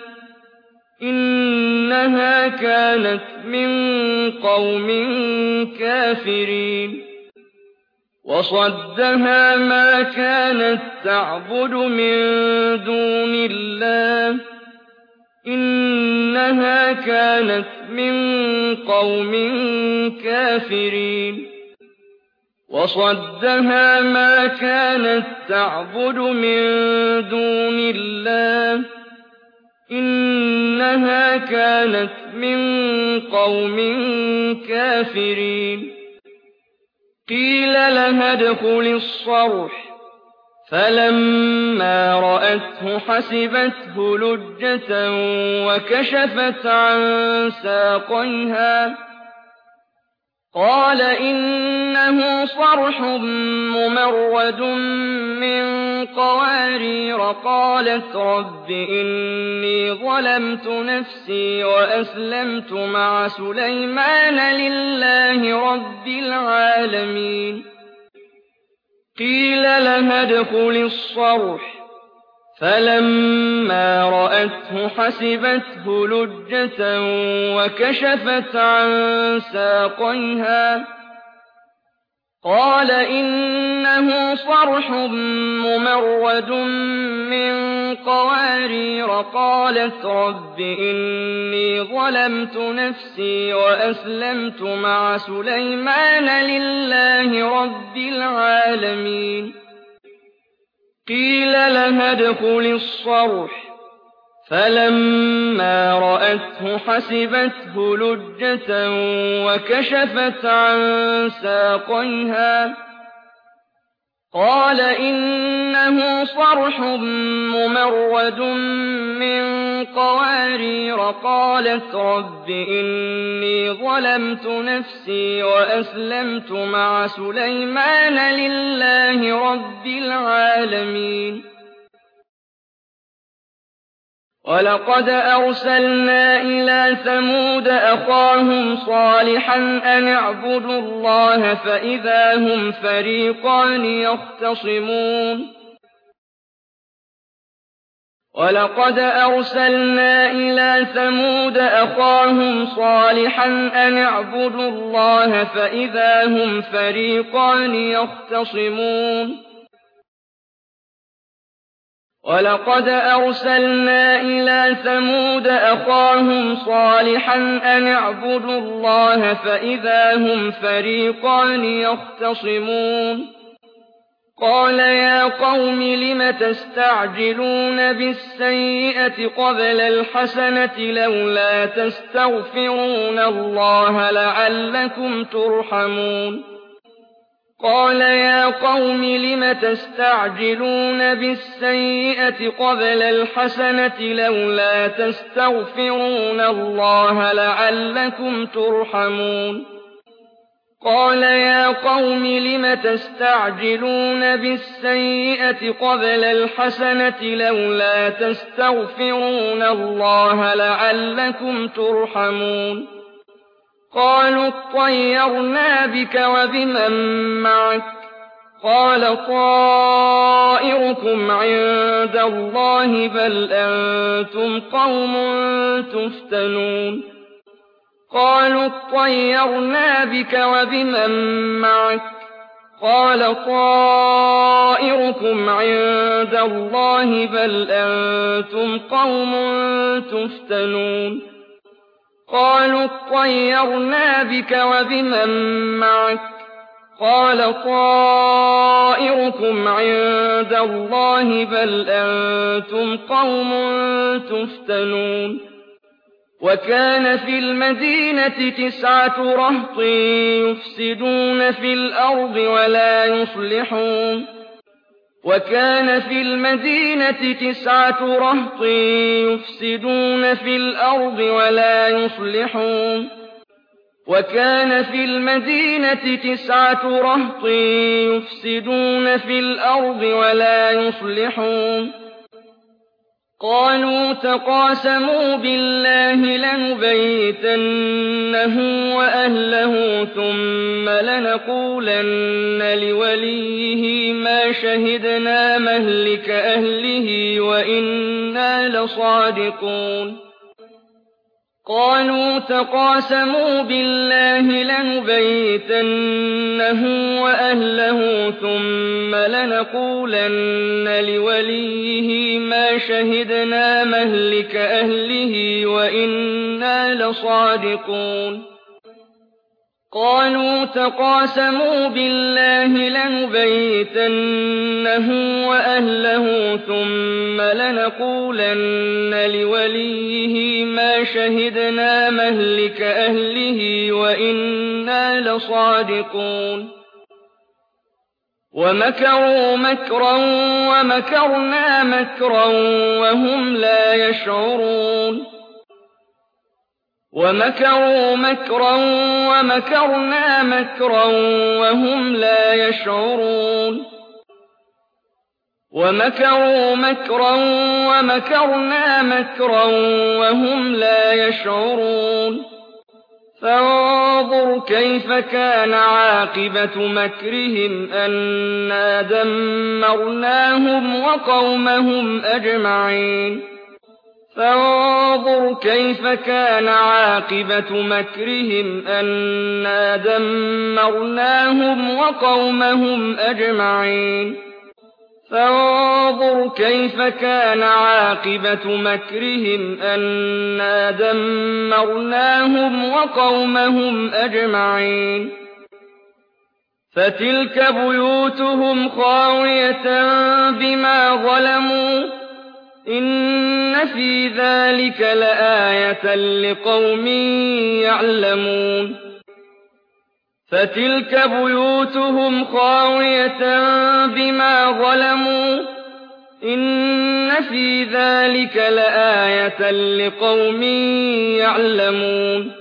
إِنَّهَا كَانَتْ مِن قَوْمٍ كَافِرِينَ وَصَدَّهَا مَا كَانَت تَّعْبُدُ مِن دُونِ اللَّهِ ۖ إِنَّهَا كَانَتْ مِن قَوْمٍ كَافِرِينَ وَصَدَّهَا مَا كَانَت تَّعْبُدُ مِن دُونِ اللَّهِ ۖ إِنَّهَا كَانَتْ مِن قَوْمٍ كَافِرِينَ قِيلَ لَهَا ادْخُلِي الصَّرْحَ ۖ فَلَمَّا رَأَتْهُ حَسِبَتْهُ لُجَّةً وَكَشَفَتْ عَن سَاقَيْهَا ۚ قَالَ إِنَّهُ صَرْحٌ مُّمَرَّدٌ مِّن قَوَارِيرَ قَالَتْ رَبِّ إِنِّي ظَلَمْتُ نَفْسِي وَأَسْلَمْتُ مَعَ سُلَيْمَانَ لِلَّهِ رَبِّ الْعَالَمِينَ قِيلَ لَهَا ادْخُلِي الصَّرْحَ ۖ فَلَمَّا رَأَتْهُ حَسِبَتْهُ لُجَّةً وَكَشَفَتْ عَن سَاقَيْهَا ۚ قَالَ إِنَّهُ صَرْحٌ مُّمَرَّدٌ مِّن قَوَارِيرَ قَالَتْ رَبِّ إِنِّي ظَلَمْتُ نَفْسِي وَأَسْلَمْتُ مَعَ سُلَيْمَانَ لِلَّهِ رَبِّ الْعَالَمِينَ قِيلَ لَهَا ادْخُلِي الصَّرْحَ ۖ فَلَمَّا رَأَتْهُ حَسِبَتْهُ لُجَّةً وَكَشَفَتْ عَن سَاقَيْهَا ۚ قَالَ إِنَّهُ صَرْحٌ مُّمَرَّدٌ مِّن قَوَارِيرَ قَالَتْ رَبِّ إِنِّي ظَلَمْتُ نَفْسِي وَأَسْلَمْتُ مَعَ سُلَيْمَانَ لِلَّهِ رَبِّ الْعَالَمِينَ وَلَقَدْ أَرْسَلْنَا إِلَىٰ ثَمُودَ أَخَاهُمْ صَالِحًا أَنِ اعْبُدُوا اللَّهَ فَإِذَا هُمْ فَرِيقَانِ يَخْتَصِمُونَ وَلَقَدْ أَرْسَلْنَا إِلَىٰ ثَمُودَ أَخَاهُمْ صَالِحًا أَنِ اعْبُدُوا اللَّهَ فَإِذَا هُمْ فَرِيقَانِ يَخْتَصِمُونَ وَلَقَدْ أَرْسَلْنَا إِلَىٰ ثَمُودَ أَخَاهُمْ صَالِحًا أَنِ اعْبُدُوا اللَّهَ فَإِذَا هُمْ فَرِيقَانِ يَخْتَصِمُونَ قَالَ يَا قَوْمِ لِمَ تَسْتَعْجِلُونَ بِالسَّيِّئَةِ قَبْلَ الْحَسَنَةِ ۖ لَوْلَا تَسْتَغْفِرُونَ اللَّهَ لَعَلَّكُمْ تُرْحَمُونَ قَالَ يَا قَوْمِ لِمَ تَسْتَعْجِلُونَ بِالسَّيِّئَةِ قَبْلَ الْحَسَنَةِ ۖ لَوْلَا تَسْتَغْفِرُونَ اللَّهَ لَعَلَّكُمْ تُرْحَمُونَ قَالَ يَا قَوْمِ لِمَ تَسْتَعْجِلُونَ بِالسَّيِّئَةِ قَبْلَ الْحَسَنَةِ ۖ لَوْلَا تَسْتَغْفِرُونَ اللَّهَ لَعَلَّكُمْ تُرْحَمُونَ قَالُوا اطَّيَّرْنَا بِكَ وَبِمَن مَّعَكَ ۚ قَالَ طَائِرُكُمْ عِندَ اللَّهِ ۖ بَلْ أَنتُمْ قَوْمٌ تُفْتَنُونَ قَالُوا اطَّيَّرْنَا بِكَ وَبِمَن مَّعَكَ ۚ قال طائركم عند الله بل أنتم قوم تفتنون قالوا اطيرنا بك وبمن معك قال طائركم عند الله بل أنتم قوم تفتنون وكان في المدينة 9 رهط يفسدون في الأرض ولا يصلحون وكان في المدينة 9 رهط يفسدون في الأرض ولا يصلحون وكان في المدينة 9 رهط يفسدون في الأرض ولا يصلحون قالوا تقاسموا بالله لنبيتنه وأهله ثم لنقولن لوليه ما شهدنا مهلك أهله وإنا لصادقون قالوا تقاسموا بالله لنبيتنه وأهله ثم لنقولن لوليه ما شهدنا مهلك أهله وإنا لصادقون قالوا تقاسموا بالله لنبيتنه وأهله ثم لنقولن لوليه ما شهدنا مهلك أهله وإنا لصادقون ومكروا مكرا ومكرنا مكرا وهم لا يشعرون ومكروا مكرا ومكرنا مكرا وهم لا يشعرون ومكروا مكرا ومكرنا مكرا وهم لا يشعرون فانظر كيف كان عاقبة مكرهم أنا دمرناهم وقومهم أجمعين فانظر كيف كان عاقبة مكرهم أنا دمرناهم وقومهم أجمعين فانظر كيف كان عاقبة مكرهم أنا دمرناهم وقومهم أجمعين فتلك بيوتهم خاوية بما ظلموا إن في ذلك لآية لقوم يعلمون فتلك بيوتهم خاوية بما ظلموا إن في ذلك لآية لقوم يعلمون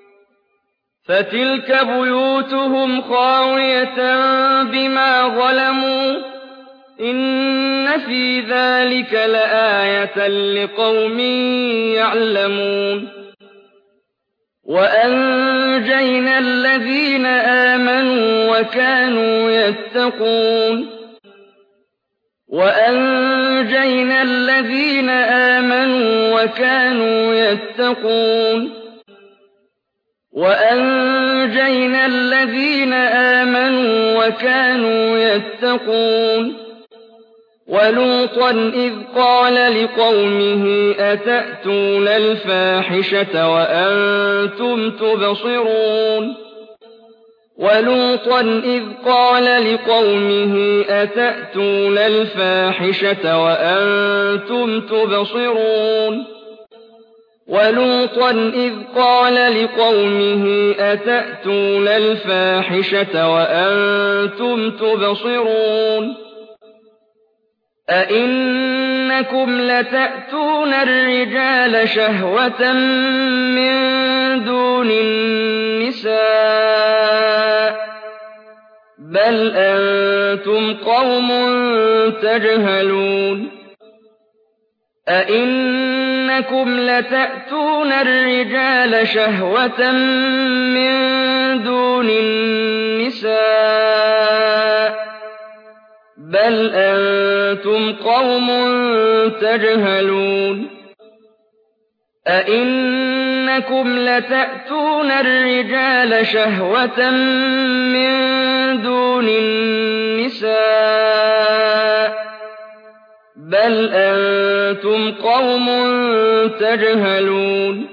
فتلك بيوتهم خاوية بما ظلموا إن في ذلك لآية لقوم يعلمون وأنجينا الذين آمنوا وكانوا يتقون وأنجينا الذين آمنوا وكانوا يتقون وأنجينا الذين آمنوا وكانوا يتقون ولوطا إذ قال لقومه أتأتون الفاحشة وأنتم تبصرون ولوطا إذ قال لقومه أتأتون الفاحشة وأنتم تبصرون ولوطا إذ قال لقومه أتأتون الفاحشة وأنتم تبصرون أئنكم لتأتون الرجال شهوة من دون النساء بل أنتم قوم تجهلون أئنكم لتأتون الرجال شهوة من دون النساء بل أنتم قوم تجهلون أئنكم لتأتون الرجال شهوة من دون دُونِ النِّسَاءِ بَلْ أَنتُمْ قَوْمٌ تَجْهَلُونَ